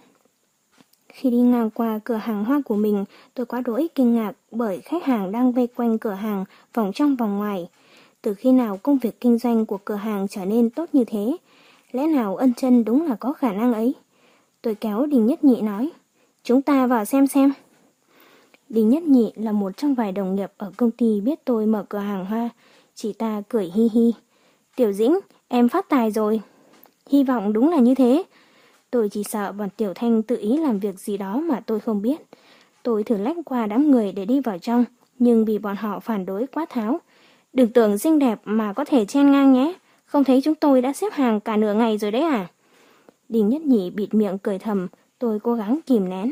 Khi đi ngang qua cửa hàng hoa của mình, tôi quá đỗi kinh ngạc bởi khách hàng đang vây quanh cửa hàng, vòng trong vòng ngoài. Từ khi nào công việc kinh doanh của cửa hàng trở nên tốt như thế? Lẽ nào Ân Chân đúng là có khả năng ấy? Tôi kéo Đinh Nhất Nhị nói, chúng ta vào xem xem. Đinh Nhất Nhị là một trong vài đồng nghiệp ở công ty biết tôi mở cửa hàng hoa. Chị ta cười hi hi. Tiểu Dĩnh, em phát tài rồi. Hy vọng đúng là như thế. Tôi chỉ sợ bọn Tiểu Thanh tự ý làm việc gì đó mà tôi không biết. Tôi thử lách qua đám người để đi vào trong, nhưng bị bọn họ phản đối quát tháo. Đừng tưởng xinh đẹp mà có thể chen ngang nhé. Không thấy chúng tôi đã xếp hàng cả nửa ngày rồi đấy à? Đinh Nhất Nhị bịt miệng cười thầm, tôi cố gắng kìm nén.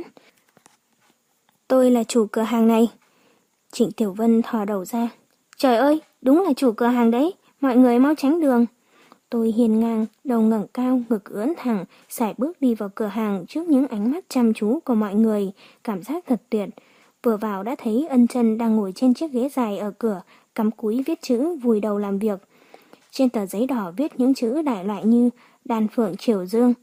Tôi là chủ cửa hàng này. Trịnh Tiểu Vân thò đầu ra. Trời ơi, đúng là chủ cửa hàng đấy, mọi người mau tránh đường. Tôi hiên ngang, đầu ngẩng cao, ngực ưỡn thẳng, sải bước đi vào cửa hàng trước những ánh mắt chăm chú của mọi người, cảm giác thật tuyệt. Vừa vào đã thấy Ân Chân đang ngồi trên chiếc ghế dài ở cửa, cắm cúi viết chữ, vùi đầu làm việc. Trên tờ giấy đỏ viết những chữ đại loại như Đan Phượng Triều Dương,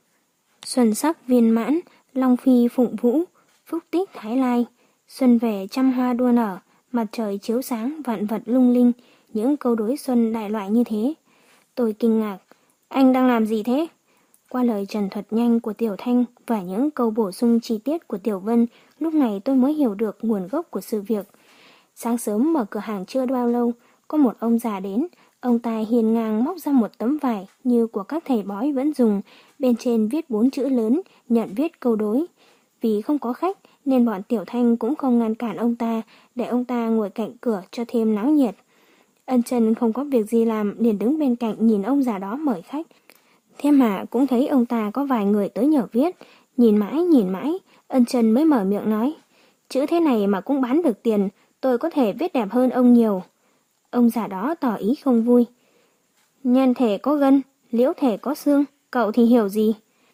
Xuân Sắc Viên Mãn, Long Phi Phụng Vũ, Phúc Tích Thái Lai, Xuân về trăm hoa đua nở, mặt trời chiếu sáng, vạn vật lung linh, những câu đối xuân đại loại như thế. Tôi kinh ngạc, anh đang làm gì thế? Qua lời trần thuật nhanh của Tiểu Thanh và những câu bổ sung chi tiết của Tiểu Vân, lúc này tôi mới hiểu được nguồn gốc của sự việc. Sáng sớm mở cửa hàng chưa bao lâu, có một ông già đến. Ông ta hiên ngang móc ra một tấm vải như của các thầy bói vẫn dùng, bên trên viết bốn chữ lớn, nhận viết câu đối. Vì không có khách nên bọn Tiểu Thanh cũng không ngăn cản ông ta, để ông ta ngồi cạnh cửa cho thêm náo nhiệt. Ân Chân không có việc gì làm liền đứng bên cạnh nhìn ông già đó mời khách. Thế mà cũng thấy ông ta có vài người tới nhờ viết, nhìn mãi nhìn mãi, Ân Chân mới mở miệng nói, chữ thế này mà cũng bán được tiền, tôi có thể viết đẹp hơn ông nhiều. Ông già đó tỏ ý không vui. Nhân thể có gân, liễu thể có xương, cậu thì hiểu gì?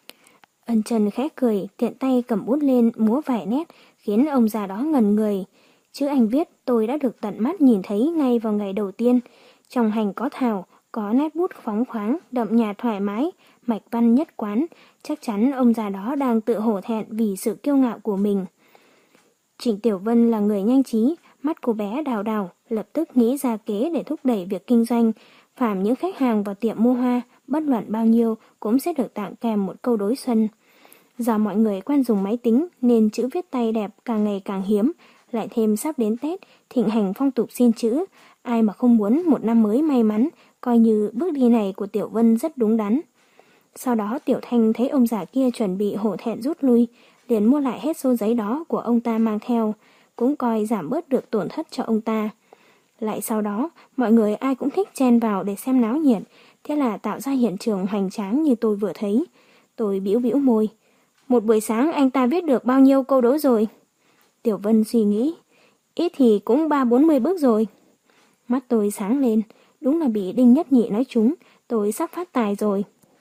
Ân Chân khẽ cười, tiện tay cầm bút lên múa vài nét, khiến ông già đó ngẩn người. Chữ anh viết tôi đã được tận mắt nhìn thấy ngay vào ngày đầu tiên. Trong hành có thảo, có nét bút phóng khoáng, đậm nhạt thoải mái, mạch văn nhất quán. Chắc chắn ông già đó đang tự hổ thẹn vì sự kiêu ngạo của mình. Trịnh Tiểu Vân là người nhanh trí, mắt cô bé đào đào, lập tức nghĩ ra kế để thúc đẩy việc kinh doanh. Phàm những khách hàng vào tiệm mua hoa, bất luận bao nhiêu cũng sẽ được tặng kèm một câu đối xuân. Do mọi người quen dùng máy tính nên chữ viết tay đẹp càng ngày càng hiếm, lại thêm sắp đến Tết, thịnh hành phong tục xin chữ. Ai mà không muốn một năm mới may mắn, coi như bước đi này của Tiểu Vân rất đúng đắn. Sau đó Tiểu Thanh thấy ông già kia chuẩn bị hổ thẹn rút lui, liền mua lại hết số giấy đó của ông ta mang theo, cũng coi giảm bớt được tổn thất cho ông ta. Lại sau đó, mọi người ai cũng thích chen vào để xem náo nhiệt, thế là tạo ra hiện trường hoành tráng như tôi vừa thấy. Tôi bĩu bĩu môi. Một buổi sáng anh ta viết được bao nhiêu câu đố rồi? Tiểu Vân suy nghĩ. Ít thì cũng ba bốn mươi bước rồi. Mắt tôi sáng lên. Đúng là bị Đinh Nhất Nhị nói trúng. Tôi sắp phát tài rồi.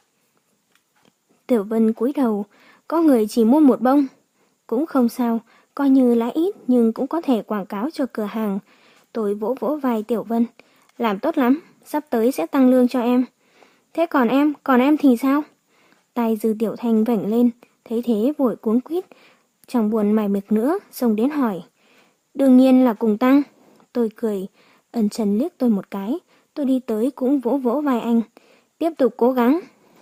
Tiểu Vân cúi đầu. Có người chỉ mua một bông. Cũng không sao. Coi như là ít nhưng cũng có thể quảng cáo cho cửa hàng. Tôi vỗ vỗ vai Tiểu Vân. Làm tốt lắm. Sắp tới sẽ tăng lương cho em. Thế còn em, còn em thì sao? Tay Dư Tiểu Thanh vểnh lên. Thấy thế vội cuống quýt. Chẳng buồn mải miệt nữa, xông đến hỏi. Đương nhiên là cùng tăng. Tôi cười. Ân Trần liếc tôi một cái. Tôi đi tới cũng vỗ vỗ vai anh. Tiếp tục cố gắng.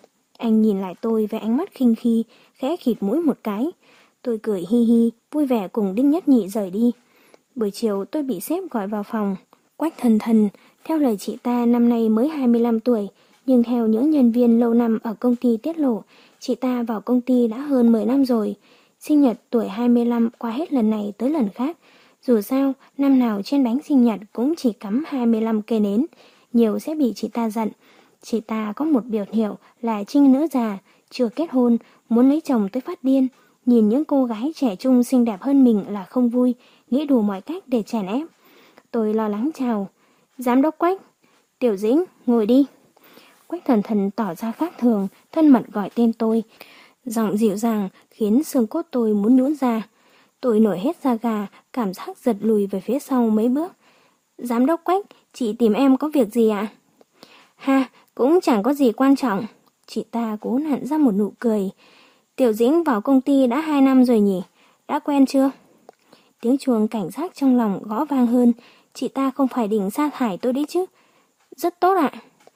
Anh nhìn lại tôi với ánh mắt khinh khi, khẽ khịt mũi một cái. Tôi cười hi hi, vui vẻ cùng Đinh Nhất Nhị rời đi. Buổi chiều tôi bị sếp gọi vào phòng. Quách Thần Thần, theo lời chị ta năm nay mới hai mươi lăm tuổi, nhưng theo những nhân viên lâu năm ở công ty tiết lộ, chị ta vào công ty đã hơn mười năm rồi. Sinh nhật tuổi hai mươi lăm qua hết lần này tới lần khác. Dù sao, năm nào trên bánh sinh nhật cũng chỉ cắm hai mươi lăm cây nến, nhiều sẽ bị chị ta giận. Chị ta có một biểu hiệu là trinh nữ già, chưa kết hôn, muốn lấy chồng tới phát điên. Nhìn những cô gái trẻ trung xinh đẹp hơn mình là không vui, nghĩ đủ mọi cách để chèn ép. Tôi lo lắng chào. Giám đốc Quách. Tiểu Dĩnh, ngồi đi. Quách Thần Thần tỏ ra khác thường, thân mật gọi tên tôi. Giọng dịu dàng khiến xương cốt tôi muốn nhũn ra. Tôi nổi hết da gà, cảm giác giật lùi về phía sau mấy bước. Giám đốc Quách, chị tìm em có việc gì ạ? Ha, cũng chẳng có gì quan trọng. Chị ta cố nặn ra một nụ cười. Tiểu Dĩnh vào công ty đã hai năm rồi nhỉ? Đã quen chưa? Tiếng chuông cảnh giác trong lòng gõ vang hơn. Chị ta không phải định sa thải tôi đấy chứ? Rất tốt ạ.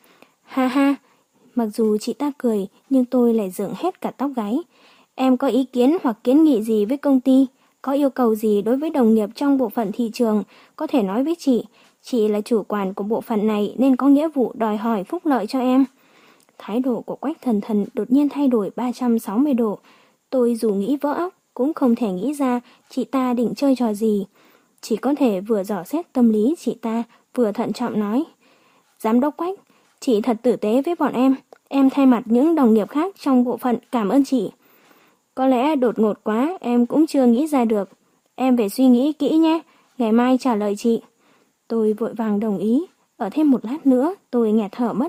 Ha ha, mặc dù chị ta cười nhưng tôi lại dựng hết cả tóc gáy. Em có ý kiến hoặc kiến nghị gì với công ty? Có yêu cầu gì đối với đồng nghiệp trong bộ phận thị trường? Có thể nói với chị. Chị là chủ quản của bộ phận này nên có nghĩa vụ đòi hỏi phúc lợi cho em. Thái độ của Quách Thần Thần đột nhiên thay đổi ba trăm sáu mươi độ. Tôi dù nghĩ vỡ óc cũng không thể nghĩ ra chị ta định chơi trò gì. Chỉ có thể vừa dò xét tâm lý chị ta, vừa thận trọng nói. Giám đốc Quách, chị thật tử tế với bọn em. Em thay mặt những đồng nghiệp khác trong bộ phận cảm ơn chị. Có lẽ đột ngột quá em cũng chưa nghĩ ra được. Em phải suy nghĩ kỹ nhé, ngày mai trả lời chị. Tôi vội vàng đồng ý. Ở thêm một lát nữa tôi nghẹt thở mất.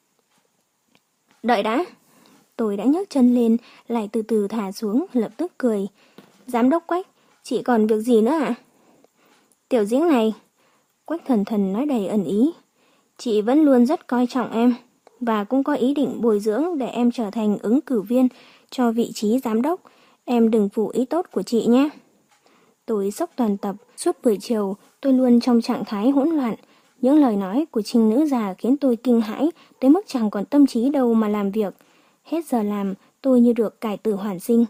Đợi đã. Tôi đã nhấc chân lên, lại từ từ thả xuống, lập tức cười. Giám đốc Quách, chị còn việc gì nữa ạ? Tiểu Dĩnh này. Quách Thần Thần nói đầy ẩn ý. Chị vẫn luôn rất coi trọng em, và cũng có ý định bồi dưỡng để em trở thành ứng cử viên cho vị trí giám đốc. Em đừng phụ ý tốt của chị nhé. Tôi sốc toàn tập, suốt buổi chiều tôi luôn trong trạng thái hỗn loạn. Những lời nói của trinh nữ già khiến tôi kinh hãi tới mức chẳng còn tâm trí đâu mà làm việc. Hết giờ làm, tôi như được cải tử hoàn sinh.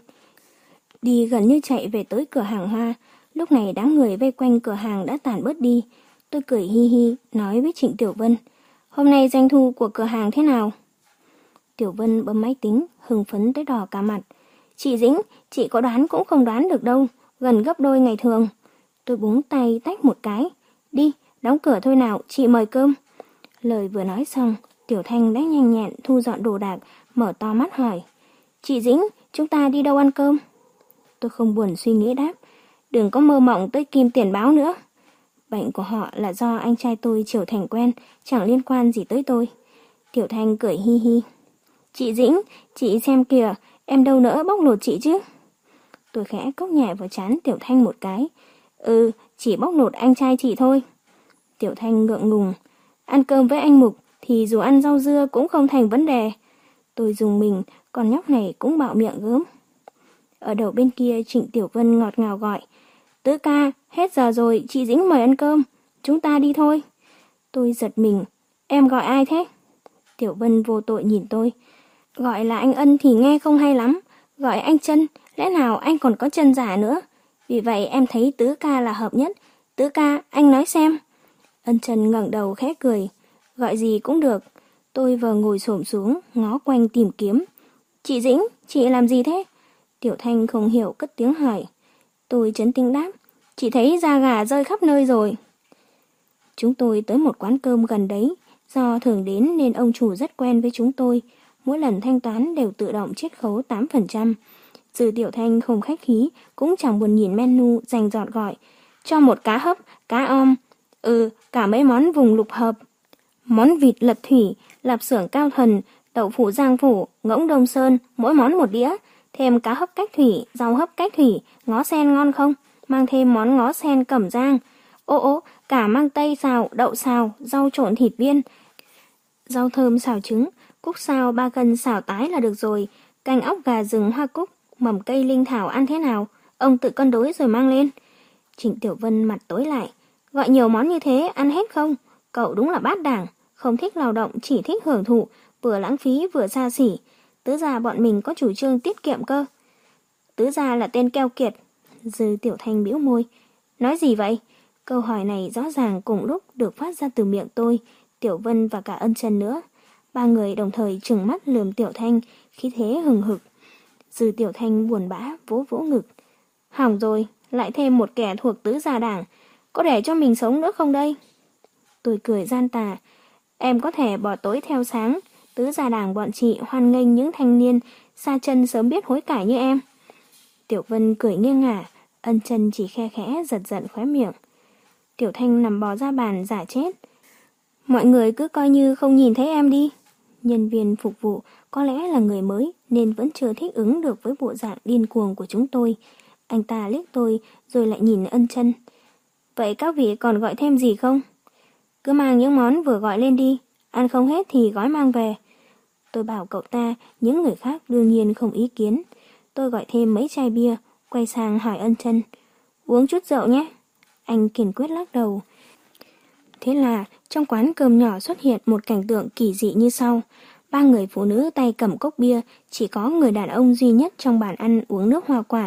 Đi gần như chạy về tới cửa hàng hoa. Lúc này đám người vây quanh cửa hàng đã tản bớt đi. Tôi cười hi hi, nói với Trịnh Tiểu Vân. Hôm nay doanh thu của cửa hàng thế nào? Tiểu Vân bấm máy tính, hưng phấn tới đỏ cả mặt. Chị Dĩnh, chị có đoán cũng không đoán được đâu. Gần gấp đôi ngày thường. Tôi búng tay tách một cái. Đi, đóng cửa thôi nào, chị mời cơm. Lời vừa nói xong, Tiểu Thanh đã nhanh nhẹn thu dọn đồ đạc, mở to mắt hỏi. Chị Dĩnh, chúng ta đi đâu ăn cơm? Tôi không buồn suy nghĩ đáp. Đừng có mơ mộng tới Kim Tiền Báo nữa. Bệnh của họ là do anh trai tôi Triều Thành quen, chẳng liên quan gì tới tôi. Tiểu Thanh cười hi hi. Chị Dĩnh, chị xem kìa, em đâu nỡ bóc lột chị chứ. Tôi khẽ cốc nhẹ vào trán Tiểu Thanh một cái. Ừ, chỉ bóc lột anh trai chị thôi. Tiểu Thanh ngượng ngùng. Ăn cơm với anh Mục thì dù ăn rau dưa cũng không thành vấn đề. Tôi dùng mình, con nhóc này cũng bạo miệng gớm. Ở đầu bên kia Trịnh Tiểu Vân ngọt ngào gọi. Tứ ca, hết giờ rồi, chị Dĩnh mời ăn cơm. Chúng ta đi thôi. Tôi giật mình. Em gọi ai thế? Tiểu Vân vô tội nhìn tôi. Gọi là anh Ân thì nghe không hay lắm. Gọi anh Trân, lẽ nào anh còn có chân giả nữa. Vì vậy em thấy Tứ ca là hợp nhất. Tứ ca, anh nói xem. Ân Trân ngẩng đầu khẽ cười. Gọi gì cũng được. Tôi vừa ngồi xổm xuống, ngó quanh tìm kiếm. Chị Dĩnh, chị làm gì thế? Tiểu Thanh không hiểu cất tiếng hỏi. Tôi trấn tĩnh đáp. Chị thấy da gà rơi khắp nơi rồi. Chúng tôi tới một quán cơm gần đấy. Do thường đến nên ông chủ rất quen với chúng tôi. Mỗi lần thanh toán đều tự động chiết khấu tám phần trăm. Dư Tiểu Thanh không khách khí, cũng chẳng buồn nhìn menu, dành dọt gọi. Cho một cá hấp, cá om. Ừ, cả mấy món vùng lục hợp. Món vịt lật thủy, lạp xưởng Cao Thần, đậu phụ Giang Phủ, ngỗng Đông Sơn, mỗi món một đĩa. Thêm cá hấp cách thủy, rau hấp cách thủy, ngó sen ngon không? Mang thêm món ngó sen Cẩm Giang. Ô ô, cả mang tây xào, đậu xào, rau trộn thịt viên, rau thơm xào trứng, cúc sao ba cân xào tái là được rồi. Canh óc gà rừng hoa cúc, mầm cây linh thảo ăn thế nào? Ông tự cân đối rồi mang lên. Trịnh Tiểu Vân mặt tối lại. Gọi nhiều món như thế, ăn hết không? Cậu đúng là bát đảng, không thích lao động, chỉ thích hưởng thụ, vừa lãng phí vừa xa xỉ. Tứ gia bọn mình có chủ trương tiết kiệm cơ. Tứ gia là tên keo kiệt. Dư Tiểu Thanh bĩu môi. Nói gì vậy? Câu hỏi này rõ ràng cùng lúc được phát ra từ miệng tôi, Tiểu Vân và cả Ân Chân nữa. Ba người đồng thời trừng mắt lườm Tiểu Thanh, khí thế hừng hực. Dư Tiểu Thanh buồn bã vỗ vỗ ngực. Hỏng rồi, lại thêm một kẻ thuộc tứ gia đảng. Có để cho mình sống nữa không đây? Tôi cười gian tà. Em có thể bỏ tối theo sáng. Tứ gia đảng bọn chị hoan nghênh những thanh niên xa chân sớm biết hối cải như em. Tiểu Vân cười nghiêng ngả. Ân Chân chỉ khe khẽ giật giận khóe miệng. Tiểu Thanh nằm bò ra bàn giả chết. Mọi người cứ coi như không nhìn thấy em đi. Nhân viên phục vụ có lẽ là người mới nên vẫn chưa thích ứng được với bộ dạng điên cuồng của chúng tôi. Anh ta liếc tôi rồi lại nhìn Ân Chân. Vậy các vị còn gọi thêm gì không? Cứ mang những món vừa gọi lên đi. Ăn không hết thì gói mang về. Tôi bảo cậu ta, những người khác đương nhiên không ý kiến. Tôi gọi thêm mấy chai bia, quay sang hỏi Ân Chân. Uống chút rượu nhé. Anh kiên quyết lắc đầu. Thế là trong quán cơm nhỏ xuất hiện một cảnh tượng kỳ dị như sau. Ba người phụ nữ tay cầm cốc bia, chỉ có người đàn ông duy nhất trong bàn ăn uống nước hoa quả.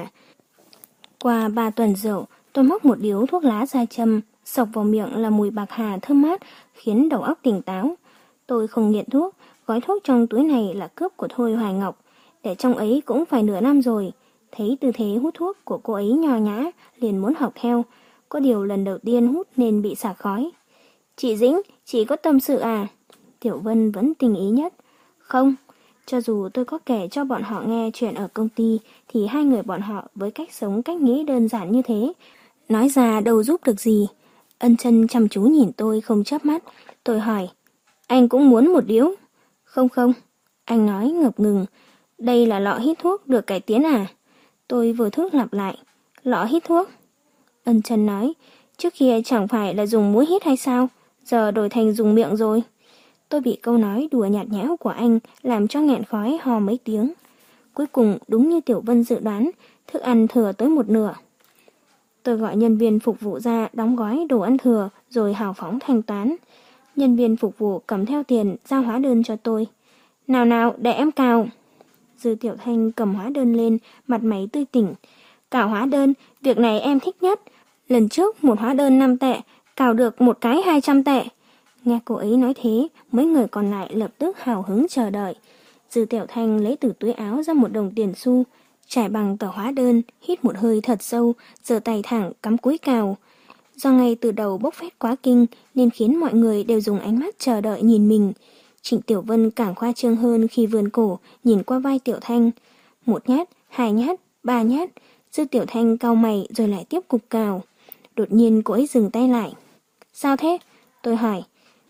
Qua ba tuần rượu, tôi móc một điếu thuốc lá ra châm, xộc vào miệng là mùi bạc hà thơm mát, khiến đầu óc tỉnh táo. Tôi không nghiện thuốc, gói thuốc trong túi này là cướp của Thôi Hoài Ngọc, để trong ấy cũng phải nửa năm rồi. Thấy tư thế hút thuốc của cô ấy nho nhã, liền muốn học theo. Có điều lần đầu tiên hút nên bị xả khói. Chị Dĩnh, chị có tâm sự à? Tiểu Vân vẫn tình ý nhất. Không, cho dù tôi có kể cho bọn họ nghe chuyện ở công ty, thì hai người bọn họ với cách sống cách nghĩ đơn giản như thế, nói ra đâu giúp được gì. Ân Chân chăm chú nhìn tôi không chớp mắt. Tôi hỏi, anh cũng muốn một điếu? Không không, anh nói ngập ngừng. Đây là lọ hít thuốc được cải tiến à? Tôi vừa thốt lặp lại, lọ hít thuốc. Ân Chân nói, trước kia chẳng phải là dùng mũi hít hay sao? Giờ đổi thành dùng miệng rồi. Tôi bị câu nói đùa nhạt nhẽo của anh làm cho nghẹn khói hò mấy tiếng. Cuối cùng đúng như Tiểu Vân dự đoán, thức ăn thừa tới một nửa. Tôi gọi nhân viên phục vụ ra đóng gói đồ ăn thừa rồi hào phóng thanh toán. Nhân viên phục vụ cầm theo tiền giao hóa đơn cho tôi. Nào nào, để em cào. Dư Tiểu Thanh cầm hóa đơn lên, mặt mày tươi tỉnh. Cào hóa đơn, việc này em thích nhất. Lần trước một hóa đơn năm tệ, cào được một cái hai trăm tệ. Nghe cô ấy nói thế, mấy người còn lại lập tức hào hứng chờ đợi. Dư Tiểu Thanh lấy từ túi áo ra một đồng tiền xu, trải bằng tờ hóa đơn, hít một hơi thật sâu, giơ tay thẳng cắm cúi cào. Do ngay từ đầu bốc phét quá kinh nên khiến mọi người đều dùng ánh mắt chờ đợi nhìn mình. Trịnh Tiểu Vân càng khoa trương hơn khi vươn cổ nhìn qua vai Tiểu Thanh. Một nhát, hai nhát, ba nhát. Dư Tiểu Thanh cau mày rồi lại tiếp tục cào. Đột nhiên cô ấy dừng tay lại. Sao thế? Tôi hỏi.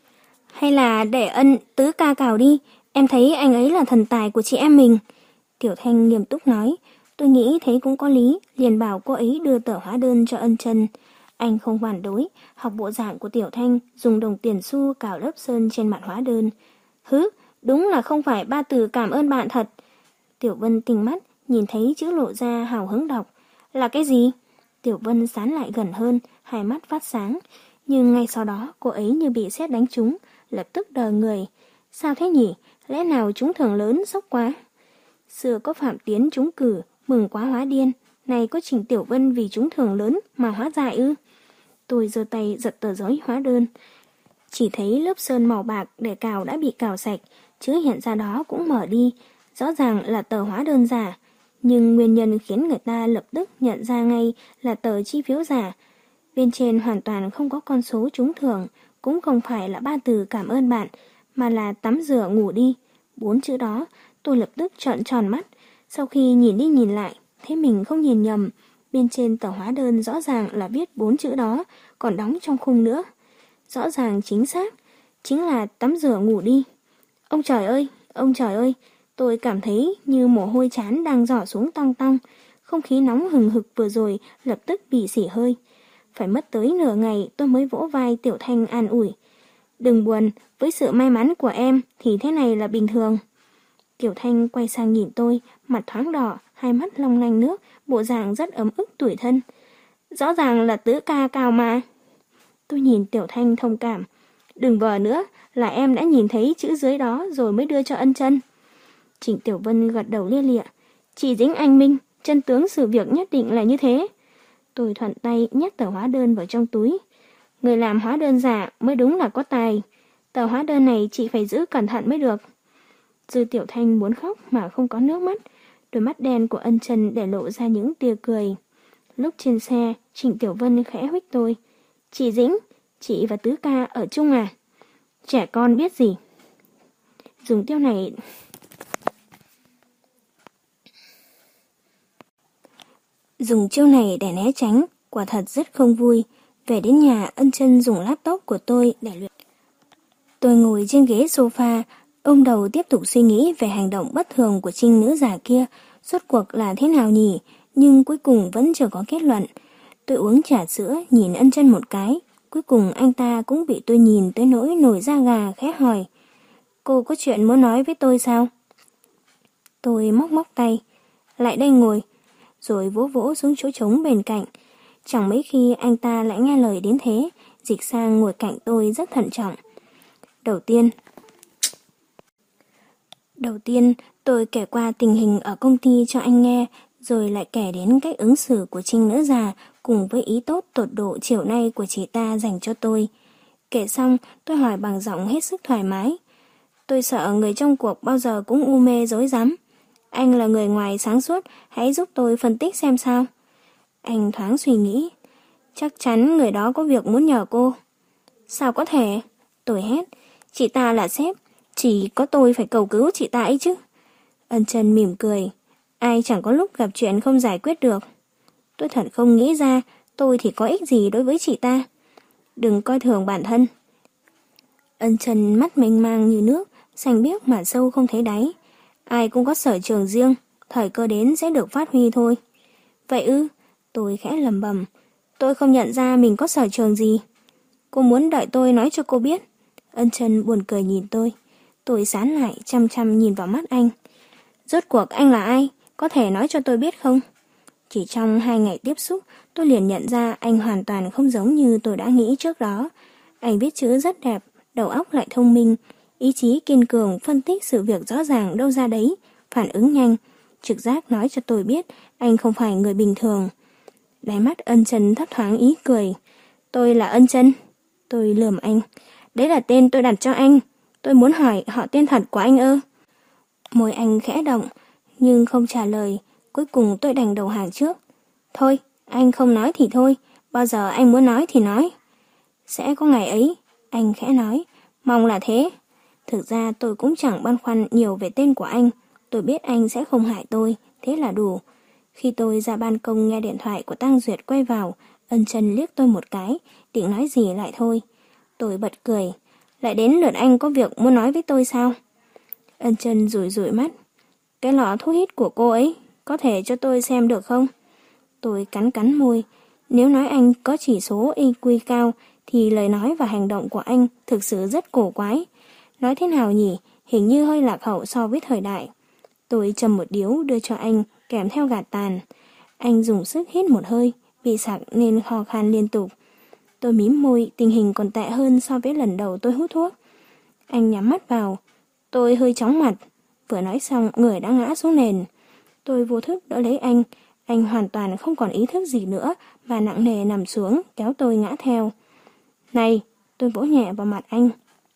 Hay là để Ân tứ ca cào đi, em thấy anh ấy là thần tài của chị em mình. Tiểu Thanh nghiêm túc nói. Tôi nghĩ thấy cũng có lý, liền bảo cô ấy đưa tờ hóa đơn cho Ân Chân. Anh không phản đối, học bộ dạng của Tiểu Thanh, dùng đồng tiền xu cào lớp sơn trên mặt hóa đơn. Hứ, đúng là không phải ba từ cảm ơn bạn thật. Tiểu Vân tinh mắt, nhìn thấy chữ lộ ra hào hứng đọc. Là cái gì? Tiểu Vân sán lại gần hơn, hai mắt phát sáng. Nhưng ngay sau đó cô ấy như bị sét đánh trúng, lập tức đờ người. Sao thế nhỉ? Lẽ nào trúng thưởng lớn sốc quá? Xưa có Phạm Tiến trúng cử, mừng quá hóa điên. Này có Trình Tiểu Vân vì trúng thưởng lớn mà hóa dại ư? Tôi giơ tay giật tờ giấy hóa đơn. Chỉ thấy lớp sơn màu bạc để cào đã bị cào sạch, chữ hiện ra đó cũng mở đi. Rõ ràng là tờ hóa đơn giả. Nhưng nguyên nhân khiến người ta lập tức nhận ra ngay là tờ chi phiếu giả. Bên trên hoàn toàn không có con số trúng thưởng, cũng không phải là ba từ cảm ơn bạn, mà là tắm rửa ngủ đi. Bốn chữ đó, tôi lập tức trợn tròn mắt. Sau khi nhìn đi nhìn lại, thấy mình không nhìn nhầm. Bên trên tờ hóa đơn rõ ràng là viết bốn chữ đó, còn đóng trong khung nữa. Rõ ràng chính xác, chính là tắm rửa ngủ đi. Ông trời ơi, ông trời ơi, tôi cảm thấy như mồ hôi trán đang rỏ xuống tong tong. Không khí nóng hừng hực vừa rồi lập tức bị xỉ hơi. Phải mất tới nửa ngày tôi mới vỗ vai Tiểu Thanh an ủi. Đừng buồn, với sự may mắn của em thì thế này là bình thường. Tiểu Thanh quay sang nhìn tôi, mặt thoáng đỏ, hai mắt long lanh nước, bộ dạng rất ấm ức tủi thân. Rõ ràng là tứ ca cao mà. Tôi nhìn Tiểu Thanh thông cảm. Đừng vờ nữa, là em đã nhìn thấy chữ dưới đó rồi mới đưa cho Ân Chân. Trịnh Tiểu Vân gật đầu lia lịa. Chỉ dính anh Minh, chân tướng sự việc nhất định là như thế. Tôi thuận tay nhét tờ hóa đơn vào trong túi. Người làm hóa đơn giả mới đúng là có tài. Tờ hóa đơn này chị phải giữ cẩn thận mới được. Dư Tiểu Thanh muốn khóc mà không có nước mắt. Đôi mắt đen của Ân Chân để lộ ra những tia cười. Lúc trên xe, Trịnh Tiểu Vân khẽ huých tôi. Chị Dĩnh, chị và Tứ ca ở chung à? Trẻ con biết gì. Dùng tiêu này... Dùng chiêu này để né tránh, quả thật rất không vui. Về đến nhà, Ân Chân dùng laptop của tôi để luyện. Tôi ngồi trên ghế sofa, ôm đầu tiếp tục suy nghĩ về hành động bất thường của trinh nữ giả kia, rốt cuộc là thế nào nhỉ, nhưng cuối cùng vẫn chưa có kết luận. Tôi uống trà sữa, nhìn Ân Chân một cái, cuối cùng anh ta cũng bị tôi nhìn tới nỗi nổi da gà, khẽ hỏi. Cô có chuyện muốn nói với tôi sao? Tôi móc móc tay, lại đây ngồi, rồi vỗ vỗ xuống chỗ trống bên cạnh. Chẳng mấy khi anh ta lại nghe lời đến thế, dịch sang ngồi cạnh tôi rất thận trọng. Đầu tiên, đầu tiên tôi kể qua tình hình ở công ty cho anh nghe, rồi lại kể đến cách ứng xử của trinh nữ già cùng với ý tốt tột độ chiều nay của chị ta dành cho tôi. Kể xong, tôi hỏi bằng giọng hết sức thoải mái. Tôi sợ người trong cuộc bao giờ cũng u mê dối rắm. Anh là người ngoài sáng suốt, hãy giúp tôi phân tích xem sao. Anh thoáng suy nghĩ. Chắc chắn người đó có việc muốn nhờ cô. Sao có thể? Tôi hét. Chị ta là sếp, chỉ có tôi phải cầu cứu chị ta ấy chứ. Ân Chân mỉm cười. Ai chẳng có lúc gặp chuyện không giải quyết được. Tôi thật không nghĩ ra tôi thì có ích gì đối với chị ta. Đừng coi thường bản thân. Ân Chân mắt mênh mang như nước, xanh biếc mà sâu không thấy đáy. Ai cũng có sở trường riêng, thời cơ đến sẽ được phát huy thôi. Vậy ư? Tôi khẽ lẩm bẩm. Tôi không nhận ra mình có sở trường gì. Cô muốn đợi tôi nói cho cô biết. Ân Chân buồn cười nhìn tôi. Tôi sán lại chăm chăm nhìn vào mắt anh. Rốt cuộc anh là ai? Có thể nói cho tôi biết không? Chỉ trong hai ngày tiếp xúc, tôi liền nhận ra anh hoàn toàn không giống như tôi đã nghĩ trước đó. Anh viết chữ rất đẹp, đầu óc lại thông minh, ý chí kiên cường, phân tích sự việc rõ ràng đâu ra đấy, phản ứng nhanh, trực giác nói cho tôi biết anh không phải người bình thường. Đáy mắt Ân Chân thấp thoáng ý cười. Tôi là Ân Chân. Tôi lườm anh. Đấy là tên tôi đặt cho anh. Tôi muốn hỏi họ tên thật của anh ơ. Môi anh khẽ động, nhưng không trả lời. Cuối cùng tôi đành đầu hàng trước. Thôi, anh không nói thì thôi. Bao giờ anh muốn nói thì nói. Sẽ có ngày ấy, anh khẽ nói. Mong là thế. Thực ra tôi cũng chẳng băn khoăn nhiều về tên của anh. Tôi biết anh sẽ không hại tôi, thế là đủ. Khi tôi ra ban công nghe điện thoại của Tăng Duyệt quay vào, Ân Chân liếc tôi một cái, định nói gì lại thôi. Tôi bật cười. Lại đến lượt anh có việc muốn nói với tôi sao? Ân Chân rủi rủi mắt. Cái lọ thuốc hít của cô ấy, có thể cho tôi xem được không? Tôi cắn cắn môi. Nếu nói anh có chỉ số i kiu cao, thì lời nói và hành động của anh thực sự rất cổ quái. Nói thế nào nhỉ? Hình như hơi lạc hậu so với thời đại. Tôi châm một điếu đưa cho anh, kèm theo gạt tàn. Anh dùng sức hít một hơi, bị sặc nên ho khan liên tục. Tôi mím môi, tình hình còn tệ hơn so với lần đầu tôi hút thuốc. Anh nhắm mắt vào. Tôi hơi chóng mặt. Vừa nói xong, người đã ngã xuống nền. Tôi vô thức đỡ lấy anh. Anh hoàn toàn không còn ý thức gì nữa và nặng nề nằm xuống, kéo tôi ngã theo. Này, tôi vỗ nhẹ vào mặt anh.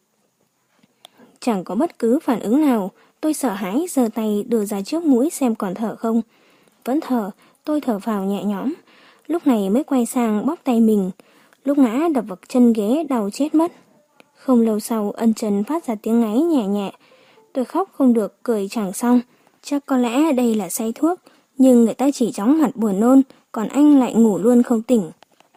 Chẳng có bất cứ phản ứng nào. Tôi sợ hãi giơ tay đưa ra trước mũi xem còn thở không. Vẫn thở, tôi thở vào nhẹ nhõm. Lúc này mới quay sang bóp tay mình. Lúc ngã đập vào chân ghế đau chết mất. Không lâu sau, Ân Trần phát ra tiếng ngáy nhẹ nhẹ. Tôi khóc không được, cười chẳng xong. Chắc có lẽ đây là say thuốc, nhưng người ta chỉ chóng mặt buồn nôn, còn anh lại ngủ luôn không tỉnh.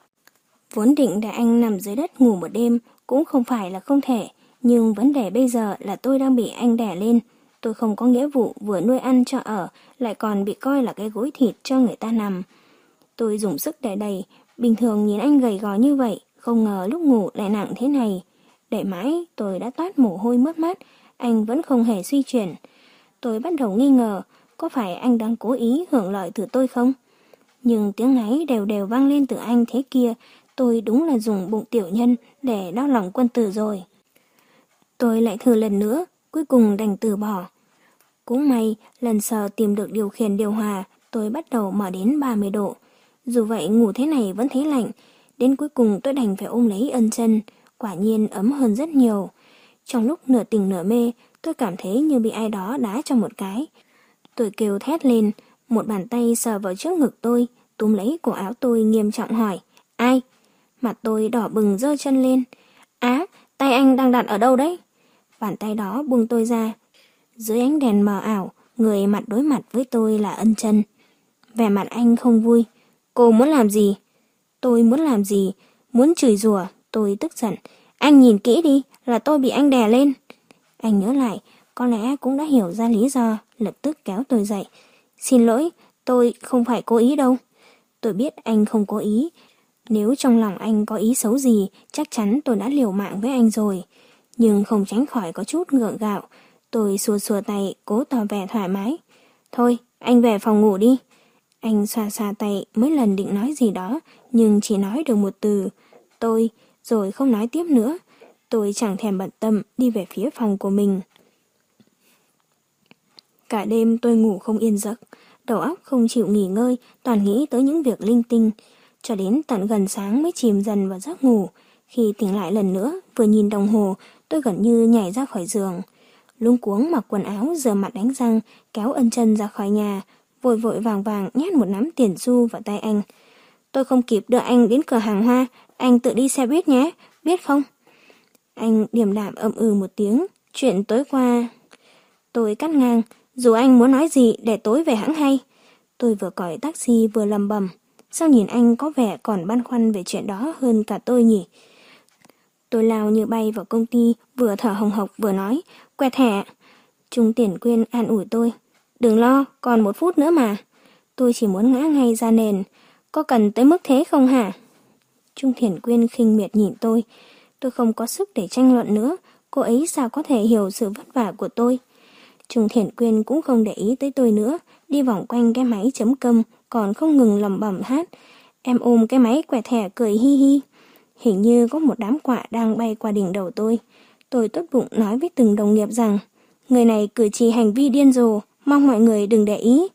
Vốn định để anh nằm dưới đất ngủ một đêm cũng không phải là không thể, nhưng vấn đề bây giờ là tôi đang bị anh đè lên. Tôi không có nghĩa vụ vừa nuôi ăn cho ở, lại còn bị coi là cái gối thịt cho người ta nằm. Tôi dùng sức đè đầy, bình thường nhìn anh gầy gò như vậy, không ngờ lúc ngủ lại nặng thế này. Để mãi, tôi đã toát mồ hôi mướt mát, anh vẫn không hề suy chuyển. Tôi bắt đầu nghi ngờ, có phải anh đang cố ý hưởng lợi từ tôi không? Nhưng tiếng ngáy đều đều vang lên từ anh thế kia, tôi đúng là dùng bụng tiểu nhân để đau lòng quân tử rồi. Tôi lại thử lần nữa, cuối cùng đành từ bỏ. Cũng may, lần sau tìm được điều khiển điều hòa, tôi bắt đầu mở đến ba mươi độ. Dù vậy ngủ thế này vẫn thấy lạnh, đến cuối cùng tôi đành phải ôm lấy Ân Chân, quả nhiên ấm hơn rất nhiều. Trong lúc nửa tỉnh nửa mê, tôi cảm thấy như bị ai đó đá cho một cái. Tôi kêu thét lên, một bàn tay sờ vào trước ngực tôi, túm lấy cổ áo tôi nghiêm trọng hỏi, ai? Mặt tôi đỏ bừng giơ chân lên. Á, tay anh đang đặt ở đâu đấy? Bàn tay đó buông tôi ra. Dưới ánh đèn mờ ảo, người mặt đối mặt với tôi là Ân Chân. Vẻ mặt anh không vui. Cô muốn làm gì? Tôi muốn làm gì? Muốn chửi rủa. Tôi tức giận. Anh nhìn kỹ đi, là tôi bị anh đè lên. Anh nhớ lại, có lẽ cũng đã hiểu ra lý do, lập tức kéo tôi dậy. Xin lỗi, tôi không phải cố ý đâu. Tôi biết anh không cố ý. Nếu trong lòng anh có ý xấu gì, chắc chắn tôi đã liều mạng với anh rồi. Nhưng không tránh khỏi có chút gượng gạo. Tôi xua xua tay, cố tỏ vẻ thoải mái. Thôi, anh về phòng ngủ đi. Anh xoa xoa tay, mấy lần định nói gì đó, nhưng chỉ nói được một từ. Tôi, rồi không nói tiếp nữa. Tôi chẳng thèm bận tâm đi về phía phòng của mình. Cả đêm tôi ngủ không yên giấc, đầu óc không chịu nghỉ ngơi, toàn nghĩ tới những việc linh tinh. Cho đến tận gần sáng mới chìm dần vào giấc ngủ. Khi tỉnh lại lần nữa, vừa nhìn đồng hồ, tôi gần như nhảy ra khỏi giường. Luống cuống mặc quần áo, rửa mặt đánh răng, kéo Ân Chân ra khỏi nhà, vội vội vàng vàng nhét một nắm tiền xu vào tay anh. Tôi không kịp đưa anh đến cửa hàng hoa, anh tự đi xe buýt nhé, biết không? Anh điềm đạm ậm ừ một tiếng, chuyện tối qua... Tôi cắt ngang, dù anh muốn nói gì để tối về hãng hay. Tôi vừa còi taxi vừa lầm bầm, sao nhìn anh có vẻ còn băn khoăn về chuyện đó hơn cả tôi nhỉ? Tôi lao như bay vào công ty, vừa thở hồng hộc vừa nói, quẹt thẻ. Trung Tiền Quyên an ủi tôi, đừng lo, còn một phút nữa mà. Tôi chỉ muốn ngã ngay ra nền, có cần tới mức thế không hả? Trung Tiền Quyên khinh miệt nhìn tôi, tôi không có sức để tranh luận nữa, cô ấy sao có thể hiểu sự vất vả của tôi. Trung Thiển Quyên cũng không để ý tới tôi nữa, đi vòng quanh cái máy chấm công, còn không ngừng lẩm bẩm hát. Em ôm cái máy quẹt thẻ cười hi hi. Hình như có một đám quạ đang bay qua đỉnh đầu tôi. Tôi tốt bụng nói với từng đồng nghiệp rằng, người này cử chỉ hành vi điên rồ, mong mọi người đừng để ý.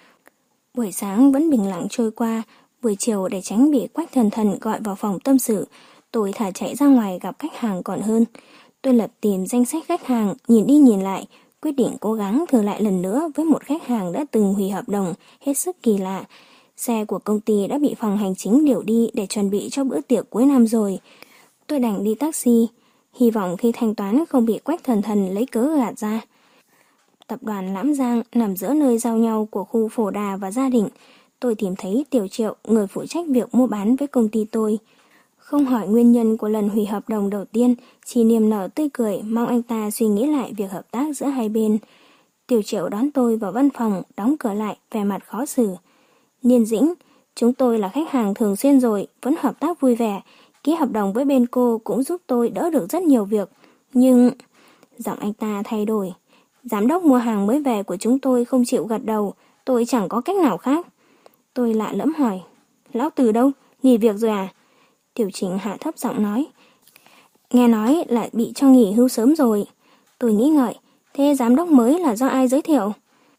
Buổi sáng vẫn bình lặng trôi qua, buổi chiều để tránh bị Quách Thần Thần gọi vào phòng tâm sự, tôi thả chạy ra ngoài gặp khách hàng còn hơn. Tôi lập tìm danh sách khách hàng, nhìn đi nhìn lại, quyết định cố gắng thử lại lần nữa với một khách hàng đã từng hủy hợp đồng, hết sức kỳ lạ. Xe của công ty đã bị phòng hành chính điều đi để chuẩn bị cho bữa tiệc cuối năm rồi. Tôi đành đi taxi, hy vọng khi thanh toán không bị Quách Thần Thần lấy cớ gạt ra. Tập đoàn Lãm Giang nằm giữa nơi giao nhau của khu Phổ Đà và Gia Định. Tôi tìm thấy Tiểu Triệu, người phụ trách việc mua bán với công ty tôi. Không hỏi nguyên nhân của lần hủy hợp đồng đầu tiên, chỉ niềm nở tươi cười mong anh ta suy nghĩ lại việc hợp tác giữa hai bên. Tiểu Triệu đón tôi vào văn phòng, đóng cửa lại, vẻ mặt khó xử. Niên Dĩnh, chúng tôi là khách hàng thường xuyên rồi, vẫn hợp tác vui vẻ. Ký hợp đồng với bên cô cũng giúp tôi đỡ được rất nhiều việc. Nhưng... Giọng anh ta thay đổi. Giám đốc mua hàng mới về của chúng tôi không chịu gật đầu, tôi chẳng có cách nào khác. Tôi lạ lẫm hỏi. Lão Từ đâu? Nghỉ việc rồi à? Tiểu Trình hạ thấp giọng nói. Nghe nói là bị cho nghỉ hưu sớm rồi. Tôi nghĩ ngợi. Thế giám đốc mới là do ai giới thiệu?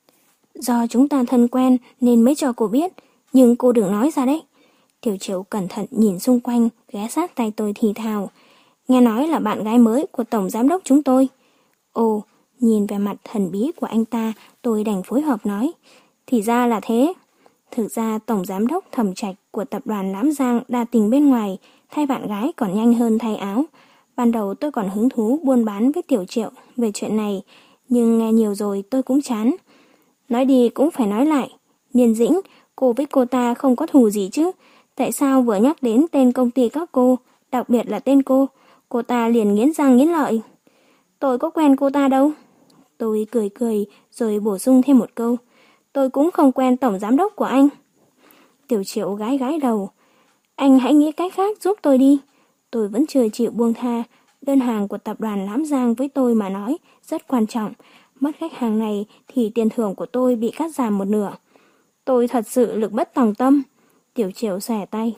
Do chúng ta thân quen nên mới cho cô biết. Nhưng cô đừng nói ra đấy. Tiểu Triệu cẩn thận nhìn xung quanh, ghé sát tay tôi thì thào. Nghe nói là bạn gái mới của tổng giám đốc chúng tôi. Ồ, nhìn về mặt thần bí của anh ta, tôi đành phối hợp nói. Thì ra là thế. Thực ra tổng giám đốc Thẩm Trạch của tập đoàn Lãm Giang đa tình bên ngoài, thay bạn gái còn nhanh hơn thay áo. Ban đầu tôi còn hứng thú buôn bán với Tiểu Triệu về chuyện này, nhưng nghe nhiều rồi tôi cũng chán. Nói đi cũng phải nói lại, Niên Dĩnh, cô với cô ta không có thù gì chứ? Tại sao vừa nhắc đến tên công ty các cô, đặc biệt là tên cô, cô ta liền nghiến răng nghiến lợi? Tôi có quen cô ta đâu. Tôi cười cười rồi bổ sung thêm một câu. Tôi cũng không quen tổng giám đốc của anh. Tiểu Triệu gái gái đầu. Anh hãy nghĩ cách khác giúp tôi đi. Tôi vẫn chưa chịu buông tha. Đơn hàng của tập đoàn Lãm Giang với tôi mà nói rất quan trọng. Mất khách hàng này thì tiền thưởng của tôi bị cắt giảm một nửa. Tôi thật sự lực bất tòng tâm. Tiểu Triệu xòe tay.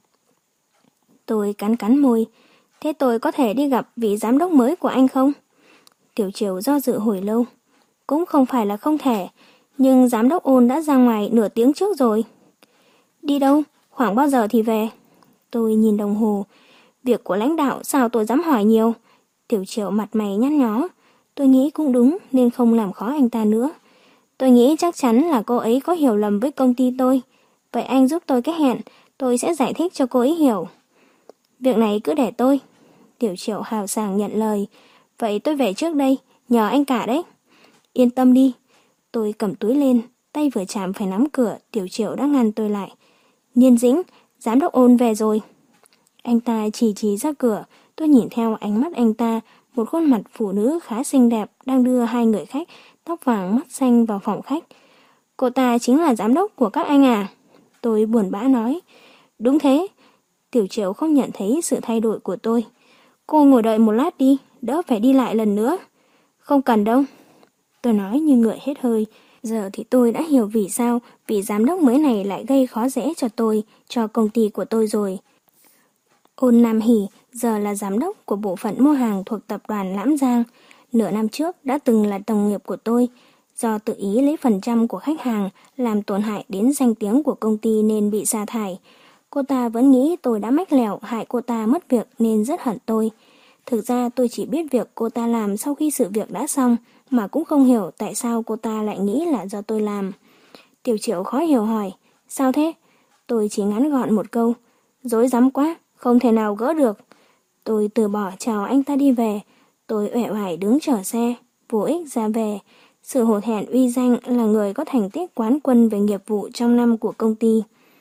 Tôi cắn cắn môi. Thế tôi có thể đi gặp vị giám đốc mới của anh không? Tiểu Triệu do dự hồi lâu. Cũng không phải là không thể, nhưng giám đốc Ôn đã ra ngoài nửa tiếng trước rồi. Đi đâu? Khoảng bao giờ thì về? Tôi nhìn đồng hồ. Việc của lãnh đạo sao tôi dám hỏi nhiều? Tiểu Triệu mặt mày nhăn nhó. Tôi nghĩ cũng đúng nên không làm khó anh ta nữa. Tôi nghĩ chắc chắn là cô ấy có hiểu lầm với công ty tôi. Vậy anh giúp tôi cái hẹn, tôi sẽ giải thích cho cô ấy hiểu. Việc này cứ để tôi. Tiểu Triệu hào sảng nhận lời. Vậy tôi về trước đây, nhờ anh cả đấy. Yên tâm đi. Tôi cầm túi lên, tay vừa chạm phải nắm cửa, Tiểu Triệu đã ngăn tôi lại. Niên Dĩnh, giám đốc Ôn về rồi. Anh ta chỉ chỉ ra cửa, tôi nhìn theo ánh mắt anh ta, một khuôn mặt phụ nữ khá xinh đẹp đang đưa hai người khách, tóc vàng mắt xanh vào phòng khách. Cô ta chính là giám đốc của các anh à? Tôi buồn bã nói. Đúng thế. Tiểu Triệu không nhận thấy sự thay đổi của tôi. Cô ngồi đợi một lát đi, đỡ phải đi lại lần nữa. Không cần đâu. Tôi nói như người hết hơi. Giờ thì tôi đã hiểu vì sao vị giám đốc mới này lại gây khó dễ cho tôi, cho công ty của tôi rồi. Ôn Nam Hỷ giờ là giám đốc của bộ phận mua hàng thuộc tập đoàn Lãm Giang. Nửa năm trước đã từng là đồng nghiệp của tôi. Do tự ý lấy phần trăm của khách hàng làm tổn hại đến danh tiếng của công ty nên bị sa thải. Cô ta vẫn nghĩ tôi đã mách lẻo hại cô ta mất việc nên rất hận tôi. Thực ra tôi chỉ biết việc cô ta làm sau khi sự việc đã xong, mà cũng không hiểu tại sao cô ta lại nghĩ là do tôi làm. Tiểu Triệu khó hiểu hỏi, sao thế? Tôi chỉ ngắn gọn một câu, dối rắm quá, không thể nào gỡ được. Tôi từ bỏ chào anh ta đi về. Tôi uể oải đứng chờ xe, vô ích ra về. Sự hổ thẹn uy danh là người có thành tích quán quân về nghiệp vụ trong năm của công ty.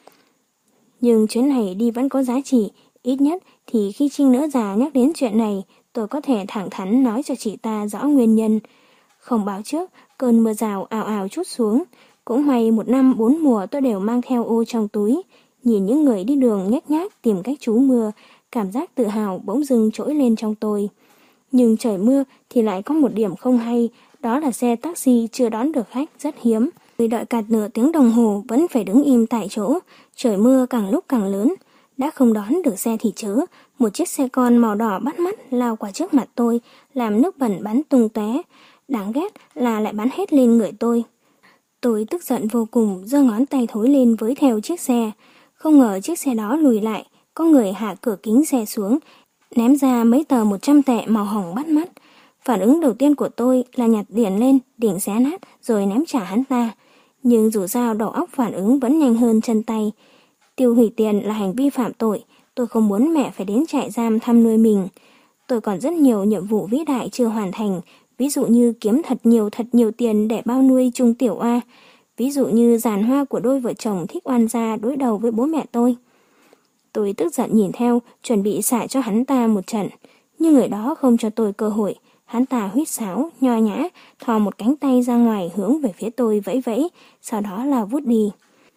Nhưng chuyến này đi vẫn có giá trị, ít nhất thì khi Trinh Nữ già nhắc đến chuyện này, tôi có thể thẳng thắn nói cho chị ta rõ nguyên nhân. Không báo trước, cơn mưa rào ào ào trút xuống. Cũng may một năm bốn mùa tôi đều mang theo ô trong túi. Nhìn những người đi đường nhếch nhác tìm cách trú mưa, cảm giác tự hào bỗng dưng trỗi lên trong tôi. Nhưng trời mưa thì lại có một điểm không hay, đó là xe taxi chưa đón được khách rất hiếm. Tôi đợi cả nửa tiếng đồng hồ vẫn phải đứng im tại chỗ, trời mưa càng lúc càng lớn. Đã không đón được xe thì chớ, một chiếc xe con màu đỏ bắt mắt lao qua trước mặt tôi, làm nước bẩn bắn tung tóe. Đáng ghét là lại bắn hết lên người tôi. Tôi tức giận vô cùng, giơ ngón tay thối lên với theo chiếc xe. Không ngờ chiếc xe đó lùi lại, có người hạ cửa kính xe xuống, ném ra mấy tờ một trăm tệ màu hồng bắt mắt. Phản ứng đầu tiên của tôi là nhặt tiền lên, định xé nát rồi ném trả hắn ta. Nhưng dù sao đầu óc phản ứng vẫn nhanh hơn chân tay. Tiêu hủy tiền là hành vi phạm tội, tôi không muốn mẹ phải đến trại giam thăm nuôi mình. Tôi còn rất nhiều nhiệm vụ vĩ đại chưa hoàn thành, ví dụ như kiếm thật nhiều thật nhiều tiền để bao nuôi Trung Tiểu Oa, ví dụ như giàn hoa của đôi vợ chồng thích oan gia đối đầu với bố mẹ tôi. Tôi tức giận nhìn theo, chuẩn bị xả cho hắn ta một trận, nhưng người đó không cho tôi cơ hội. Hắn ta huýt sáo, nho nhã, thò một cánh tay ra ngoài hướng về phía tôi vẫy vẫy, sau đó là vút đi.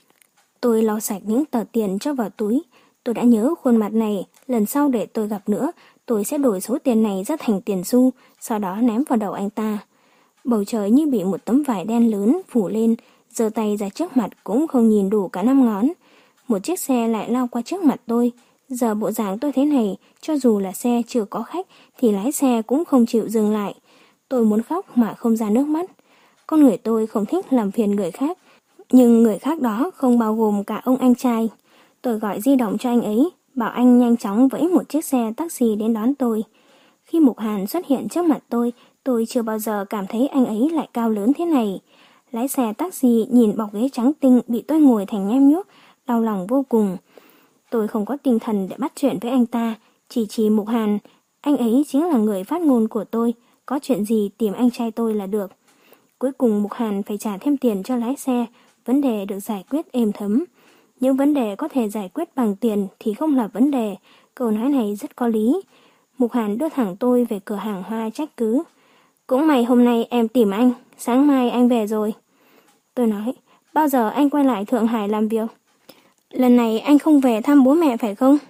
Tôi lau sạch những tờ tiền cho vào túi. Tôi đã nhớ khuôn mặt này, lần sau để tôi gặp nữa, tôi sẽ đổi số tiền này ra thành tiền xu, sau đó ném vào đầu anh ta. Bầu trời như bị một tấm vải đen lớn phủ lên, giơ tay ra trước mặt cũng không nhìn đủ cả năm ngón. Một chiếc xe lại lao qua trước mặt tôi. Giờ bộ dạng tôi thế này, cho dù là xe chưa có khách thì lái xe cũng không chịu dừng lại. Tôi muốn khóc mà không ra nước mắt. Con người tôi không thích làm phiền người khác, nhưng người khác đó không bao gồm cả ông anh trai. Tôi gọi di động cho anh ấy, bảo anh nhanh chóng vẫy một chiếc xe taxi đến đón tôi. Khi Mục Hàn xuất hiện trước mặt tôi, tôi chưa bao giờ cảm thấy anh ấy lại cao lớn thế này. Lái xe taxi nhìn bọc ghế trắng tinh bị tôi ngồi thành nhem nhuốc, đau lòng vô cùng. Tôi không có tinh thần để bắt chuyện với anh ta, chỉ chỉ Mục Hàn. Anh ấy chính là người phát ngôn của tôi, có chuyện gì tìm anh trai tôi là được. Cuối cùng Mục Hàn phải trả thêm tiền cho lái xe, vấn đề được giải quyết êm thấm. Những vấn đề có thể giải quyết bằng tiền thì không là vấn đề, câu nói này rất có lý. Mục Hàn đưa thẳng tôi về cửa hàng hoa trách cứ. Cũng may hôm nay em tìm anh, sáng mai anh về rồi. Tôi nói, bao giờ anh quay lại Thượng Hải làm việc? Lần này anh không về thăm bố mẹ phải không?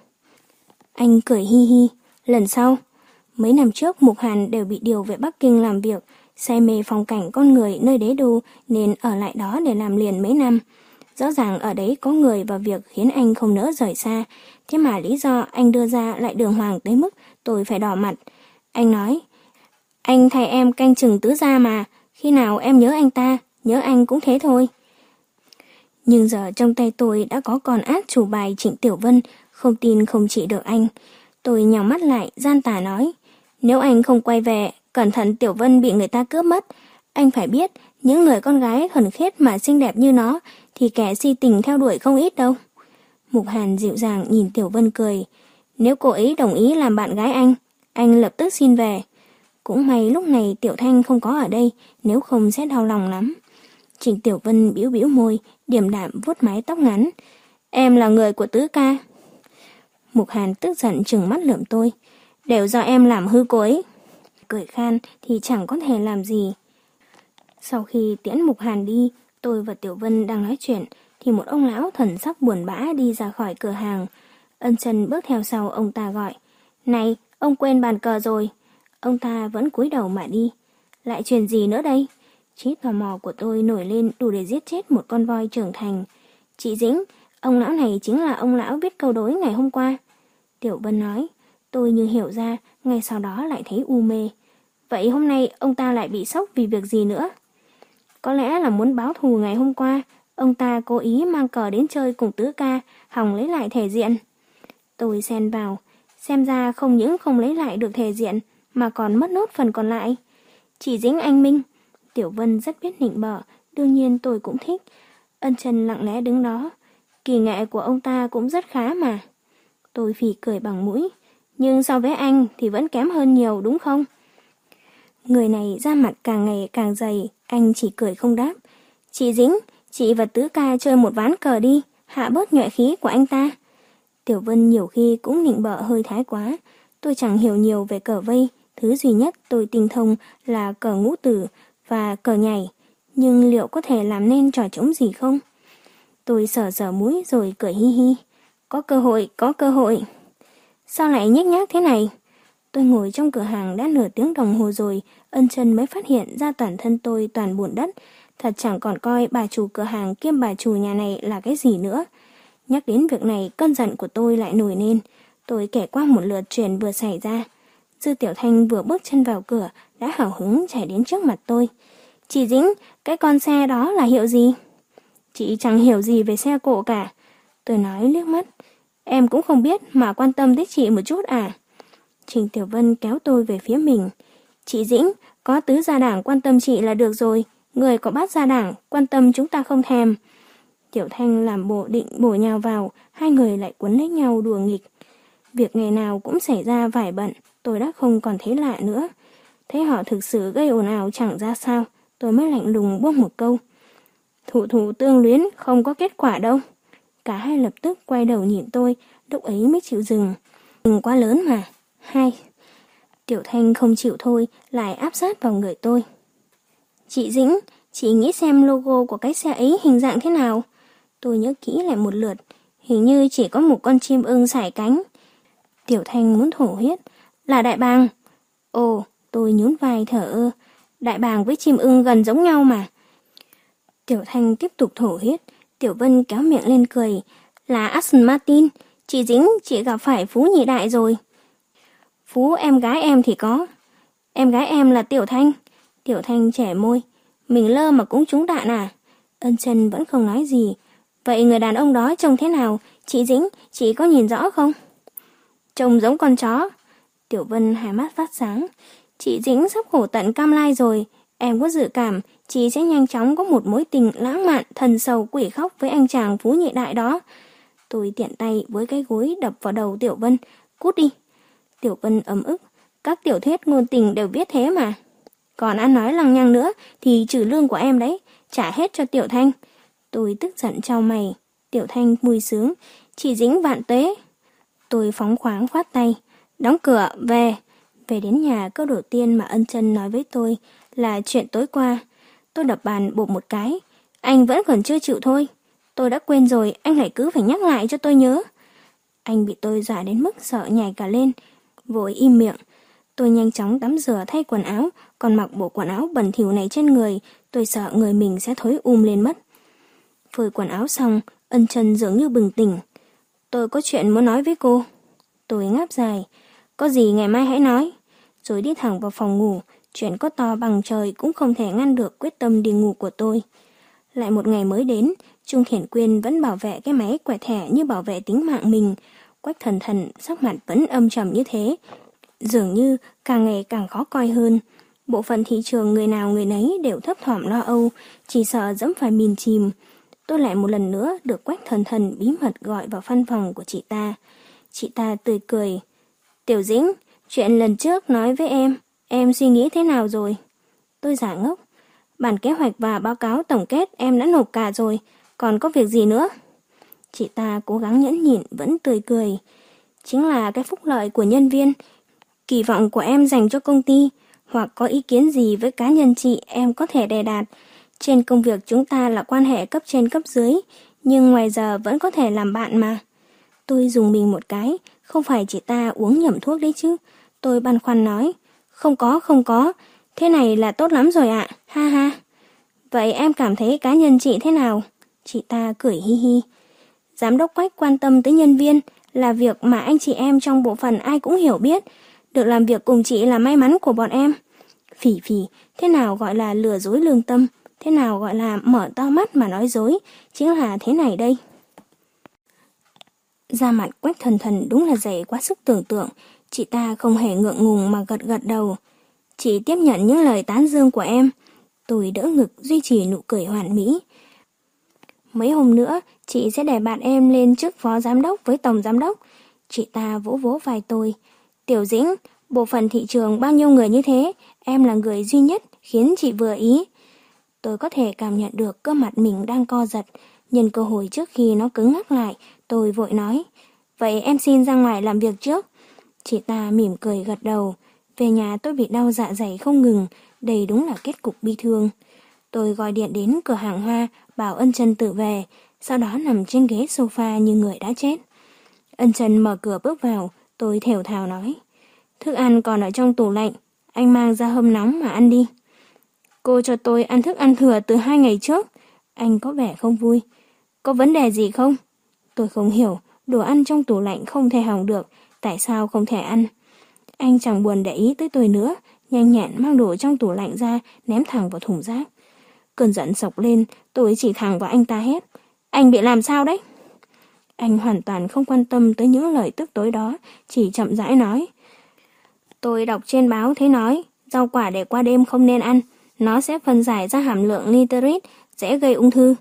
Anh cười hi hi, lần sau. Mấy năm trước Mục Hàn đều bị điều về Bắc Kinh làm việc, say mê phong cảnh con người nơi đế đô nên ở lại đó để làm liền mấy năm. Rõ ràng ở đấy có người và việc khiến anh không nỡ rời xa, thế mà lý do anh đưa ra lại đường hoàng tới mức tôi phải đỏ mặt. Anh nói, anh thay em canh chừng tứ gia mà, khi nào em nhớ anh ta, nhớ anh cũng thế thôi. Nhưng giờ trong tay tôi đã có con át chủ bài Trịnh Tiểu Vân, không tin không trị được anh. Tôi nhào mắt lại, gian tà nói, nếu anh không quay về, cẩn thận Tiểu Vân bị người ta cướp mất. Anh phải biết, những người con gái thuần khiết mà xinh đẹp như nó, thì kẻ si tình theo đuổi không ít đâu. Mục Hàn dịu dàng nhìn Tiểu Vân cười, nếu cô ấy đồng ý làm bạn gái anh, anh lập tức xin về. Cũng may lúc này Tiểu Thanh không có ở đây, nếu không sẽ đau lòng lắm. Trịnh Tiểu Vân bĩu bĩu môi, điềm đạm vuốt mái tóc ngắn. Em là người của Tứ ca. Mục Hàn tức giận trừng mắt lườm tôi. Đều do em làm hư cô ấy. Cười khan thì chẳng có thể làm gì. Sau khi tiễn Mục Hàn đi, tôi và Tiểu Vân đang nói chuyện, thì một ông lão thần sắc buồn bã đi ra khỏi cửa hàng. Ân Chân bước theo sau ông ta gọi. Này, ông quên bàn cờ rồi. Ông ta vẫn cúi đầu mà đi. Lại chuyện gì nữa đây? Trí tò mò của tôi nổi lên đủ để giết chết một con voi trưởng thành. Chị Dĩnh, ông lão này chính là ông lão viết câu đối ngày hôm qua. Tiểu Vân nói. Tôi như hiểu ra, ngay sau đó lại thấy u mê. Vậy hôm nay ông ta lại bị sốc vì việc gì nữa? Có lẽ là muốn báo thù ngày hôm qua, ông ta cố ý mang cờ đến chơi cùng Tứ ca, hòng lấy lại thể diện. Tôi xen vào, xem ra không những không lấy lại được thể diện, mà còn mất nốt phần còn lại. Chỉ Dĩnh anh minh. Tiểu Vân rất biết nịnh bợ, đương nhiên tôi cũng thích. Ân Chân lặng lẽ đứng đó. Kỳ nghệ của ông ta cũng rất khá mà. Tôi phì cười bằng mũi. Nhưng so với anh thì vẫn kém hơn nhiều đúng không? Người này da mặt càng ngày càng dày, anh chỉ cười không đáp. Chị Dĩnh, chị và Tứ ca chơi một ván cờ đi, hạ bớt nhuệ khí của anh ta. Tiểu Vân nhiều khi cũng nịnh bợ hơi thái quá. Tôi chẳng hiểu nhiều về cờ vây, thứ duy nhất tôi tinh thông là cờ ngũ tử và cờ nhảy. Nhưng liệu có thể làm nên trò trống gì không? Tôi sờ sờ mũi rồi cười hi hi. Có cơ hội, có cơ hội. Sao lại nhếch nhác thế này? Tôi ngồi trong cửa hàng đã nửa tiếng đồng hồ rồi, Ân Chân mới phát hiện ra toàn thân tôi toàn bùn đất. Thật chẳng còn coi bà chủ cửa hàng kiêm bà chủ nhà này là cái gì nữa. Nhắc đến việc này, cơn giận của tôi lại nổi lên. Tôi kể qua một lượt chuyện vừa xảy ra. Dư Tiểu Thanh vừa bước chân vào cửa, đã hào hứng chạy đến trước mặt tôi. Chị Dĩnh, cái con xe đó là hiệu gì? Chị chẳng hiểu gì về xe cộ cả. Tôi nói liếc mắt. Em cũng không biết mà quan tâm tới chị một chút à? Trình Tiểu Vân kéo tôi về phía mình. Chị Dĩnh, có Tứ gia đảng quan tâm chị là được rồi. Người có Bát gia đảng quan tâm chúng ta không thèm. Tiểu Thanh làm bộ định bổ nhào vào, hai người lại quấn lấy nhau đùa nghịch. Việc ngày nào cũng xảy ra vải bận, tôi đã không còn thấy lạ nữa. Thấy họ thực sự gây ồn ào chẳng ra sao, tôi mới lạnh lùng buông một câu. Thủ thủ tương luyến không có kết quả đâu. Cả hai lập tức quay đầu nhìn tôi, lúc ấy mới chịu dừng. Đừng quá lớn mà. Hai. Tiểu Thanh không chịu thôi, lại áp sát vào người tôi. Chị Dĩnh, chị nghĩ xem logo của cái xe ấy hình dạng thế nào? Tôi nhớ kỹ lại một lượt, hình như chỉ có một con chim ưng sải cánh. Tiểu Thanh muốn thổ huyết. Là đại bàng. Ồ, tôi nhún vai thở ơ. Đại bàng với chim ưng gần giống nhau mà. Tiểu Thanh tiếp tục thổ huyết. Tiểu Vân kéo miệng lên cười. Là Aston Martin. Chị Dĩnh, chị gặp phải Phú nhị đại rồi. Phú em gái em thì có. Em gái em là Tiểu Thanh. Tiểu Thanh trẻ môi. Mình lơ mà cũng trúng đạn à? Ân Chân vẫn không nói gì. Vậy người đàn ông đó trông thế nào? Chị Dĩnh, chị có nhìn rõ không? Trông giống con chó. Tiểu Vân hai mắt phát sáng. Chị Dĩnh sắp khổ tận cam lai rồi. Em có dự cảm chị sẽ nhanh chóng có một mối tình lãng mạn thần sầu quỷ khóc với anh chàng Phú nhị đại đó. Tôi tiện tay với cái gối đập vào đầu Tiểu Vân. Cút đi. Tiểu Vân ấm ức. Các tiểu thuyết ngôn tình đều viết thế mà. Còn ăn nói lằng nhằng nữa thì trừ lương của em đấy, trả hết cho Tiểu Thanh. Tôi tức giận chau mày. Tiểu Thanh vui sướng, chỉ dính vạn tuế. Tôi phóng khoáng khoát tay, đóng cửa, về. Về đến nhà, câu đầu tiên mà Ân Chân nói với tôi là chuyện tối qua. Tôi đập bàn bộp một cái. Anh vẫn còn chưa chịu thôi. Tôi đã quên rồi, anh lại cứ phải nhắc lại cho tôi nhớ. Anh bị tôi dọa đến mức sợ nhảy cả lên, vội im miệng. Tôi nhanh chóng tắm rửa thay quần áo, còn mặc bộ quần áo bẩn thỉu này trên người, tôi sợ người mình sẽ thối um lên mất. Phơi quần áo xong, Ân Chân dường như bừng tỉnh. Tôi có chuyện muốn nói với cô. Tôi ngáp dài. Có gì ngày mai hãy nói. Rồi đi thẳng vào phòng ngủ. Chuyện có to bằng trời cũng không thể ngăn được quyết tâm đi ngủ của tôi. Lại một ngày mới đến, Trung Thiển Quyên vẫn bảo vệ cái máy quẹt thẻ như bảo vệ tính mạng mình. Quách Thần Thần sắc mặt vẫn âm trầm như thế. Dường như càng ngày càng khó coi hơn. Bộ phận thị trường người nào người nấy đều thấp thỏm lo âu, chỉ sợ dẫm phải mìn chìm. Tôi lại một lần nữa được Quách Thần Thần bí mật gọi vào văn phòng của chị ta. Chị ta tươi cười. Tiểu Dĩnh, chuyện lần trước nói với em, em suy nghĩ thế nào rồi? Tôi giả ngốc. Bản kế hoạch và báo cáo tổng kết em đã nộp cả rồi, còn có việc gì nữa? Chị ta cố gắng nhẫn nhịn vẫn tươi cười. Chính là cái phúc lợi của nhân viên, kỳ vọng của em dành cho công ty, hoặc có ý kiến gì với cá nhân chị em có thể đề đạt. Trên công việc chúng ta là quan hệ cấp trên cấp dưới, nhưng ngoài giờ vẫn có thể làm bạn mà. Tôi dùng mình một cái, không phải chị ta uống nhầm thuốc đấy chứ. Tôi băn khoăn nói, không có, không có, thế này là tốt lắm rồi ạ, ha ha. Vậy em cảm thấy cá nhân chị thế nào? Chị ta cười hi hi. Giám đốc Quách quan tâm tới nhân viên là việc mà anh chị em trong bộ phận ai cũng hiểu biết. Được làm việc cùng chị là may mắn của bọn em. Phỉ phỉ, thế nào gọi là lừa dối lương tâm? Thế nào gọi là mở to mắt mà nói dối? Chính là thế này đây. Da mặt Quách Thần Thần đúng là dày quá sức tưởng tượng. Chị ta không hề ngượng ngùng mà gật gật đầu. Chị tiếp nhận những lời tán dương của em. Tôi đỡ ngực duy trì nụ cười hoàn mỹ. Mấy hôm nữa, chị sẽ để bạn em lên chức phó giám đốc với tổng giám đốc. Chị ta vỗ vỗ vai tôi. Tiểu Dĩnh, bộ phận thị trường bao nhiêu người như thế, em là người duy nhất khiến chị vừa ý. Tôi có thể cảm nhận được cơ mặt mình đang co giật. Nhân cơ hội trước khi nó cứng ngắc lại, tôi vội nói. Vậy em xin ra ngoài làm việc trước. Chị ta mỉm cười gật đầu. Về nhà tôi bị đau dạ dày không ngừng. Đây đúng là kết cục bi thương. Tôi gọi điện đến cửa hàng hoa, bảo Ân Chân tự về, sau đó nằm trên ghế sofa như người đã chết. Ân Chân mở cửa bước vào, tôi thều thào nói. Thức ăn còn ở trong tủ lạnh, anh mang ra hâm nóng mà ăn đi. Cô cho tôi ăn thức ăn thừa từ hai ngày trước. Anh có vẻ không vui. Có vấn đề gì không? Tôi không hiểu, đồ ăn trong tủ lạnh không thể hỏng được, tại sao không thể ăn? Anh chẳng buồn để ý tới tôi nữa, nhanh nhẹn mang đồ trong tủ lạnh ra, ném thẳng vào thùng rác. Cơn giận sộc lên, tôi chỉ thẳng vào anh ta hét. Anh bị làm sao đấy? Anh hoàn toàn không quan tâm tới những lời tức tối đó, chỉ chậm rãi nói. Tôi đọc trên báo thấy nói, rau quả để qua đêm không nên ăn, nó sẽ phân giải ra hàm lượng nitrit, dễ gây ung thư.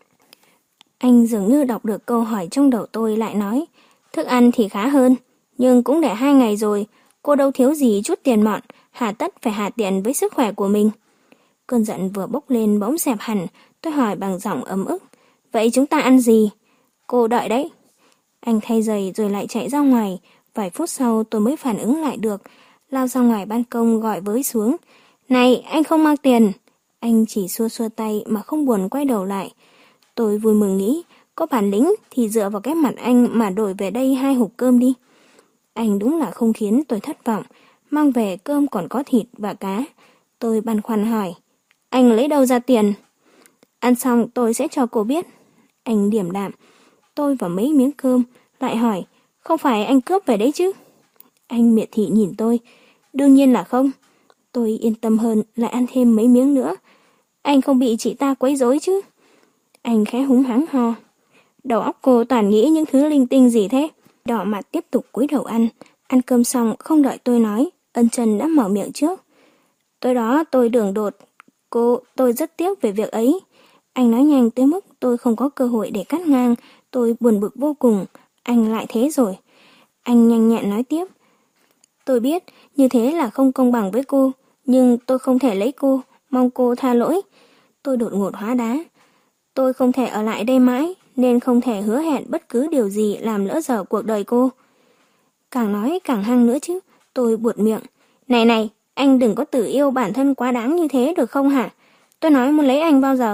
Anh dường như đọc được câu hỏi trong đầu tôi lại nói, thức ăn thì khá hơn, nhưng cũng để hai ngày rồi, cô đâu thiếu gì chút tiền mọn, hà tất phải hà tiện với sức khỏe của mình. Cơn giận vừa bốc lên bỗng xẹp hẳn, tôi hỏi bằng giọng ấm ức, vậy chúng ta ăn gì? Cô đợi đấy. Anh thay giày rồi lại chạy ra ngoài, vài phút sau tôi mới phản ứng lại được, lao ra ngoài ban công gọi với xuống. Này, anh không mang tiền. Anh chỉ xua xua tay mà không buồn quay đầu lại. Tôi vui mừng nghĩ, có bản lĩnh thì dựa vào cái mặt anh mà đổi về đây hai hộp cơm đi. Anh đúng là không khiến tôi thất vọng, mang về cơm còn có thịt và cá. Tôi băn khoăn hỏi, anh lấy đâu ra tiền? Ăn xong tôi sẽ cho cô biết. Anh điềm đạm, tôi vào mấy miếng cơm, lại hỏi, không phải anh cướp về đấy chứ? Anh miệt thị nhìn tôi, đương nhiên là không. Tôi yên tâm hơn, lại ăn thêm mấy miếng nữa. Anh không bị chị ta quấy rối chứ? Anh khẽ húng hắng ho. Đầu óc cô toàn nghĩ những thứ linh tinh gì thế? Đỏ mặt tiếp tục cúi đầu ăn. Ăn cơm xong không đợi tôi nói, Ân Chân đã mở miệng trước. Tối đó tôi đường đột. Cô, tôi rất tiếc về việc ấy. Anh nói nhanh tới mức tôi không có cơ hội để cắt ngang. Tôi buồn bực vô cùng. Anh lại thế rồi. Anh nhanh nhẹn nói tiếp. Tôi biết như thế là không công bằng với cô, nhưng tôi không thể lấy cô, mong cô tha lỗi. Tôi đột ngột hóa đá. Tôi không thể ở lại đây mãi, nên không thể hứa hẹn bất cứ điều gì làm lỡ dở cuộc đời cô. Càng nói càng hăng nữa chứ, tôi buột miệng. Này này, anh đừng có tự yêu bản thân quá đáng như thế được không hả? Tôi nói muốn lấy anh bao giờ?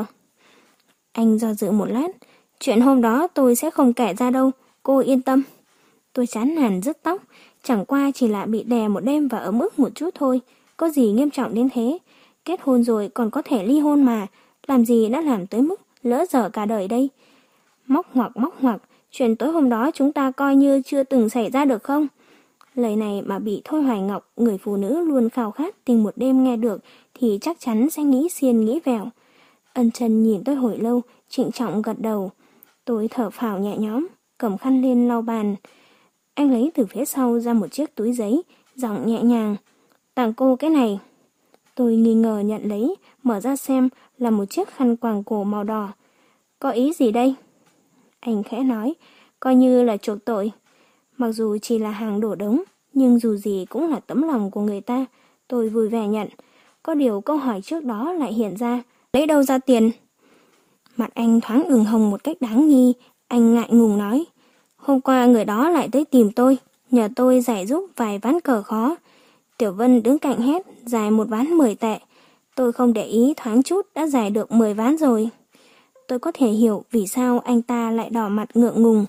Anh do dự một lát. Chuyện hôm đó tôi sẽ không kể ra đâu, cô yên tâm. Tôi chán nản rứt tóc, chẳng qua chỉ là bị đè một đêm và ấm ức một chút thôi. Có gì nghiêm trọng đến thế? Kết hôn rồi còn có thể ly hôn mà, làm gì đã làm tới mức lỡ dở cả đời đây? Móc ngoặc móc ngoặc, chuyện tối hôm đó chúng ta coi như chưa từng xảy ra được không? Lời này mà bị Thôi Hoài Ngọc, người phụ nữ luôn khao khát tình một đêm nghe được thì chắc chắn sẽ nghĩ xiên nghĩ vẹo. Ân Chân nhìn tôi hồi lâu, trịnh trọng gật đầu. Tôi thở phào nhẹ nhõm, cầm khăn lên lau bàn. Anh lấy từ phía sau ra một chiếc túi giấy, giọng nhẹ nhàng. Tặng cô cái này. Tôi nghi ngờ nhận lấy, mở ra xem là một chiếc khăn quàng cổ màu đỏ. Có ý gì đây? Anh khẽ nói, coi như là chuộc tội. Mặc dù chỉ là hàng đổ đống, nhưng dù gì cũng là tấm lòng của người ta. Tôi vui vẻ nhận. Có điều câu hỏi trước đó lại hiện ra, lấy đâu ra tiền? Mặt anh thoáng ửng hồng một cách đáng nghi. Anh ngại ngùng nói, hôm qua người đó lại tới tìm tôi, nhờ tôi giải giúp vài ván cờ khó. Tiểu Vân đứng cạnh hét, giải một ván mười tệ. Tôi không để ý thoáng chút đã giải được mười ván rồi. Tôi có thể hiểu vì sao anh ta lại đỏ mặt ngượng ngùng.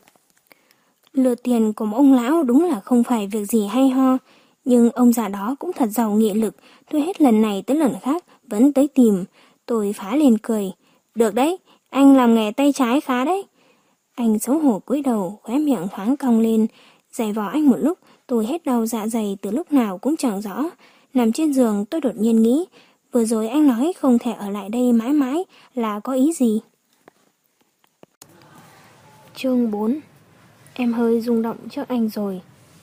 Lừa tiền của một ông lão đúng là không phải việc gì hay ho, nhưng ông già đó cũng thật giàu nghị lực, tôi hết lần này tới lần khác vẫn tới tìm. Tôi phá lên cười. Được đấy, anh làm nghề tay trái khá đấy. Anh xấu hổ cúi đầu, khóe miệng thoáng cong lên. Giày vò anh một lúc, tôi hết đau dạ dày từ lúc nào cũng chẳng rõ. Nằm trên giường tôi đột nhiên nghĩ, vừa rồi anh nói không thể ở lại đây mãi mãi là có ý gì? Chương bốn. Em hơi rung động trước anh rồi.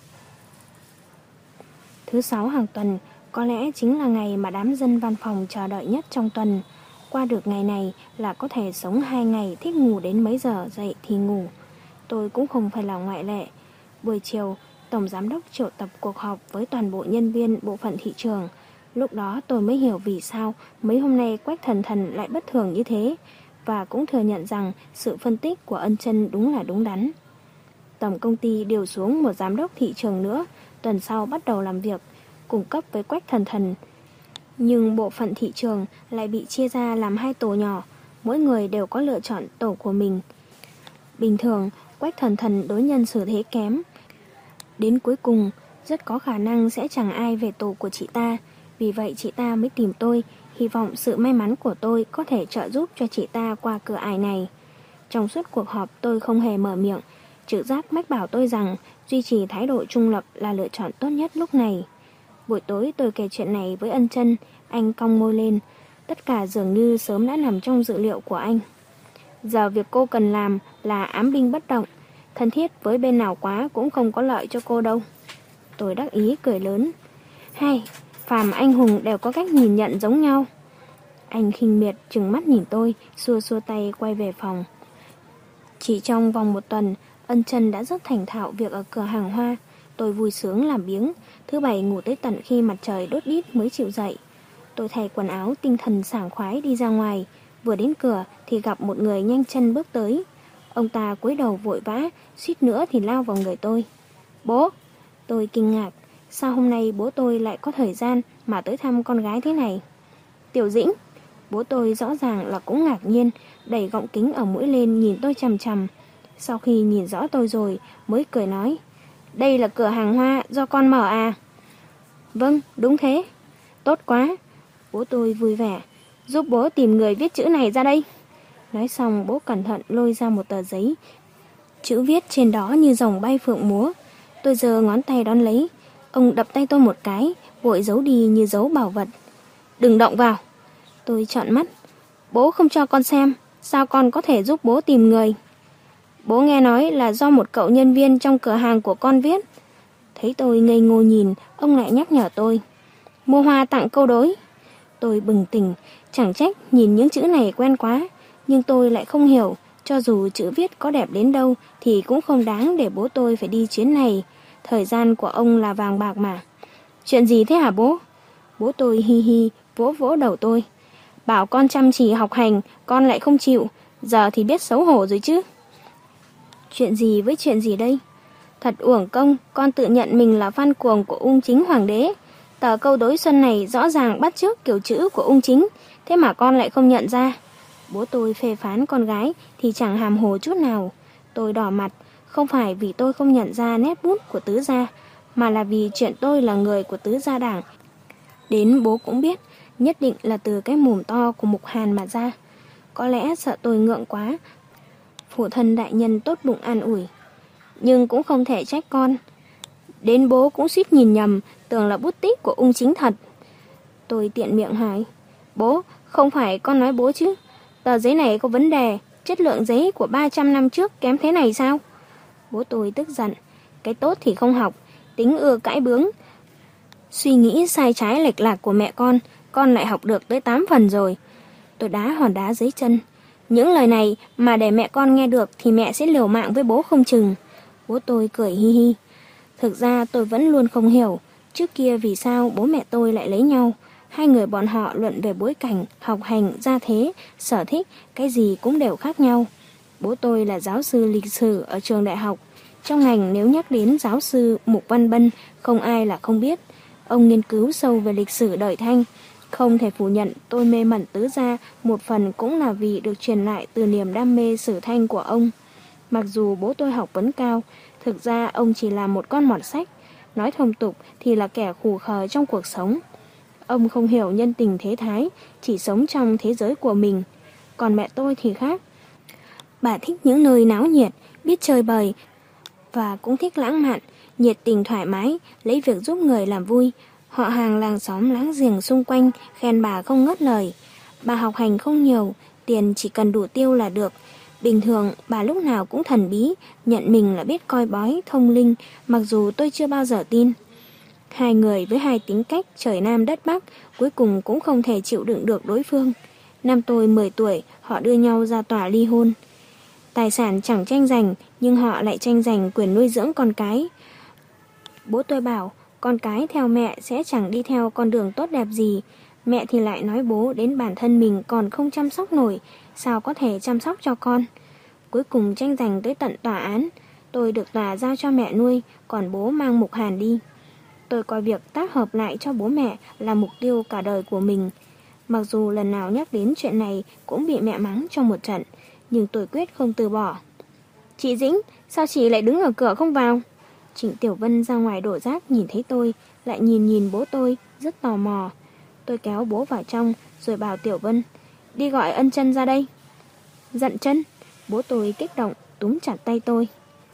Thứ sáu hàng tuần có lẽ chính là ngày mà đám dân văn phòng chờ đợi nhất trong tuần. Qua được ngày này là có thể sống hai ngày, thích ngủ đến mấy giờ dậy thì ngủ. Tôi cũng không phải là ngoại lệ. Buổi chiều, Tổng Giám đốc triệu tập cuộc họp với toàn bộ nhân viên bộ phận thị trường. Lúc đó tôi mới hiểu vì sao mấy hôm nay Quách Thần Thần lại bất thường như thế, và cũng thừa nhận rằng sự phân tích của Ân Chân đúng là đúng đắn. Tổng công ty điều xuống một giám đốc thị trường nữa, tuần sau bắt đầu làm việc, cung cấp với Quách Thần Thần. Nhưng bộ phận thị trường lại bị chia ra làm hai tổ nhỏ, mỗi người đều có lựa chọn tổ của mình. Bình thường, Quách Thần Thần đối nhân xử thế kém. Đến cuối cùng, rất có khả năng sẽ chẳng ai về tổ của chị ta. Vì vậy chị ta mới tìm tôi, hy vọng sự may mắn của tôi có thể trợ giúp cho chị ta qua cửa ải này. Trong suốt cuộc họp tôi không hề mở miệng. Trực giác mách bảo tôi rằng duy trì thái độ trung lập là lựa chọn tốt nhất lúc này. Buổi tối tôi kể chuyện này với Ân Chân, anh cong môi lên. Tất cả dường như sớm đã nằm trong dự liệu của anh. Giờ việc cô cần làm là ám binh bất động. Thân thiết với bên nào quá cũng không có lợi cho cô đâu. Tôi đắc ý cười lớn. Hay, phàm anh hùng đều có cách nhìn nhận giống nhau. Anh khinh miệt trừng mắt nhìn tôi, xua xua tay quay về phòng. Chỉ trong vòng một tuần, Ân Chân đã rất thành thạo việc ở cửa hàng hoa. Tôi vui sướng làm biếng. Thứ bảy ngủ tới tận khi mặt trời đốt đít mới chịu dậy. Tôi thay quần áo tinh thần sảng khoái đi ra ngoài. Vừa đến cửa thì gặp một người nhanh chân bước tới. Ông ta cúi đầu vội vã, suýt nữa thì lao vào người tôi. Bố! Tôi kinh ngạc. Sao hôm nay bố tôi lại có thời gian mà tới thăm con gái thế này? Tiểu Dĩnh! Bố tôi rõ ràng là cũng ngạc nhiên, đẩy gọng kính ở mũi lên nhìn tôi chằm chằm. Sau khi nhìn rõ tôi rồi mới cười nói, đây là cửa hàng hoa do con mở à? Vâng, đúng thế. Tốt quá. Bố tôi vui vẻ, giúp bố tìm người viết chữ này ra đây. Nói xong bố cẩn thận lôi ra một tờ giấy. Chữ viết trên đó như rồng bay phượng múa. Tôi giơ ngón tay đón lấy. Ông đập tay tôi một cái, vội giấu đi như giấu bảo vật. Đừng động vào. Tôi trợn mắt. Bố không cho con xem, sao con có thể giúp bố tìm người? Bố nghe nói là do một cậu nhân viên trong cửa hàng của con viết. Thấy tôi ngây ngô nhìn, ông lại nhắc nhở tôi. Mua hoa tặng câu đối. Tôi bừng tỉnh, chẳng trách nhìn những chữ này quen quá. Nhưng tôi lại không hiểu, cho dù chữ viết có đẹp đến đâu thì cũng không đáng để bố tôi phải đi chuyến này. Thời gian của ông là vàng bạc mà. Chuyện gì thế hả bố? Bố tôi hi hi vỗ vỗ đầu tôi. Bảo con chăm chỉ học hành, con lại không chịu, giờ thì biết xấu hổ rồi chứ. Chuyện gì với chuyện gì đây? Thật uổng công, con tự nhận mình là fan cuồng của ung chính hoàng đế. Tờ câu đối xuân này rõ ràng bắt chước kiểu chữ của ung chính, thế mà con lại không nhận ra. Bố tôi phê phán con gái thì chẳng hàm hồ chút nào. Tôi đỏ mặt, không phải vì tôi không nhận ra nét bút của tứ gia, mà là vì chuyện tôi là người của tứ gia đảng. Đến bố cũng biết, nhất định là từ cái mồm to của Mục Hàn mà ra. Có lẽ sợ tôi ngượng quá, phụ thân đại nhân tốt bụng an ủi. Nhưng cũng không thể trách con. Đến bố cũng suýt nhìn nhầm, tưởng là bút tích của ung chính thật. Tôi tiện miệng hỏi, bố, không phải con nói bố chứ? Tờ giấy này có vấn đề, chất lượng giấy của ba trăm năm trước kém thế này sao? Bố tôi tức giận, cái tốt thì không học, tính ưa cãi bướng. Suy nghĩ sai trái lệch lạc của mẹ con, con lại học được tới tám phần rồi. Tôi đá hòn đá dưới chân. Những lời này mà để mẹ con nghe được thì mẹ sẽ liều mạng với bố không chừng. Bố tôi cười hi hi. Thực ra tôi vẫn luôn không hiểu, trước kia vì sao bố mẹ tôi lại lấy nhau. Hai người bọn họ luận về bối cảnh, học hành, gia thế, sở thích, cái gì cũng đều khác nhau. Bố tôi là giáo sư lịch sử ở trường đại học. Trong ngành nếu nhắc đến giáo sư Mục Văn Bân, không ai là không biết. Ông nghiên cứu sâu về lịch sử đời Thanh. Không thể phủ nhận tôi mê mẩn tứ gia, một phần cũng là vì được truyền lại từ niềm đam mê sử Thanh của ông. Mặc dù bố tôi học vấn cao, thực ra ông chỉ là một con mọt sách. Nói thông tục thì là kẻ khù khờ trong cuộc sống. Ông không hiểu nhân tình thế thái, chỉ sống trong thế giới của mình. Còn mẹ tôi thì khác. Bà thích những nơi náo nhiệt, biết chơi bời, và cũng thích lãng mạn, nhiệt tình thoải mái, lấy việc giúp người làm vui. Họ hàng làng xóm láng giềng xung quanh khen bà không ngớt lời. Bà học hành không nhiều, tiền chỉ cần đủ tiêu là được. Bình thường bà lúc nào cũng thần bí, nhận mình là biết coi bói, thông linh, mặc dù tôi chưa bao giờ tin. Hai người với hai tính cách trời Nam đất Bắc, cuối cùng cũng không thể chịu đựng được đối phương. Năm tôi mười tuổi, họ đưa nhau ra tòa ly hôn. Tài sản chẳng tranh giành, nhưng họ lại tranh giành quyền nuôi dưỡng con cái. Bố tôi bảo, con cái theo mẹ sẽ chẳng đi theo con đường tốt đẹp gì. Mẹ thì lại nói bố đến bản thân mình còn không chăm sóc nổi, sao có thể chăm sóc cho con. Cuối cùng tranh giành tới tận tòa án. Tôi được tòa giao cho mẹ nuôi, còn bố mang Mục Hàn đi. Tôi coi việc tác hợp lại cho bố mẹ là mục tiêu cả đời của mình. Mặc dù lần nào nhắc đến chuyện này cũng bị mẹ mắng trong một trận, nhưng tôi quyết không từ bỏ. Chị Dĩnh, sao chị lại đứng ở cửa không vào? Trịnh Tiểu Vân ra ngoài đổ rác nhìn thấy tôi, lại nhìn nhìn bố tôi, rất tò mò. Tôi kéo bố vào trong, rồi bảo Tiểu Vân, đi gọi Ân Chân ra đây. Giận Chân, bố tôi kích động, túm chặt tay tôi.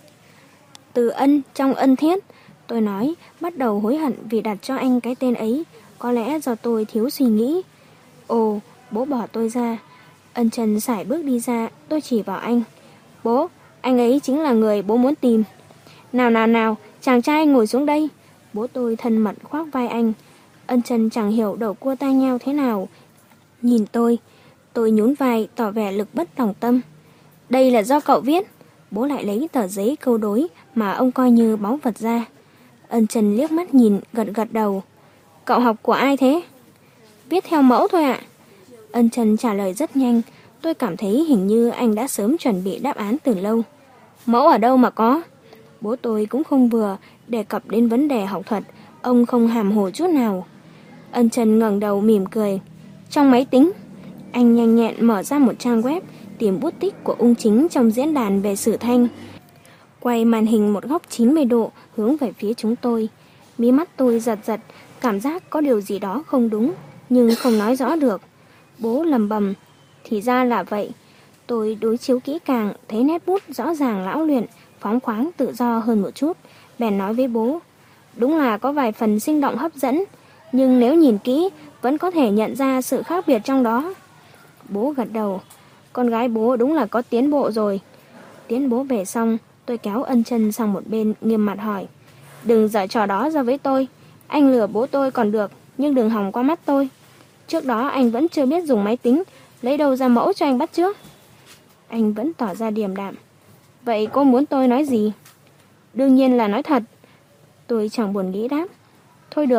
Từ Ân trong Ân Thiết, tôi nói, bắt đầu hối hận vì đặt cho anh cái tên ấy, có lẽ do tôi thiếu suy nghĩ. Ồ, bố bỏ tôi ra. Ân Chân sải bước đi ra, tôi chỉ vào anh. Bố, anh ấy chính là người bố muốn tìm. Nào nào nào, chàng trai ngồi xuống đây. Bố tôi thân mật khoác vai anh. Ân Chân chẳng hiểu đầu cua tai nheo thế nào. Nhìn tôi, tôi nhún vai tỏ vẻ lực bất tòng tâm. Đây là do cậu viết. Bố lại lấy tờ giấy câu đối mà ông coi như báu vật ra. Ân Chân liếc mắt nhìn, gật gật đầu. Cậu học của ai thế? Viết theo mẫu thôi ạ. Ân Chân trả lời rất nhanh. Tôi cảm thấy hình như anh đã sớm chuẩn bị đáp án từ lâu. Mẫu ở đâu mà có? Bố tôi cũng không vừa đề cập đến vấn đề học thuật. Ông không hàm hồ chút nào. Ân Chân ngẩng đầu mỉm cười. Trong máy tính. Anh nhanh nhẹn mở ra một trang web, tìm bút tích của ung chính trong diễn đàn về sử Thanh. Quay màn hình một góc chín mươi độ hướng về phía chúng tôi. Mí mắt tôi giật giật, cảm giác có điều gì đó không đúng, nhưng không nói rõ được. Bố lầm bầm. Thì ra là vậy. Tôi đối chiếu kỹ càng, thấy nét bút rõ ràng lão luyện, phóng khoáng tự do hơn một chút. Bèn nói với bố. Đúng là có vài phần sinh động hấp dẫn, nhưng nếu nhìn kỹ, vẫn có thể nhận ra sự khác biệt trong đó. Bố gật đầu. Con gái bố đúng là có tiến bộ rồi. Tiến bố về xong, tôi kéo Ân Chân sang một bên, nghiêm mặt hỏi. Đừng giở trò đó ra với tôi. Anh lừa bố tôi còn được, nhưng đừng hòng qua mắt tôi. Trước đó anh vẫn chưa biết dùng máy tính, lấy đâu ra mẫu cho anh bắt chước. Anh vẫn tỏ ra điềm đạm. Vậy cô muốn tôi nói gì? Đương nhiên là nói thật. Tôi chẳng buồn nghĩ đáp. Thôi được,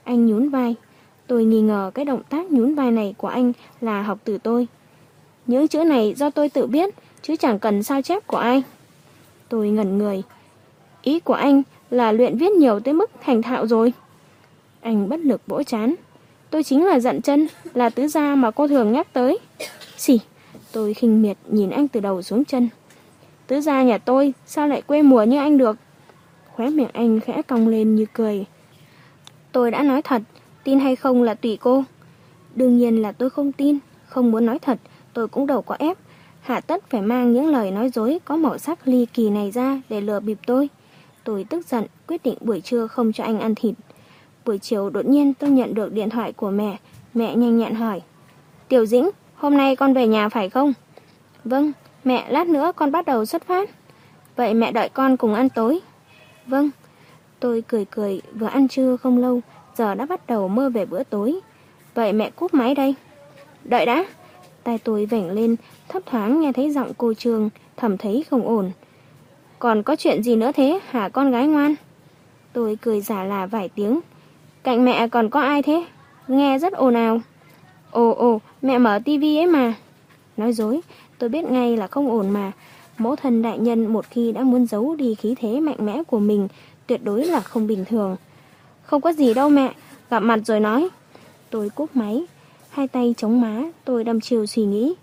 Anh nhún vai. Tôi nghi ngờ cái động tác nhún vai này của anh là học từ tôi. Những chữ này do tôi tự viết, chứ chẳng cần sao chép của ai. Tôi ngẩn người. Ý của anh là luyện viết nhiều tới mức thành thạo rồi. Anh bất lực vỗ trán. Tôi chính là Dận Chân, là tứ gia mà cô thường nhắc tới. Xì, tôi khinh miệt nhìn anh từ đầu xuống chân. Tứ gia nhà tôi sao lại quê mùa như anh được? Khóe miệng anh khẽ cong lên như cười. Tôi đã nói thật, tin hay không là tùy cô. Đương nhiên là tôi không tin, không muốn nói thật, tôi cũng đâu có ép. Hạ tất phải mang những lời nói dối có màu sắc ly kỳ này ra để lừa bịp tôi. Tôi tức giận, quyết định buổi trưa không cho anh ăn thịt. Buổi chiều đột nhiên tôi nhận được điện thoại của mẹ. Mẹ nhanh nhẹn hỏi. Tiểu Dĩnh, hôm nay con về nhà phải không? Vâng, mẹ, lát nữa con bắt đầu xuất phát. Vậy mẹ đợi con cùng ăn tối. Vâng. Tôi cười cười, vừa ăn trưa không lâu, giờ đã bắt đầu mơ về bữa tối. Vậy mẹ cúp máy đây. Đợi đã. Tai tôi vểnh lên, thấp thoáng nghe thấy giọng cô Trương, thầm thấy không ổn. Còn có chuyện gì nữa thế hả con gái ngoan? Tôi cười giả là vài tiếng. Cạnh mẹ còn có ai thế? Nghe rất ồn ào. Ồ ồ, mẹ mở tivi ấy mà. Nói dối, tôi biết ngay là không ổn mà. Mẫu thân đại nhân một khi đã muốn giấu đi khí thế mạnh mẽ của mình, tuyệt đối là không bình thường. Không có gì đâu mẹ, gặp mặt rồi nói. Tôi cúp máy, hai tay chống má, tôi đăm chiêu suy nghĩ.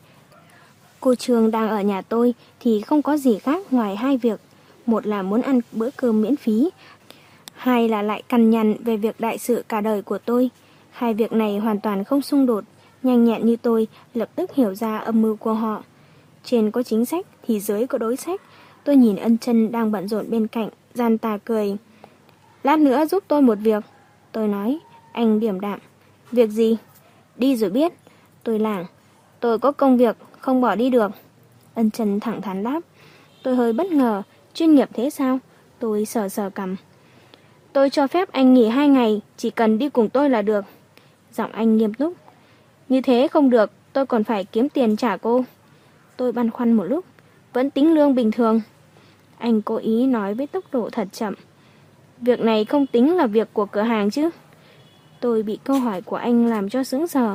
Cô Trương đang ở nhà tôi thì không có gì khác ngoài hai việc. Một là muốn ăn bữa cơm miễn phí, hai là lại cằn nhằn về việc đại sự cả đời của tôi. Hai việc này hoàn toàn không xung đột. Nhanh nhẹn như tôi lập tức hiểu ra âm mưu của họ. Trên có chính sách thì dưới có đối sách. Tôi nhìn Ân Chân đang bận rộn bên cạnh, gian tà cười. Lát nữa giúp tôi một việc. Tôi nói. Anh điềm đạm. Việc gì? Đi rồi biết. Tôi lảng. Tôi có công việc, không bỏ đi được. Ân Chân thẳng thắn đáp. Tôi hơi bất ngờ. Chuyên nghiệp thế sao? Tôi sờ sờ cằm. Tôi cho phép anh nghỉ hai ngày, chỉ cần đi cùng tôi là được. Giọng anh nghiêm túc. Như thế không được, tôi còn phải kiếm tiền trả cô. Tôi băn khoăn một lúc. Vẫn tính lương bình thường. Anh cố ý nói với tốc độ thật chậm. Việc này không tính là việc của cửa hàng chứ? Tôi bị câu hỏi của anh làm cho sững sờ.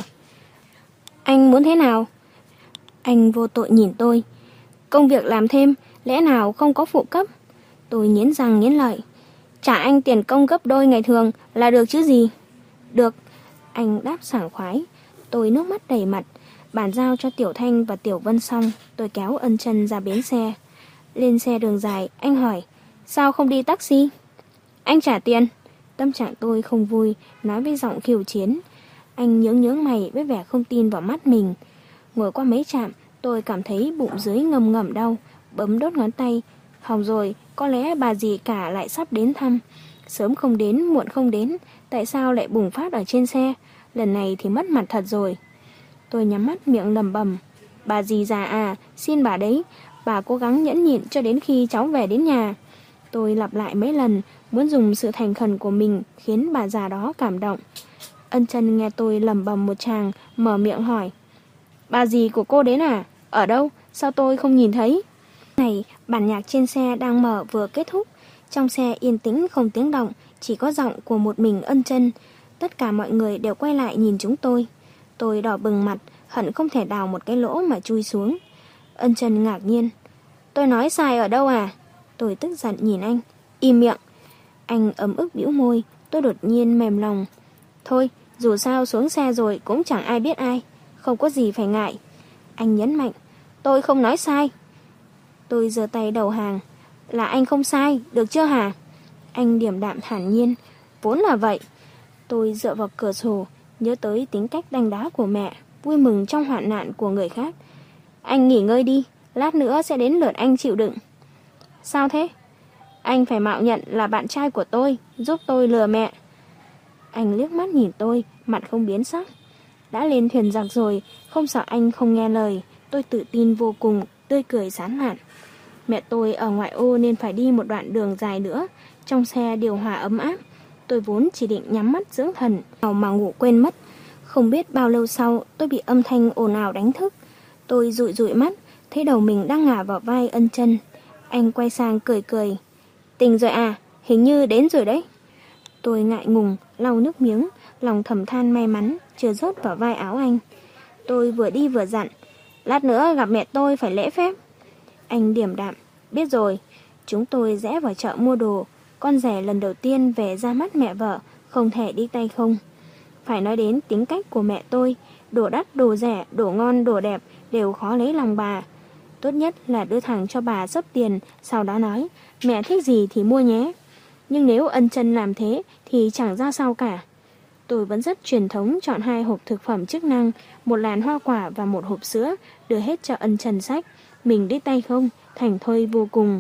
Anh muốn thế nào? Anh vô tội nhìn tôi. Công việc làm thêm, lẽ nào không có phụ cấp? Tôi nghiến răng nghiến lợi. Trả anh tiền công gấp đôi ngày thường là được chứ gì? Được. Anh đáp sảng khoái. Tôi nước mắt đầy mặt. Bàn giao cho Tiểu Thanh và Tiểu Vân xong, tôi kéo Ân Chân ra bến xe. Lên xe đường dài, anh hỏi. Sao không đi taxi? Anh trả tiền. Tâm trạng tôi không vui, nói với giọng khiêu chiến. Anh nhướng nhướng mày với vẻ không tin vào mắt mình. Ngồi qua mấy trạm, tôi cảm thấy bụng dưới ngầm ngầm đau, bấm đốt ngón tay. Hỏng rồi, có lẽ bà dì cả lại sắp đến thăm. Sớm không đến, muộn không đến, tại sao lại bùng phát ở trên xe? Lần này thì mất mặt thật rồi. Tôi nhắm mắt miệng lầm bầm. Bà dì già à, xin bà đấy, bà cố gắng nhẫn nhịn cho đến khi cháu về đến nhà. Tôi lặp lại mấy lần, muốn dùng sự thành khẩn của mình khiến bà già đó cảm động. Ân Chân nghe tôi lầm bầm một tràng, mở miệng hỏi. Bà dì của cô đến à? Ở đâu? Sao tôi không nhìn thấy? Này, bản nhạc trên xe đang mở vừa kết thúc. Trong xe yên tĩnh không tiếng động, chỉ có giọng của một mình Ân Chân. Tất cả mọi người đều quay lại nhìn chúng tôi. Tôi đỏ bừng mặt, hận không thể đào một cái lỗ mà chui xuống. Ân Chân ngạc nhiên. Tôi nói sai ở đâu à? Tôi tức giận nhìn anh. Im miệng. Anh ấm ức bĩu môi, tôi đột nhiên mềm lòng. Thôi, dù sao xuống xe rồi cũng chẳng ai biết ai. Không có gì phải ngại. Anh nhấn mạnh. Tôi không nói sai. Tôi giơ tay đầu hàng. Là anh không sai, được chưa hả? Anh điềm đạm thản nhiên. Vốn là vậy. Tôi dựa vào cửa sổ, nhớ tới tính cách đanh đá của mẹ, vui mừng trong hoạn nạn của người khác. Anh nghỉ ngơi đi, lát nữa sẽ đến lượt anh chịu đựng. Sao thế? Anh phải mạo nhận là bạn trai của tôi, giúp tôi lừa mẹ. Anh liếc mắt nhìn tôi, mặt không biến sắc. Đã lên thuyền giặc rồi, không sợ anh không nghe lời. Tôi tự tin vô cùng, tươi cười sán lạn. Mẹ tôi ở ngoại ô nên phải đi một đoạn đường dài nữa. Trong xe điều hòa ấm áp. Tôi vốn chỉ định nhắm mắt dưỡng thần, mà ngủ quên mất. Không biết bao lâu sau, tôi bị âm thanh ồn ào đánh thức. Tôi dụi dụi mắt, thấy đầu mình đang ngả vào vai Ân Chân. Anh quay sang cười cười. Tỉnh rồi à, hình như đến rồi đấy. Tôi ngại ngùng, lau nước miếng, lòng thầm than may mắn, chưa rớt vào vai áo anh. Tôi vừa đi vừa dặn, lát nữa gặp mẹ tôi phải lễ phép. Anh điềm đạm, biết rồi. Chúng tôi rẽ vào chợ mua đồ. Con rể lần đầu tiên về ra mắt mẹ vợ, không thể đi tay không. Phải nói đến tính cách của mẹ tôi, đồ đắt, đồ rẻ, đồ ngon, đồ đẹp đều khó lấy lòng bà. Tốt nhất là đưa thẳng cho bà xấp tiền, sau đó nói, mẹ thích gì thì mua nhé. Nhưng nếu ân chân làm thế thì chẳng ra sao cả. Tôi vẫn rất truyền thống chọn hai hộp thực phẩm chức năng, một làn hoa quả và một hộp sữa, đưa hết cho ân chân sách. Mình đi tay không, thành thơi vô cùng.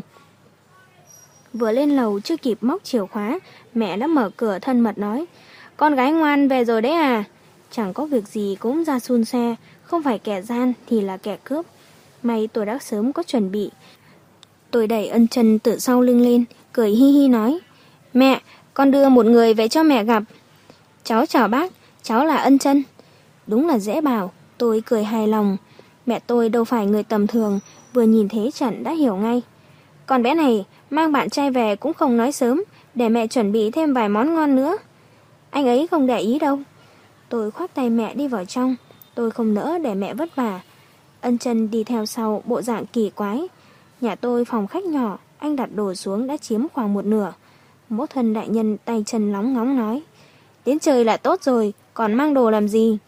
Vừa lên lầu chưa kịp móc chìa khóa, mẹ đã mở cửa thân mật nói, con gái ngoan về rồi đấy à. Chẳng có việc gì cũng ra xun xe, không phải kẻ gian thì là kẻ cướp. May tôi đã sớm có chuẩn bị. Tôi đẩy ân chân từ sau lưng lên, cười hi hi nói, mẹ, con đưa một người về cho mẹ gặp. Cháu chào bác, cháu là Ân Chân. Đúng là dễ bảo, tôi cười hài lòng. Mẹ tôi đâu phải người tầm thường, vừa nhìn thế trận đã hiểu ngay. Con bé này mang bạn trai về cũng không nói sớm, để mẹ chuẩn bị thêm vài món ngon nữa. Anh ấy không để ý đâu. Tôi khoác tay mẹ đi vào trong, tôi không nỡ để mẹ vất vả. Ân Chân đi theo sau bộ dạng kỳ quái. Nhà tôi phòng khách nhỏ, anh đặt đồ xuống đã chiếm khoảng một nửa. Mẫu thân đại nhân tay chân lóng ngóng nói, đến trời là tốt rồi, còn mang đồ làm gì?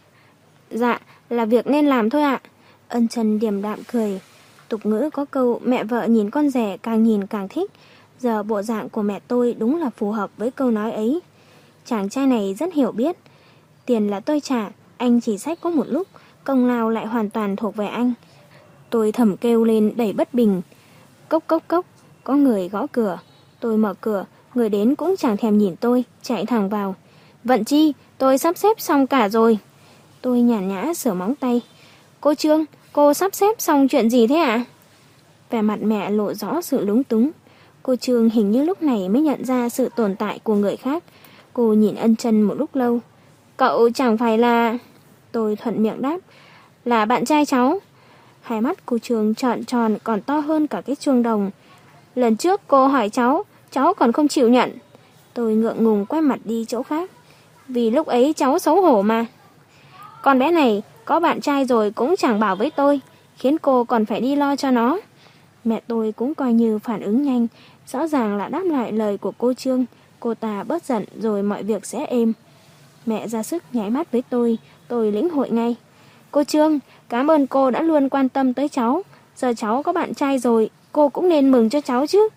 Dạ, là việc nên làm thôi ạ. Ân Chân điềm đạm cười. Tục ngữ có câu mẹ vợ nhìn con rể càng nhìn càng thích. Giờ bộ dạng của mẹ tôi đúng là phù hợp với câu nói ấy. Chàng trai này rất hiểu biết. Tiền là tôi trả, anh chỉ xách có một lúc, công lao lại hoàn toàn thuộc về anh. Tôi thầm kêu lên đầy bất bình. Cốc cốc cốc, có người gõ cửa. Tôi mở cửa, người đến cũng chẳng thèm nhìn tôi, chạy thẳng vào. Vận Chi, tôi sắp xếp xong cả rồi. Tôi nhàn nhã sửa móng tay. Cô Trương, cô sắp xếp xong chuyện gì thế ạ? Vẻ mặt mẹ lộ rõ sự lúng túng. Cô Trương hình như lúc này mới nhận ra sự tồn tại của người khác. Cô nhìn Ân Chân một lúc lâu. Cậu chẳng phải là... Tôi thuận miệng đáp. Là bạn trai cháu. Hai mắt cô Trương trợn tròn còn to hơn cả cái chuông đồng. Lần trước cô hỏi cháu, cháu còn không chịu nhận. Tôi ngượng ngùng quay mặt đi chỗ khác. Vì lúc ấy cháu xấu hổ mà. Con bé này có bạn trai rồi cũng chẳng bảo với tôi, khiến cô còn phải đi lo cho nó. Mẹ tôi cũng coi như phản ứng nhanh, rõ ràng là đáp lại lời của cô Trương. Cô ta bớt giận rồi mọi việc sẽ êm. Mẹ ra sức nháy mắt với tôi, tôi lĩnh hội ngay. Cô Trương, cảm ơn cô đã luôn quan tâm tới cháu. Giờ cháu có bạn trai rồi, cô cũng nên mừng cho cháu chứ.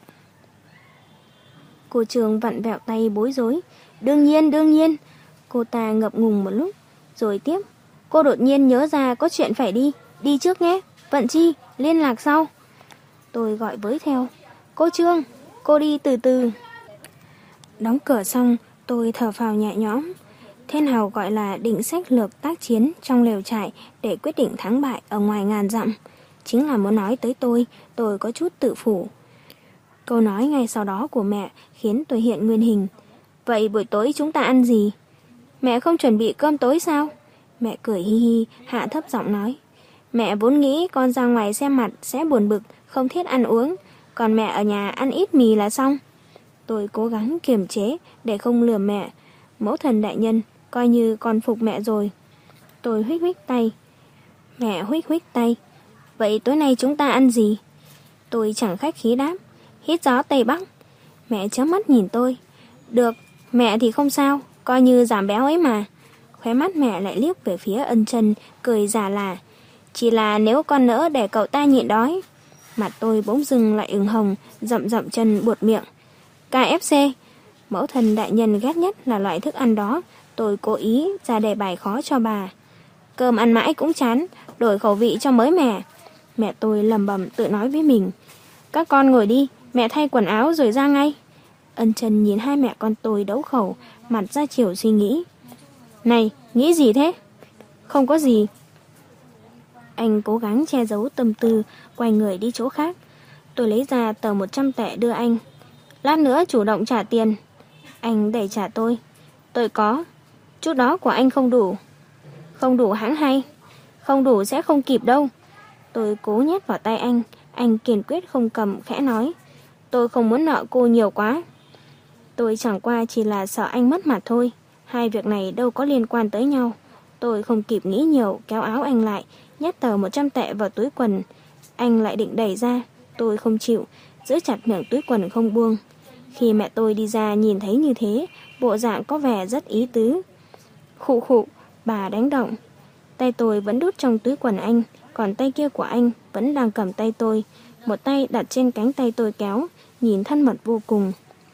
Cô Trương vặn vẹo tay bối rối. Đương nhiên, đương nhiên. Cô ta ngập ngùng một lúc, rồi tiếp. Cô đột nhiên nhớ ra có chuyện phải đi. Đi trước nhé. Vận Chi, liên lạc sau. Tôi gọi với theo. Cô Trương, cô đi từ từ. Đóng cửa xong, tôi thở phào nhẹ nhõm. Thế nào gọi là định sách lược tác chiến trong lều trại để quyết định thắng bại ở ngoài ngàn dặm? Chính là muốn nói tới tôi, tôi có chút tự phủ. Câu nói ngay sau đó của mẹ khiến tôi hiện nguyên hình. Vậy buổi tối chúng ta ăn gì? Mẹ không chuẩn bị cơm tối sao? Mẹ cười hi hi, hạ thấp giọng nói. Mẹ vốn nghĩ con ra ngoài xem mặt sẽ buồn bực, không thiết ăn uống. Còn mẹ ở nhà ăn ít mì là xong. Tôi cố gắng kiềm chế để không lừa mẹ. Mẫu thần đại nhân, coi như con phục mẹ rồi. Tôi huých huých tay. Mẹ huých huých tay. Vậy tối nay chúng ta ăn gì? Tôi chẳng khách khí đáp. Hít gió Tây Bắc. Mẹ chớp mắt nhìn tôi. Được, mẹ thì không sao, coi như giảm béo ấy mà. Khóe mắt mẹ lại liếc về phía Ân Chân, cười già là. Chỉ là nếu con nỡ để cậu ta nhịn đói. Mặt tôi bỗng dưng lại ửng hồng, dậm dậm chân buột miệng. ca ép xê. Mẫu thần đại nhân ghét nhất là loại thức ăn đó. Tôi cố ý ra đề bài khó cho bà. Cơm ăn mãi cũng chán, đổi khẩu vị cho mới mẻ. Mẹ tôi lầm bầm tự nói với mình. Các con ngồi đi, mẹ thay quần áo rồi ra ngay. Ân Chân nhìn hai mẹ con tôi đấu khẩu, mặt ra chiều suy nghĩ. Này, nghĩ gì thế? Không có gì. Anh cố gắng che giấu tâm tư, quay người đi chỗ khác. Tôi lấy ra tờ một trăm tệ đưa anh. Lát nữa chủ động trả tiền. Anh đẩy trả tôi. Tôi có. Chút đó của anh không đủ. Không đủ hãng hay. Không đủ sẽ không kịp đâu. Tôi cố nhét vào tay anh. Anh kiên quyết không cầm, khẽ nói. Tôi không muốn nợ cô nhiều quá. Tôi chẳng qua chỉ là sợ anh mất mặt thôi. Hai việc này đâu có liên quan tới nhau. Tôi không kịp nghĩ nhiều, kéo áo anh lại, nhét tờ một trăm tệ vào túi quần. Anh lại định đẩy ra. Tôi không chịu, giữ chặt miệng túi quần không buông. Khi mẹ tôi đi ra nhìn thấy như thế, bộ dạng có vẻ rất ý tứ. Khụ khụ, bà đánh động. Tay tôi vẫn đút trong túi quần anh, còn tay kia của anh vẫn đang cầm tay tôi. Một tay đặt trên cánh tay tôi kéo, nhìn thân mật vô cùng.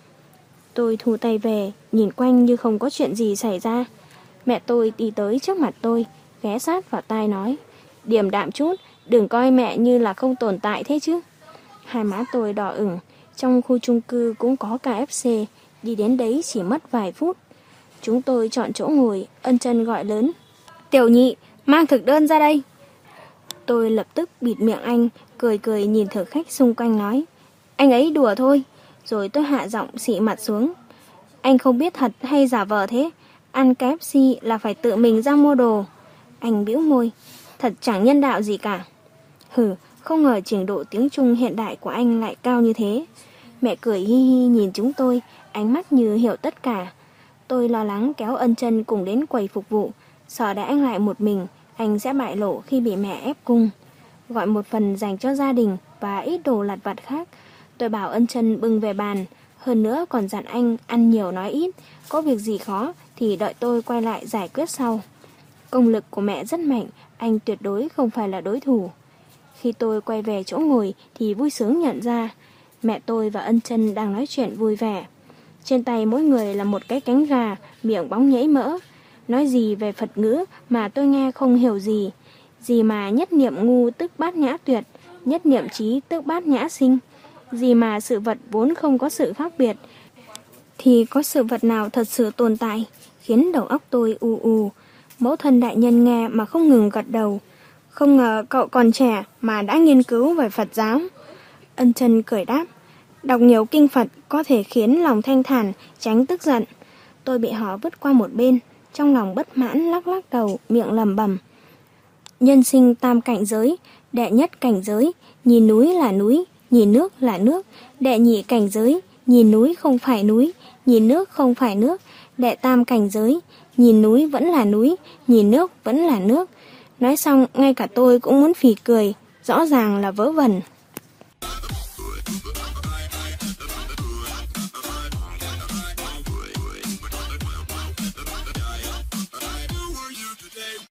Tôi thu tay về, nhìn quanh như không có chuyện gì xảy ra. Mẹ tôi đi tới trước mặt tôi, ghé sát vào tai nói: điềm đạm chút, đừng coi mẹ như là không tồn tại thế chứ. Hai má tôi đỏ ửng. Trong khu chung cư cũng có ca ép xê, đi đến đấy chỉ mất vài phút. Chúng tôi chọn chỗ ngồi, Ân Chân gọi lớn: Tiểu Nhị, mang thực đơn ra đây. Tôi lập tức bịt miệng anh, cười cười nhìn thực khách xung quanh nói: anh ấy đùa thôi. Rồi tôi hạ giọng xị mặt xuống: anh không biết thật hay giả vờ thế? Ăn ca ép xê là phải tự mình ra mua đồ. Anh bĩu môi: thật chẳng nhân đạo gì cả. Hừ, không ngờ trình độ tiếng Trung hiện đại của anh lại cao như thế. Mẹ cười hi hi nhìn chúng tôi, ánh mắt như hiểu tất cả. Tôi lo lắng kéo Ân Chân cùng đến quầy phục vụ, sợ để anh lại một mình, anh sẽ bại lộ khi bị mẹ ép cung. Gọi một phần dành cho gia đình và ít đồ lặt vặt khác. Tôi bảo Ân Chân bưng về bàn, hơn nữa còn dặn anh ăn nhiều nói ít, có việc gì khó thì đợi tôi quay lại giải quyết sau. Công lực của mẹ rất mạnh, anh tuyệt đối không phải là đối thủ. Khi tôi quay về chỗ ngồi thì vui sướng nhận ra mẹ tôi và Ân Chân đang nói chuyện vui vẻ. Trên tay mỗi người là một cái cánh gà, miệng bóng nhảy mỡ. Nói gì về Phật ngữ mà tôi nghe không hiểu gì. Gì mà nhất niệm ngu tức bát nhã tuyệt, nhất niệm trí tức bát nhã sinh. Gì mà sự vật vốn không có sự khác biệt, thì có sự vật nào thật sự tồn tại, khiến đầu óc tôi u u. Mẫu thân đại nhân nghe mà không ngừng gật đầu. Không ngờ cậu còn trẻ mà đã nghiên cứu về Phật giáo. Ân Chân cười đáp: đọc nhiều kinh Phật có thể khiến lòng thanh thản, tránh tức giận. Tôi bị họ vứt qua một bên, trong lòng bất mãn lắc lắc đầu, miệng lẩm bẩm: nhân sinh tam cảnh giới, đệ nhất cảnh giới, nhìn núi là núi, nhìn nước là nước. Đệ nhị cảnh giới, nhìn núi không phải núi, nhìn nước không phải nước. Đệ tam cảnh giới, nhìn núi vẫn là núi, nhìn nước vẫn là nước. Nói xong ngay cả tôi cũng muốn phì cười, rõ ràng là vớ vẩn.